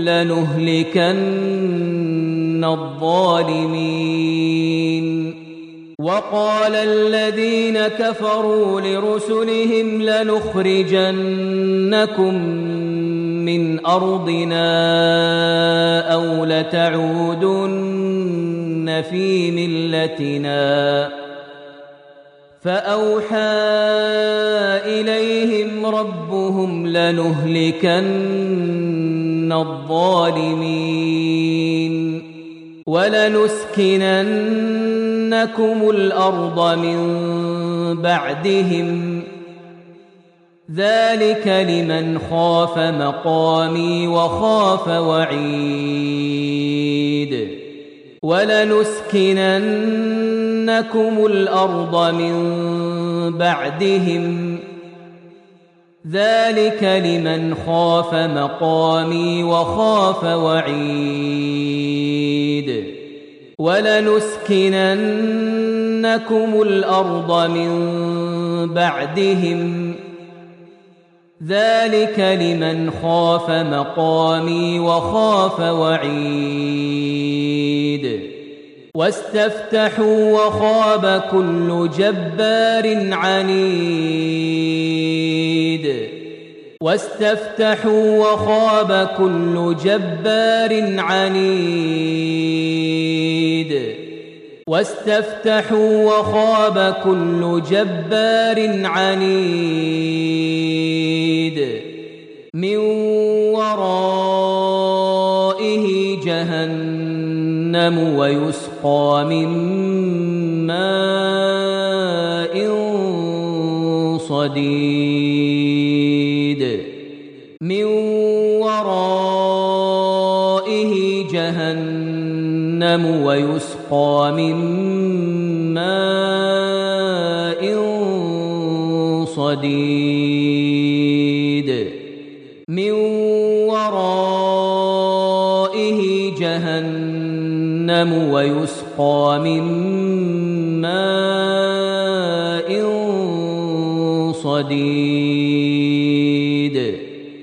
لنهلكن الظالمين. وقال الذين كفروا لرسلهم لنخرجنكم من أرضنا أو لتعودن في ملتنا فأوحى إليهم ربهم لنهلكن الظالمين ولنسكننكم لنسكننكم الأرض من بعدهم ذلك لمن خاف مقامي وخاف وعيد ولنسكننكم الأرض من بعدهم ذلك لمن خاف مقامي وخاف وعيد ولنسكننكم الأرض من بعدهم ذلك لمن خاف مقامي وخاف وعيد واستفتحوا وخاب كل جبار عنيد واستفتحوا وخاب كل جبار عنيد واستفتحوا وخاب كل جبار عنيد من ورائه جهنم ويسقى من ماء صديد من ورائه جهنم ويسقى من ماء صديد من ورائه جهنم ويسقى من ماء صديد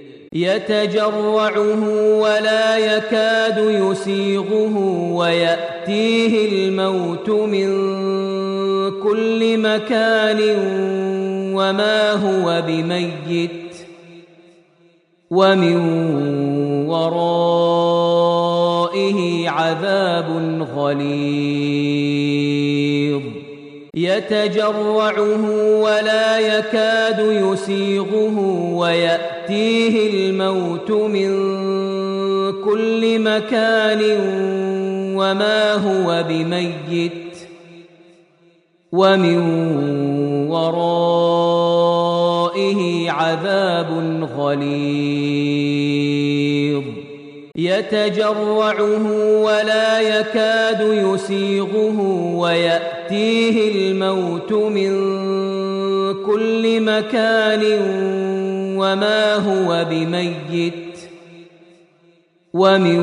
يتجرعه ولا يكاد يسيغه ويأتيه الموت من كل مكان وما هو بميت ومن ورائه عذاب غليظ يتجرعه ولا يكاد يسيغه ويأتيه الموت من كل مكان وما هو بميت ومن ورائه عذاب غليظ يتجرعه ولا يكاد يسيغه ويأتيه الموت من كل مكان وما هو بميت ومن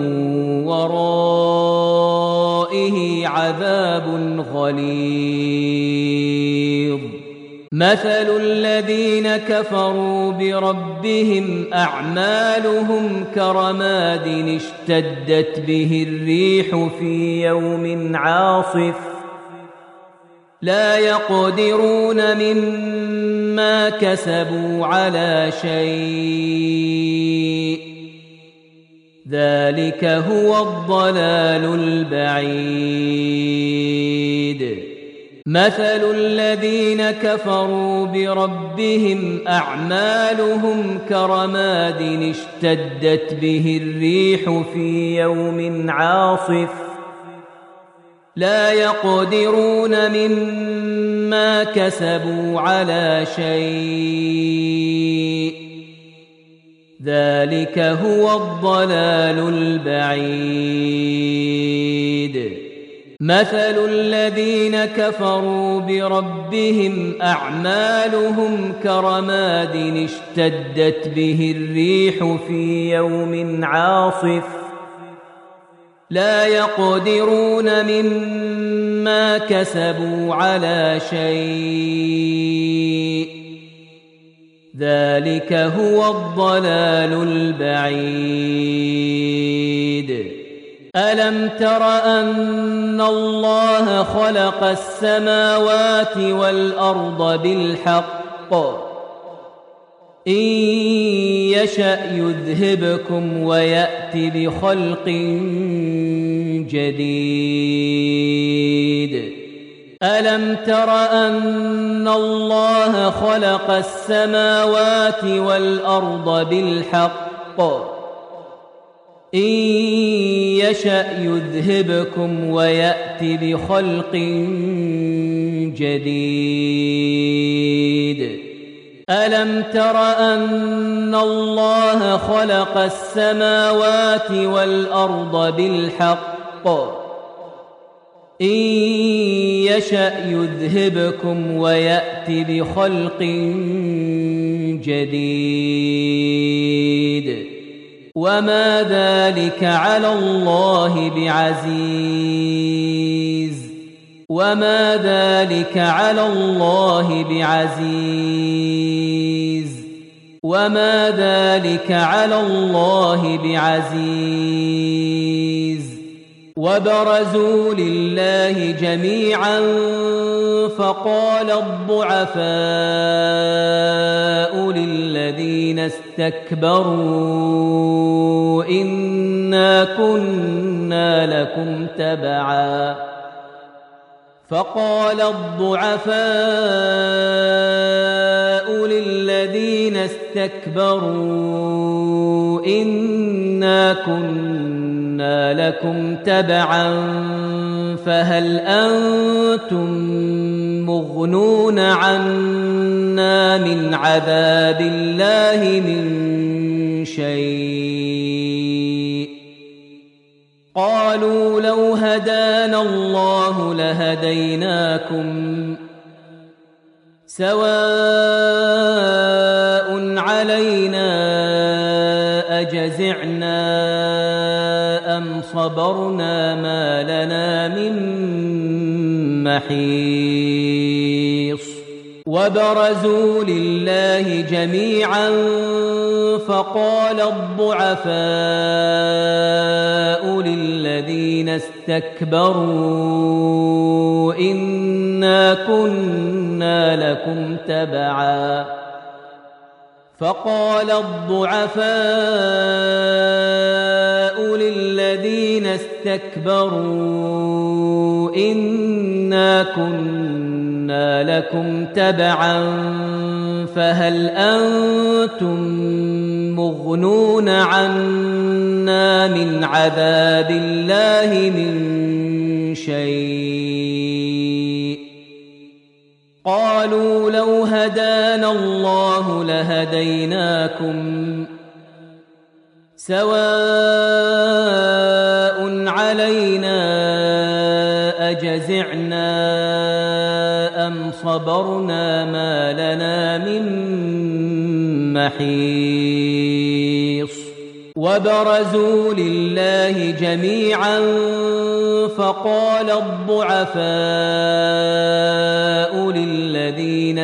ورائه عذاب غليظ مثل الذين كفروا بربهم أعمالهم كرماد اشتدت به الريح في يوم عاصف لا يقدرون مما كسبوا على شيء ذلك هو الضلال البعيد مثل الذين كفروا بربهم أعمالهم كرماد اشتدت به الريح في يوم عاصف لا يقدرون مما كسبوا على شيء ذلك هو الضلال البعيد مثل الذين كفروا بربهم أعمالهم كرماد اشتدت به الريح في يوم عاصف لا يقدرون مما كسبوا على شيء ذلك هو الضلال البعيد ألم تر أن الله خلق السماوات والأرض بالحق إن يشأ يذهبكم ويأت بخلق جديد ألم تر أن الله خلق السماوات والأرض بالحق إن يشأ يذهبكم ويأت بخلق جديد ألم تر أن الله خلق السماوات والأرض بالحق إن يشأ يذهبكم ويأت بخلق جديد وما ذلك على الله بعزيز وما ذلك على الله بعزيز وما ذلك على الله بعزيز وبرزوا لله جميعا فقال الضعفاء للذين استكبروا إنا كنا لكم تبعا فقال الضعفاء للذين استكبروا إنا كنا لكم تبعا فهل أنتم مغنون عنا من عذاب الله من شيء قالوا لو هدانا الله لهديناكم سواء علينا أجزعنا أم صبرنا ما لنا من محيص وبرزوا لله جميعا فقال الضعفاء للذين استكبروا إنا كنا لكم تبعا فقال الضعفاء للذين استكبروا إنا كنا لكم تبعا فهل أنتم مغنون عنا من عذاب الله من شيء قالوا لو هدانا الله لهديناكم سواء علينا أجزعنا أم صبرنا ما لنا من محيص وبرزوا لله جميعا فقال الضعفاء للذين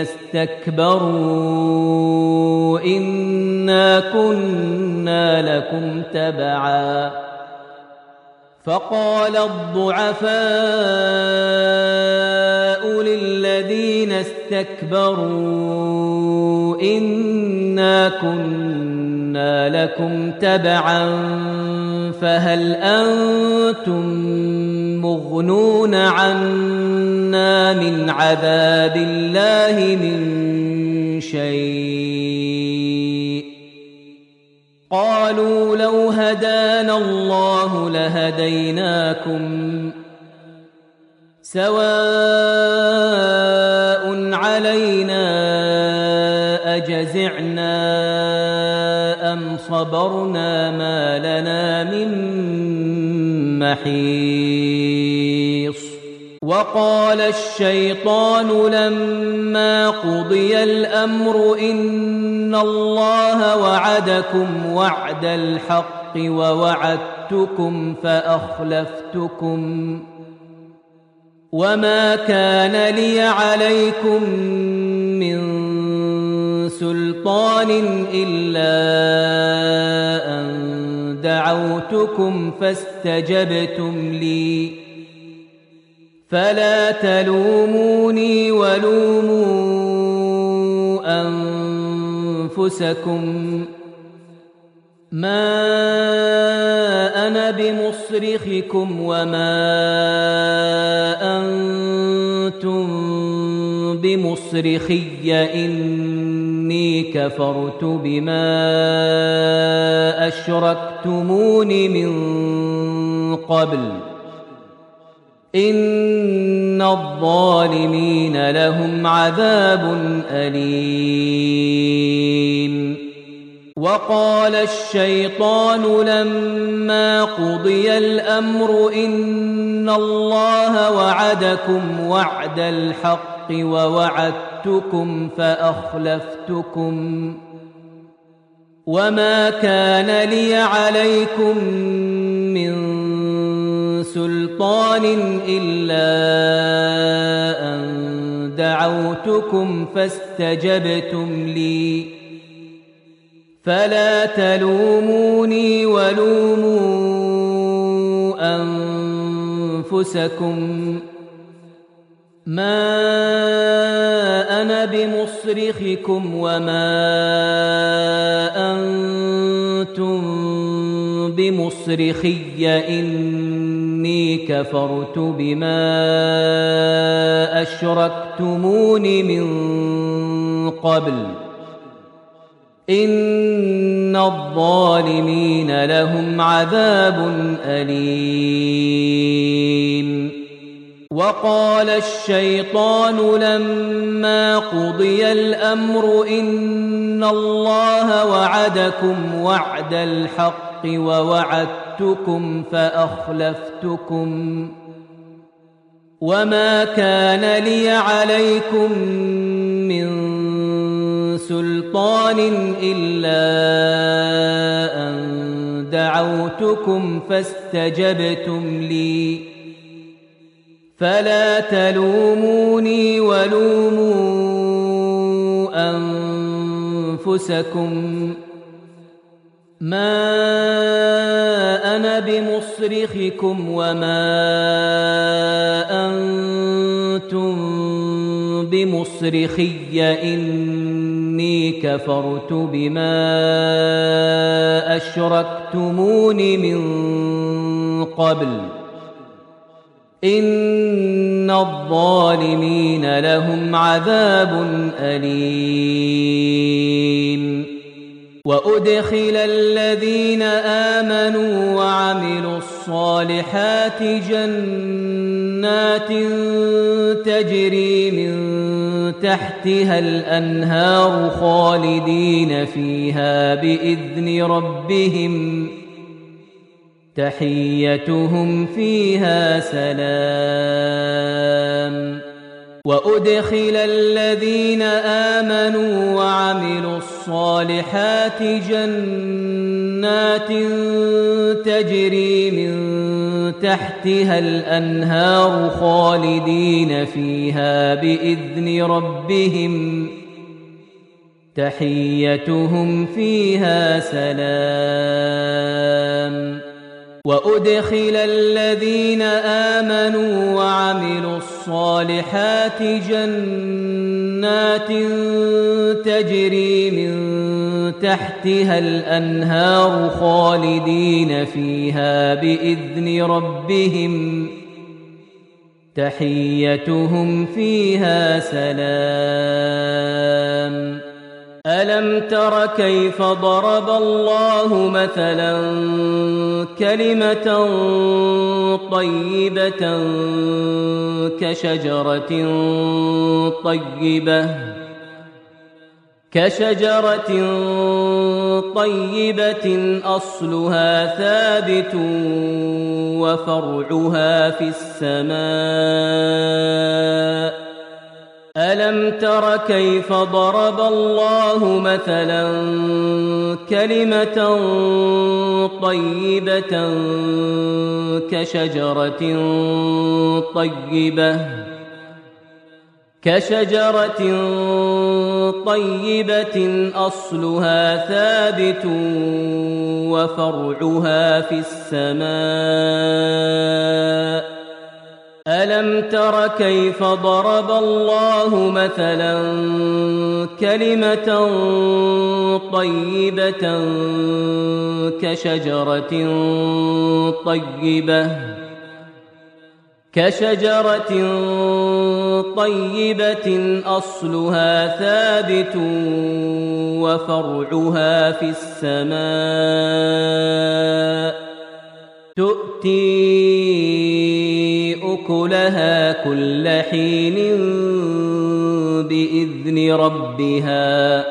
استكبروا إنا كنا لكم تبعا فقال الضعفاء للذين استكبروا إنا كنا لكم تبعا فهل أنتم مغنون عنا من عذاب الله من شيء قالوا لو هدانا الله لهديناكم سواء علينا أجزعنا أم صبرنا ما لنا من محيص وقال الشيطان لما قضي الأمر إن الله وعدكم وعد الحق ووعدتكم فأخلفتكم وما كان لي عليكم من سلطان إلا أن دعوتكم فاستجبتم لي فلا تلوموني ولوموا أنفسكم ما أنا بمصرخكم وما أنتم بمصرخي إني إني كفرت بما أشركتمون من قبل إن الظالمين لهم عذاب أليم. وقال الشيطان لما قضي الأمر إن الله وعدكم وعد الحق ووعدتكم فأخلفتكم وما كان لي عليكم من سلطان إلا أن دعوتكم فاستجبتم لي فلا تلوموني ولوموا أنفسكم ما أنا بمصرخكم وما أنتم بمصرخي إني كفرت بما أشركتمون من قبل إن الظالمين لهم عذاب أليم. وقال الشيطان لما قضي الأمر إن الله وعدكم وعد الحق ووعدتكم فأخلفتكم وما كان لي عليكم من سلطان إلا أن دعوتكم فاستجبتم لي فلا تلوموني ولوموا أنفسكم ما أنا بمصرخكم وما أنتم بمصرخي إني كفرت بما أشركتمون من قبل إن الظالمين لهم عذاب أليم. وأدخل الذين آمنوا وعملوا الصالحات جنات تجري من تحتها الأنهار خالدين فيها بإذن ربهم تحيتهم فيها سلام. وأدخل الذين آمنوا وعملوا الصالحات جنات تجري من تحتها الأنهار خالدين فيها بإذن ربهم تحيتهم فيها سلام. وأدخل الذين آمنوا وعملوا الصالحات جنات تجري من تحتها الأنهار خالدين فيها بإذن ربهم تحيتهم فيها سلام. ألم تر كيف ضرب الله مثلا كلمة طيبة كشجرة طيبة أصلها ثابت وفرعها في السماء. ألم تر كيف ضرب الله مثلا كلمة طيبة كشجرة طيبة أصلها ثابت وفرعها في السماء. ألم تر كيف ضرب الله مثلا كلمة طيبة كشجرة كشجرة طيبة أصلها ثابت وفرعها في السماء تؤتي أكلها كل حين بإذن ربها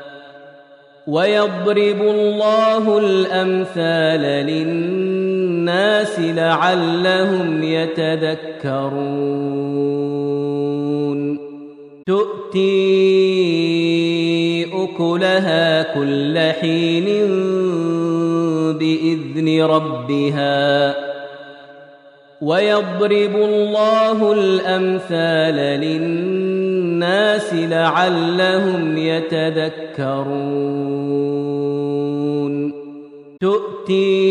ويضرب الله الأمثال للناس لعلهم يتذكرون تؤتي أكلها كل حين بإذن ربها ويضرب الله الأمثال للناس لعلهم يتذكرون تؤتي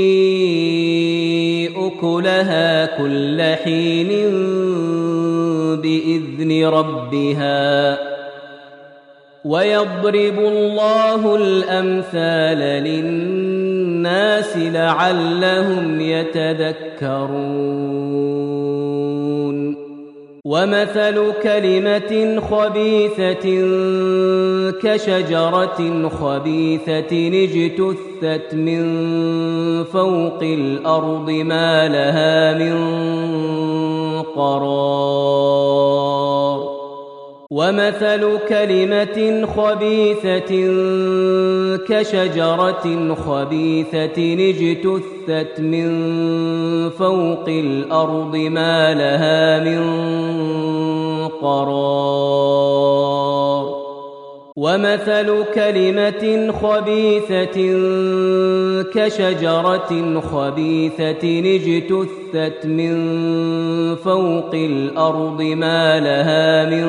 أكلها كل حين بإذن ربها ويضرب الله الأمثال للناس لعلهم يتذكرون ومثل كلمة خبيثة كشجرة خبيثة اجتثت من فوق الأرض ما لها من قرار ومثل كلمة خبيثة كشجرة خبيثة اجتثت من فوق الأرض ما لها من قرار ومثل كلمة خبيثة كشجرة خبيثة اجتثت من فوق الأرض ما لها من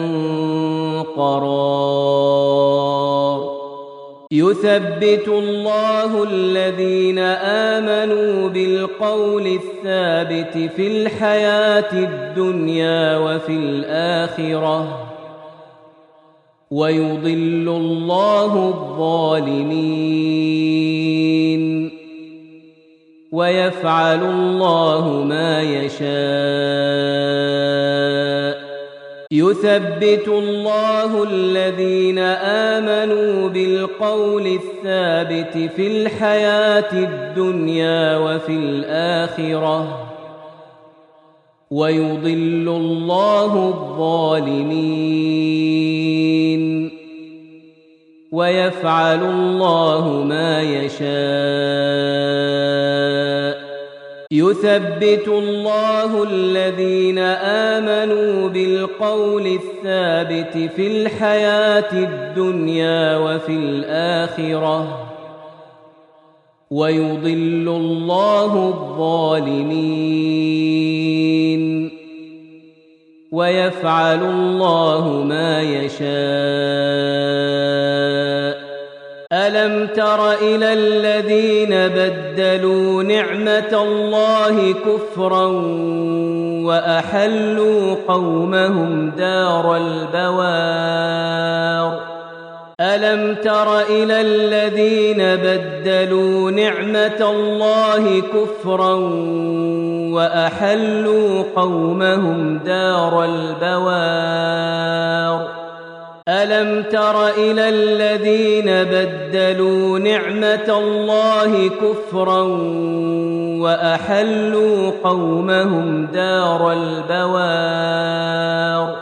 قرار يثبت الله الذين آمنوا بالقول الثابت في الحياة الدنيا وفي الآخرة ويضل الله الظالمين ويفعل الله ما يشاء يثبت الله الذين آمنوا بالقول الثابت في الحياة الدنيا وفي الآخرة ويضل الله الظالمين ويفعل الله ما يشاء يثبت الله الذين آمنوا بالقول الثابت في الحياة الدنيا وفي الآخرة ويضل الله الظالمين ويفعل الله ما يشاء ألم تر إلى الذين بدلوا نعمة الله كفرا وأحلوا قومهم دار البوار ألم تر إلى الذين بدلوا نعمة الله كفرا وأحلوا قومهم دار البوار ألم تر إلى الذين بدلوا نعمة الله كفرا وأحلوا قومهم دار البوار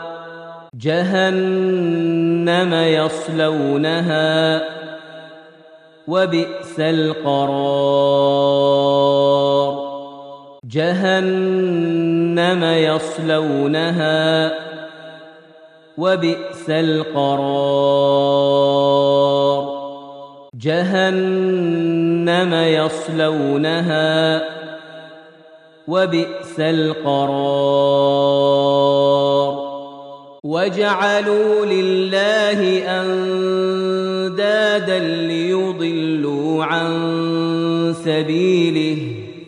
جهنم يصلونها وبئس القرار جهنم يصلونها وبئس القرار جهنم يصلونها وبئس القرار وجعلوا لله أندادا ليضلوا عن سبيله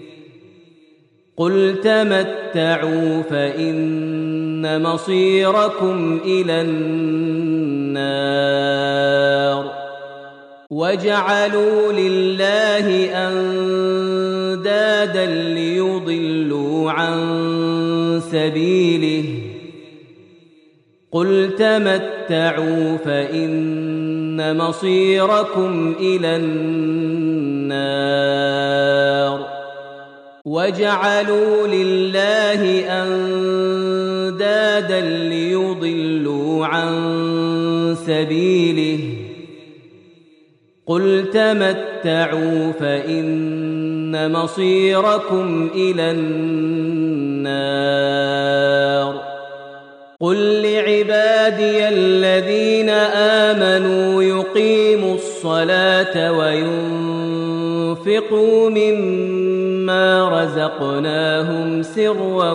قل تمتعوا فإن مصيركم إلى النار وجعلوا لله أندادا ليضلوا عن سبيله قل تمتعوا فإن مصيركم إلى النار وجعلوا لله أندادا ليضلوا عن سبيله قل تمتعوا فإن مصيركم إلى النار قل لعبادي الذين آمنوا يقيموا الصلاة وينفقوا مما رزقناهم سرا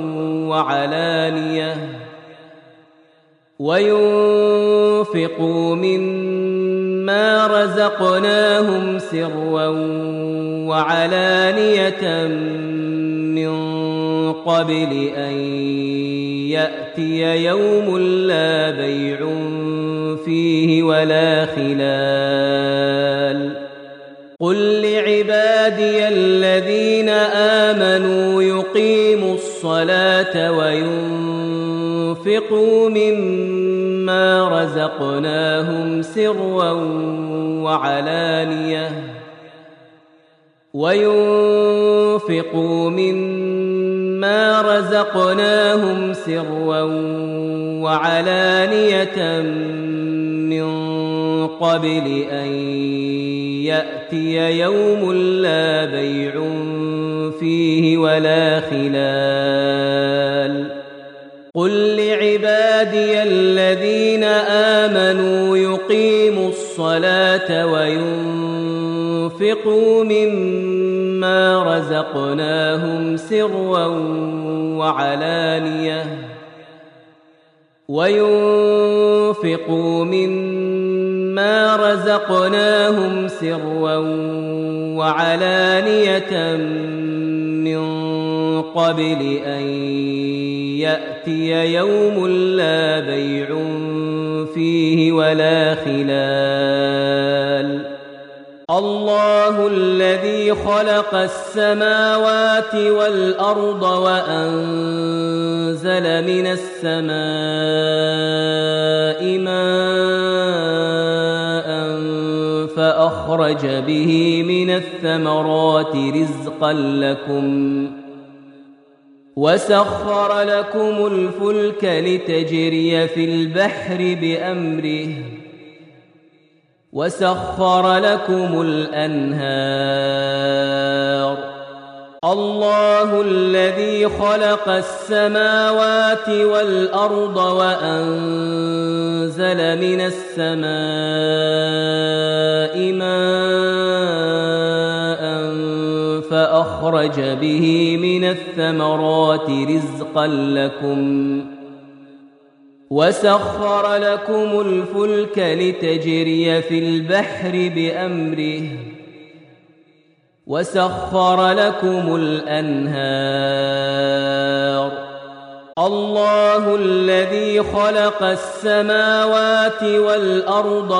وعلانية من قبل أن يأتي يوم لا بيع فيه ولا خلال قل لعبادي الذين آمنوا يقيموا الصلاة وينفقوا مما رزقناهم سرا وعلانية من قبل أن يأتي يوم لا بيع فيه ولا خلال قل لعبادي الذين آمنوا يقيموا الصلاة وينفقوا مما رزقناهم سرا وعلانية من قبل أن يأتي يوم لا بيع فيه ولا خلال الله الذي خلق السماوات والأرض وأنزل من السماء ماء فأخرج به من الثمرات رزقا لكم وسخر لكم الفلك لتجري في البحر بأمره وسخر لكم الأنهار الله الذي خلق السماوات والأرض وأنزل من السماء ماء فأخرج به من الثمرات رزقا لكم وسخر لكم الفلك لتجري في البحر بأمره وسخر لكم الأنهار الله الذي خلق السماوات والأرض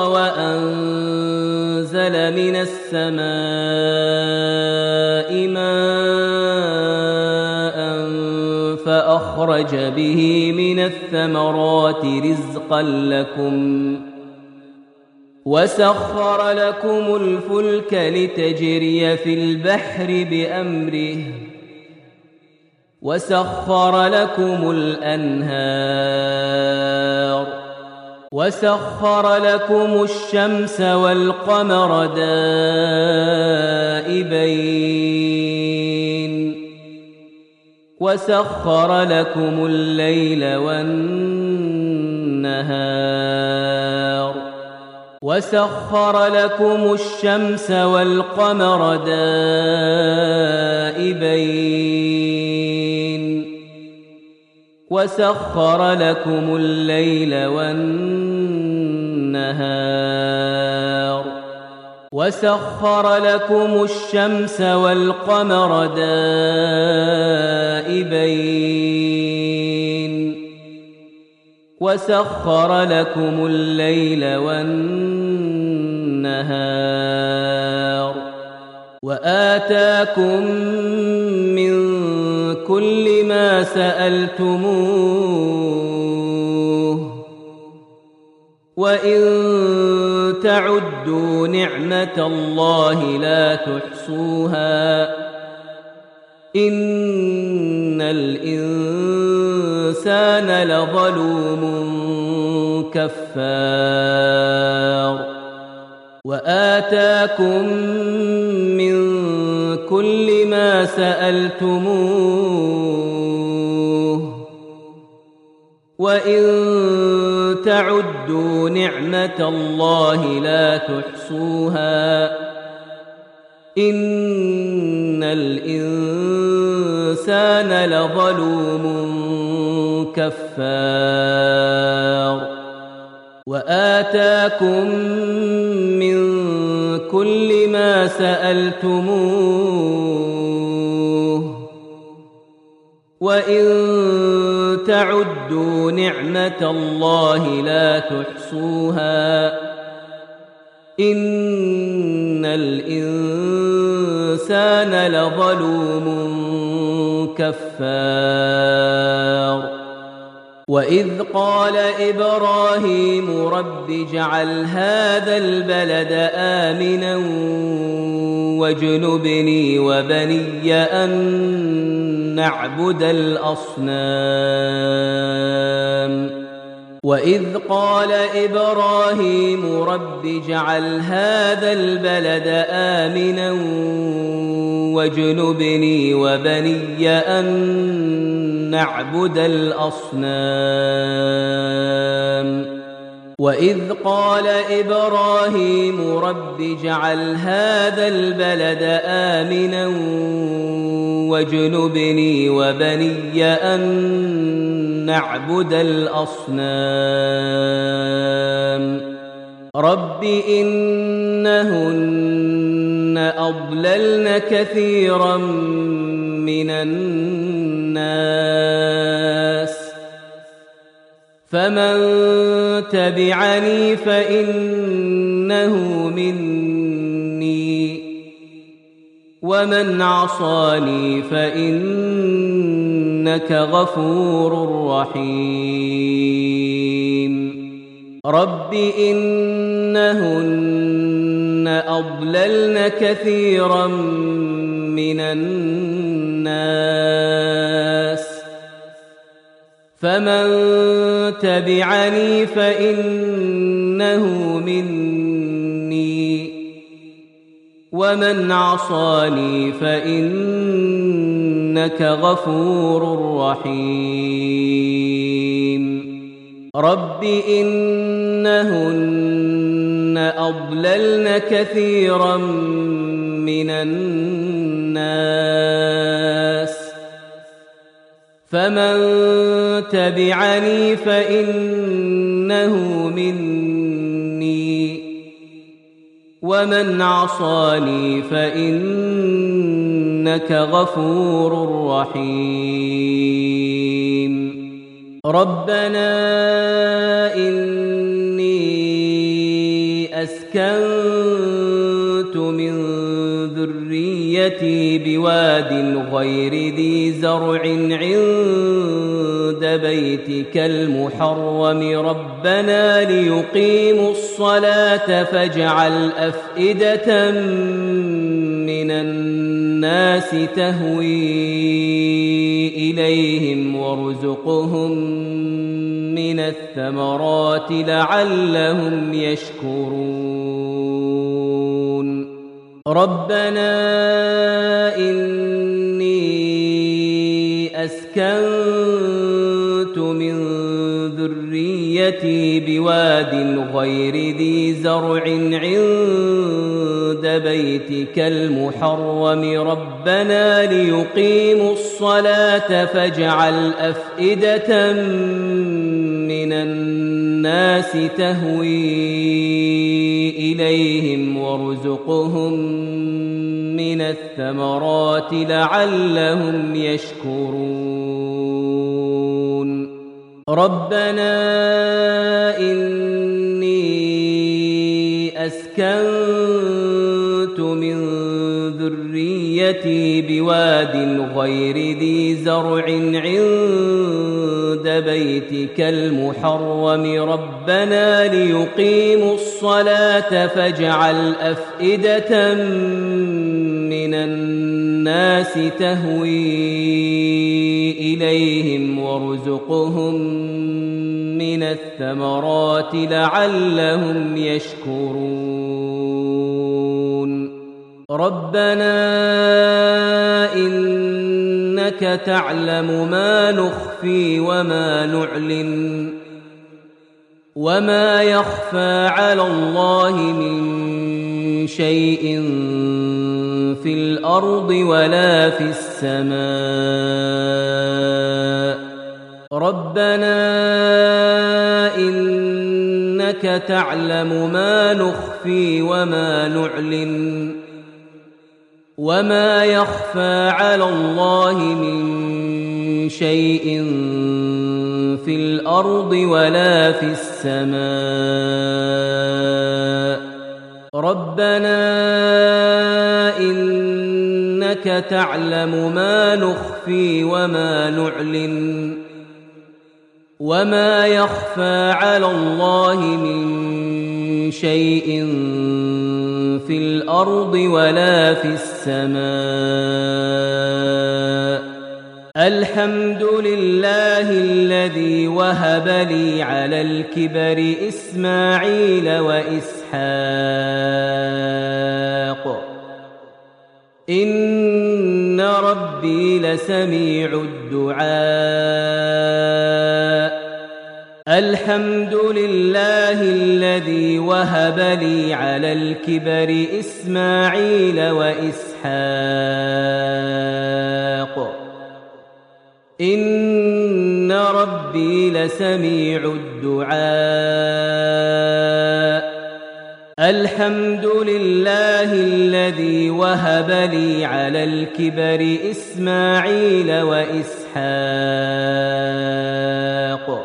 وأنزل من السماء ماء فأخرج به من الثمرات رزقا لكم وسخر لكم الفلك لتجري في البحر بأمره وسخر لكم الأنهار وسخر لكم الشمس والقمر دائبين وسخر لكم الليل والنهار وسخر لكم الشمس والقمر دائبين وسخر لكم الليل والنهار وسخر لكم الشمس والقمر دائبين وسخر لكم الليل والنهار وآتاكم من كل ما سألتموه وإن تعدوا نعمة الله لا تحصوها إن الإنسان لظلوم كفار وآتاكم من كل ما سألتموه وإن تعدوا نعمة الله لا تحصوها إن الإنسان لظلوم كفار وآتاكم من كل ما سألتموه وإن تعدوا نعمة الله لا تحصوها إن الإنسان لظلوم كفار وإذ قال إبراهيم رب اجعل هذا البلد آمنا واجنبني وبني أن نعبد الأصنام وإذ قال إبراهيم رب اجعل هذا البلد آمنا واجنبني وبني أن نعبد الأصنام وإذ قال إبراهيم رب اجعل هذا البلد آمنا واجنبني وبني أن نعبد الأصنام رب إنهن أضللن كثيرا من الناس فمن تبعني فإنه مني ومن عصاني فإنك غفور رحيم رب إنهن أضللن كثيرا من الناس فمن تبعني فإنه مني ومن عصاني فإنك غفور رحيم رب إنهن أضللن كثيرا من الناس فمن تبعني فإنه مني ومن عصاني فإنك غفور رحيم ربنا إني أسكنت من ذريتي بواد غير ذي زرع عند بيتك المحرم ربنا ليقيموا الصلاة فاجعل أفئدة من الناس تهوي إليهم وارزقهم من الثمرات لعلهم يشكرون ربنا إني أسكنت من ذريتي بواد غير ذي زرع عند بيتك المحرم ربنا ليقيموا الصلاة فاجعل أفئدة من الناس تهوي إليهم وارزقهم من الثمرات لعلهم يشكرون ربنا إني أسكنت من ذريتي ذريتي بواد غير ذي زرع عند بيتك المحرم ربنا ليقيموا الصلاة فاجعل أفئدة من الناس تهوي إليهم وارزقهم من الثمرات لعلهم يشكرون ربنا إنك تعلم ما نخفي وما نعلن وما يخفى على الله من شيء في الأرض ولا في السماء ربنا إنك تعلم ما نخفي وما نعلن وما يخفى على الله من شيء في الأرض ولا في السماء ربنا إنك تعلم ما نخفي وما نعلن وما يخفى على الله من شيء في الأرض ولا في السماء الحمد لله الذي وهب لي على الكبر إسماعيل وإسحاق إن ربي لسميع الدعاء الحمد لله الذي وهب لي على الكبر إسماعيل وإسحاق إن ربي لسميع الدعاء الحمد لله الذي وهب لي على الكبر إسماعيل وإسحاق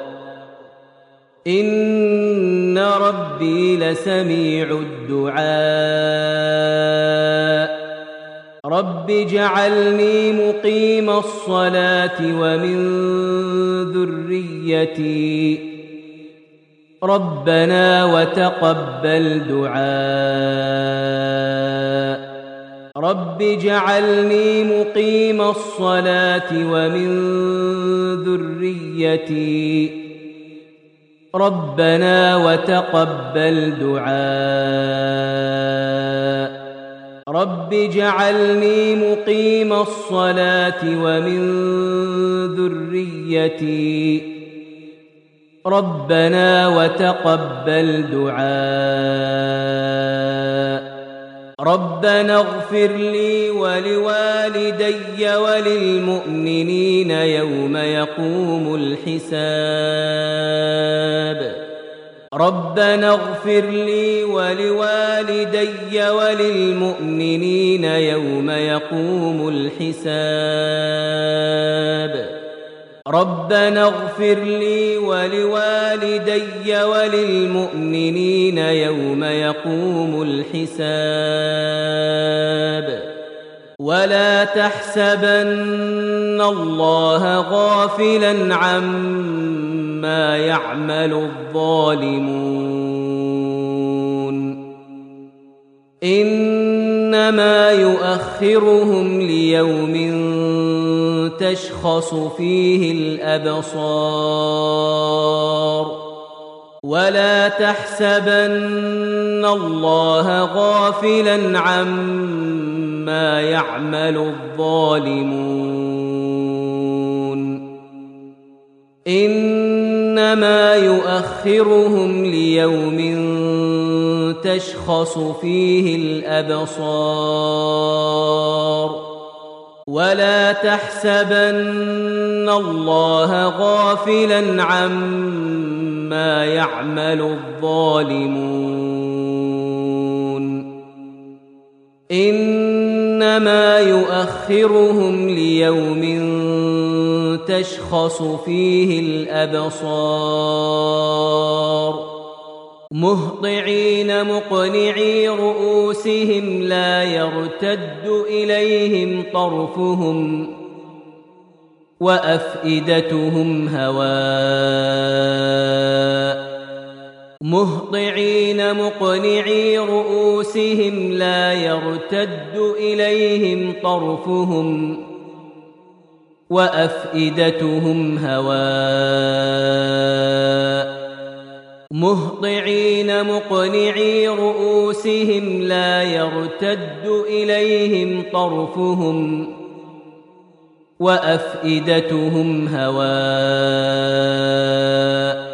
إن ربي لسميع الدعاء رب اجعلني مقيم الصلاة ومن ذريتي ربنا وتقبل دعاء رب اجعلني مقيم الصلاة ومن ذريتي ربنا وتقبل دعاء رب اجعلني مقيم الصلاة ومن ذريتي ربنا وتقبل دعاء ربنا اغفر لي ولوالدي وللمؤمنين يوم يقوم الحساب ربنا اغفر لي ولوالدي وللمؤمنين يوم يقوم الحساب ربنا اغفر لي ولوالدي وللمؤمنين يوم يقوم الحساب ولا تحسبن الله غافلا عما يعمل الظالمون إنما يؤخرهم ليوم تشخص فيه الأبصار ولا تحسبن الله غافلا عما يعمل الظالمون إنما يؤخرهم ليوم تشخص فيه الأبصار ولا تحسبن الله غافلا عما يعمل الظالمون إنما يؤخرهم ليوم تشخص فيه الأبصار مهطعين مقنعي رؤوسهم لا يرتد إليهم طرفهم وأفئدتهم هواء مهطعين مقنعي رؤوسهم لا يرتد إليهم طرفهم وأفئدتهم هواء مهطعين مقنعي رؤوسهم لا يرتد إليهم طرفهم وأفئدتهم هواء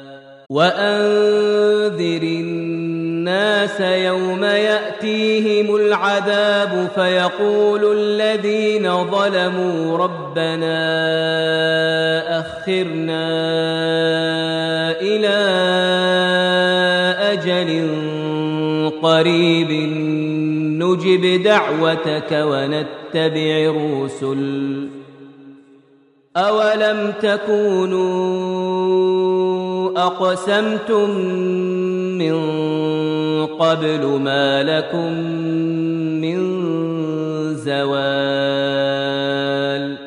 وأنذر الناس يوم يأتيهم العذاب فيقول الذين ظلموا ربنا أخرنا إلى أجل قريب نجب دعوتك ونتبع الرسل أولم تكونوا أقسمتم من قبل ما لكم من زوال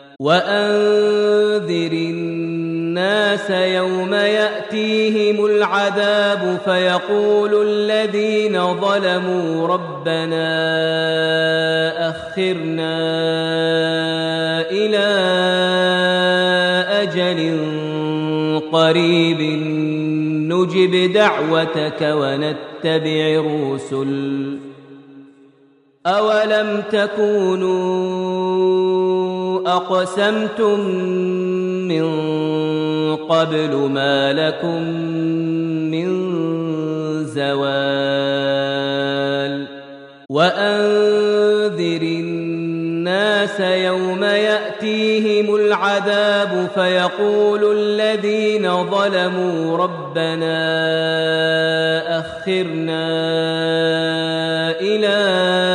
وأنذر الناس يوم يأتيهم العذاب فيقول الذين ظلموا ربنا أخرنا إلى أجل قريب نجب دعوتك ونتبع الرسل أولم تكونوا أقسمتم من قبل ما لكم من زوال وأنذر الناس يوم يأتيهم العذاب فيقول الذين ظلموا ربنا أخرنا إلى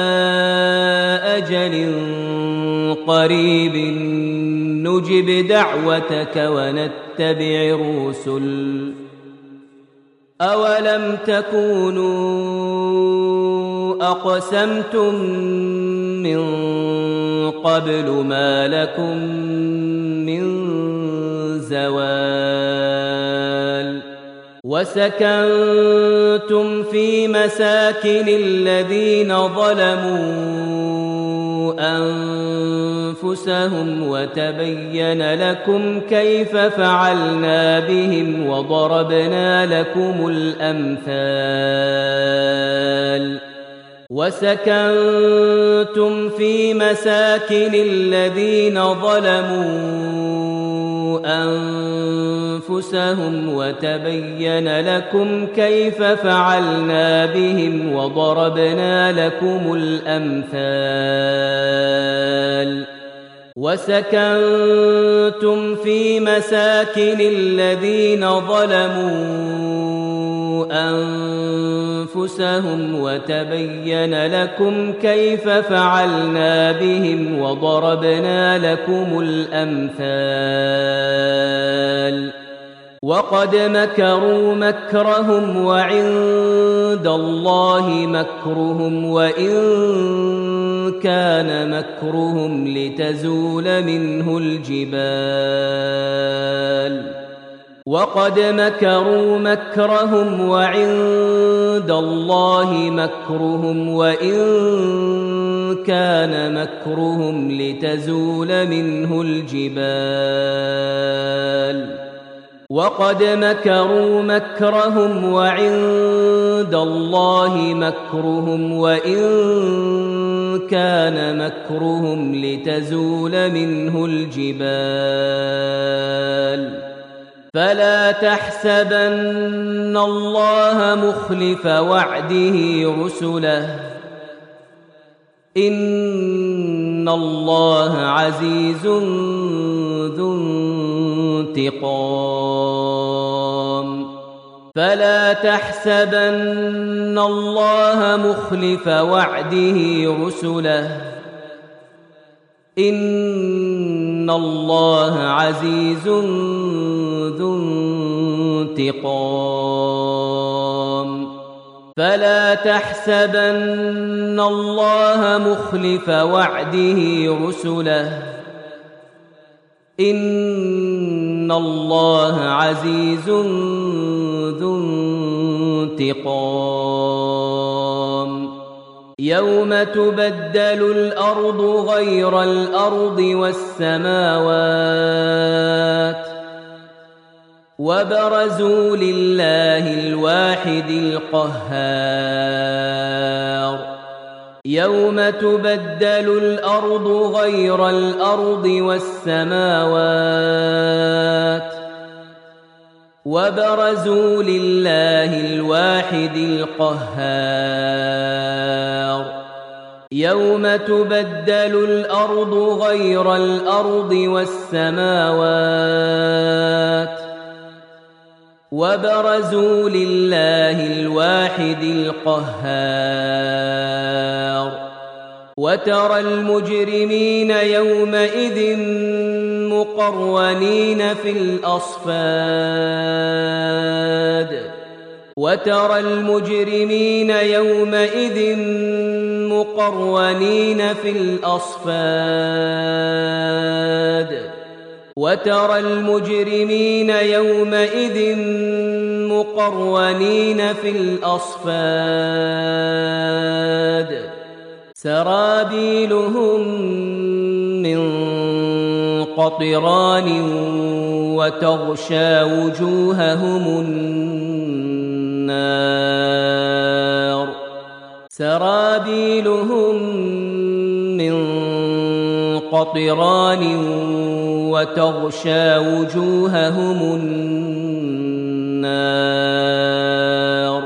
أجل قريب نجب دعوتك ونتبع الرسل أولم تكونوا أقسمتم من قبل ما لكم من زوال وسكنتم في مساكن الذين ظلموا أنفسهم وتبين لكم كيف فعلنا بهم وضربنا لكم الأمثال وسكنتم في مساكن الذين ظلموا أنفسهم وتبين لكم كيف فعلنا بهم وضربنا لكم الأمثال وسكنتم في مساكن الذين ظلموا أنفسهم وتبين لكم كيف فعلنا بهم وضربنا لكم الأمثال وقد مكروا مكرهم وعند الله مكرهم وإن كان مكرهم لتزول منه الجبال وقد مكروا مكرهم وعند الله مكرهم وإن كان مكرهم لتزول منه الجبال وقد مكروا مكرهم وعند الله مكرهم وإن كان مكرهم لتزول منه الجبال فلا تحسبن الله مخلف وعده رسله إن الله عزيز ذو انتقام فلا تحسبن الله وعده رسله إن الله عزيز ذو انتقام فلا تحسبن الله مخلف وعده رسله إن الله عزيز ذو انتقام يوم تبدل الأرض غير الأرض والسماوات وبرزوا لله الواحد القهار يوم تبدل الأرض غير الأرض والسماوات وبرزوا لله الواحد القهار يوم تبدل الأرض غير الأرض والسماوات وبرزوا لله الواحد القهار وترى المجرمين يومئذ مقرنين في الأصفاد وترى المجرمين يومئذ مقرنين في الأصفاد وترى المجرمين يومئذ مقرنين في الأصفاد سرابيلهم من قطران وتغشى وجوههم النار سرابيلهم من قطران وتغشى وجوههم النار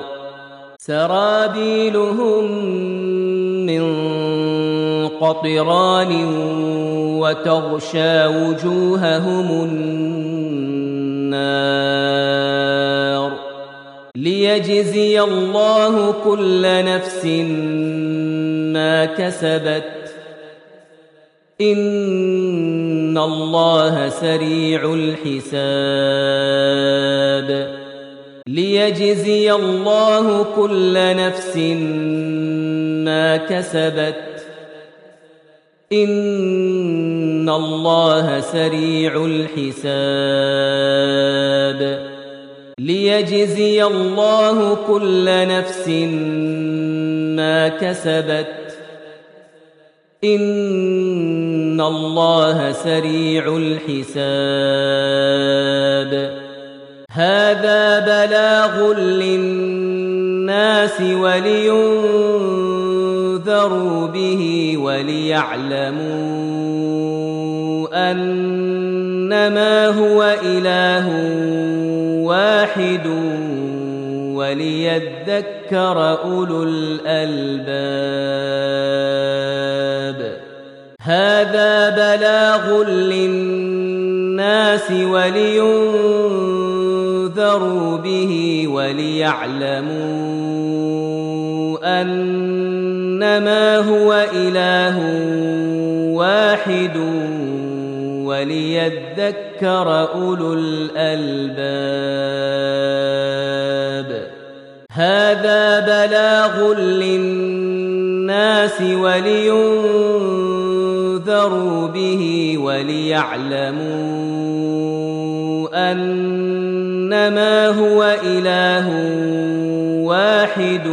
سرابيلهم من قطران وتغشى وجوههم النار ليجزي الله كل نفس ما كسبت إن الله سريع الحساب ليجزي الله كل نفس ما كسبت إن الله سريع الحساب ليجزي الله كل نفس ما كسبت إن الله سريع الحساب هذا بلاغ للناس ولينذروا به وليعلموا أنما هو إله واحد وليذكر أولو الألباب هذا بلاغ للناس ولينذروا به وليعلموا أنما هو إله واحد وليذكر أولو الألباب هذا بلاغ للناس ولينذروا به وليعلموا أنما هو إله واحد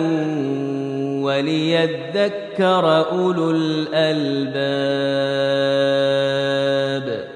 وليذكر أولو الألباب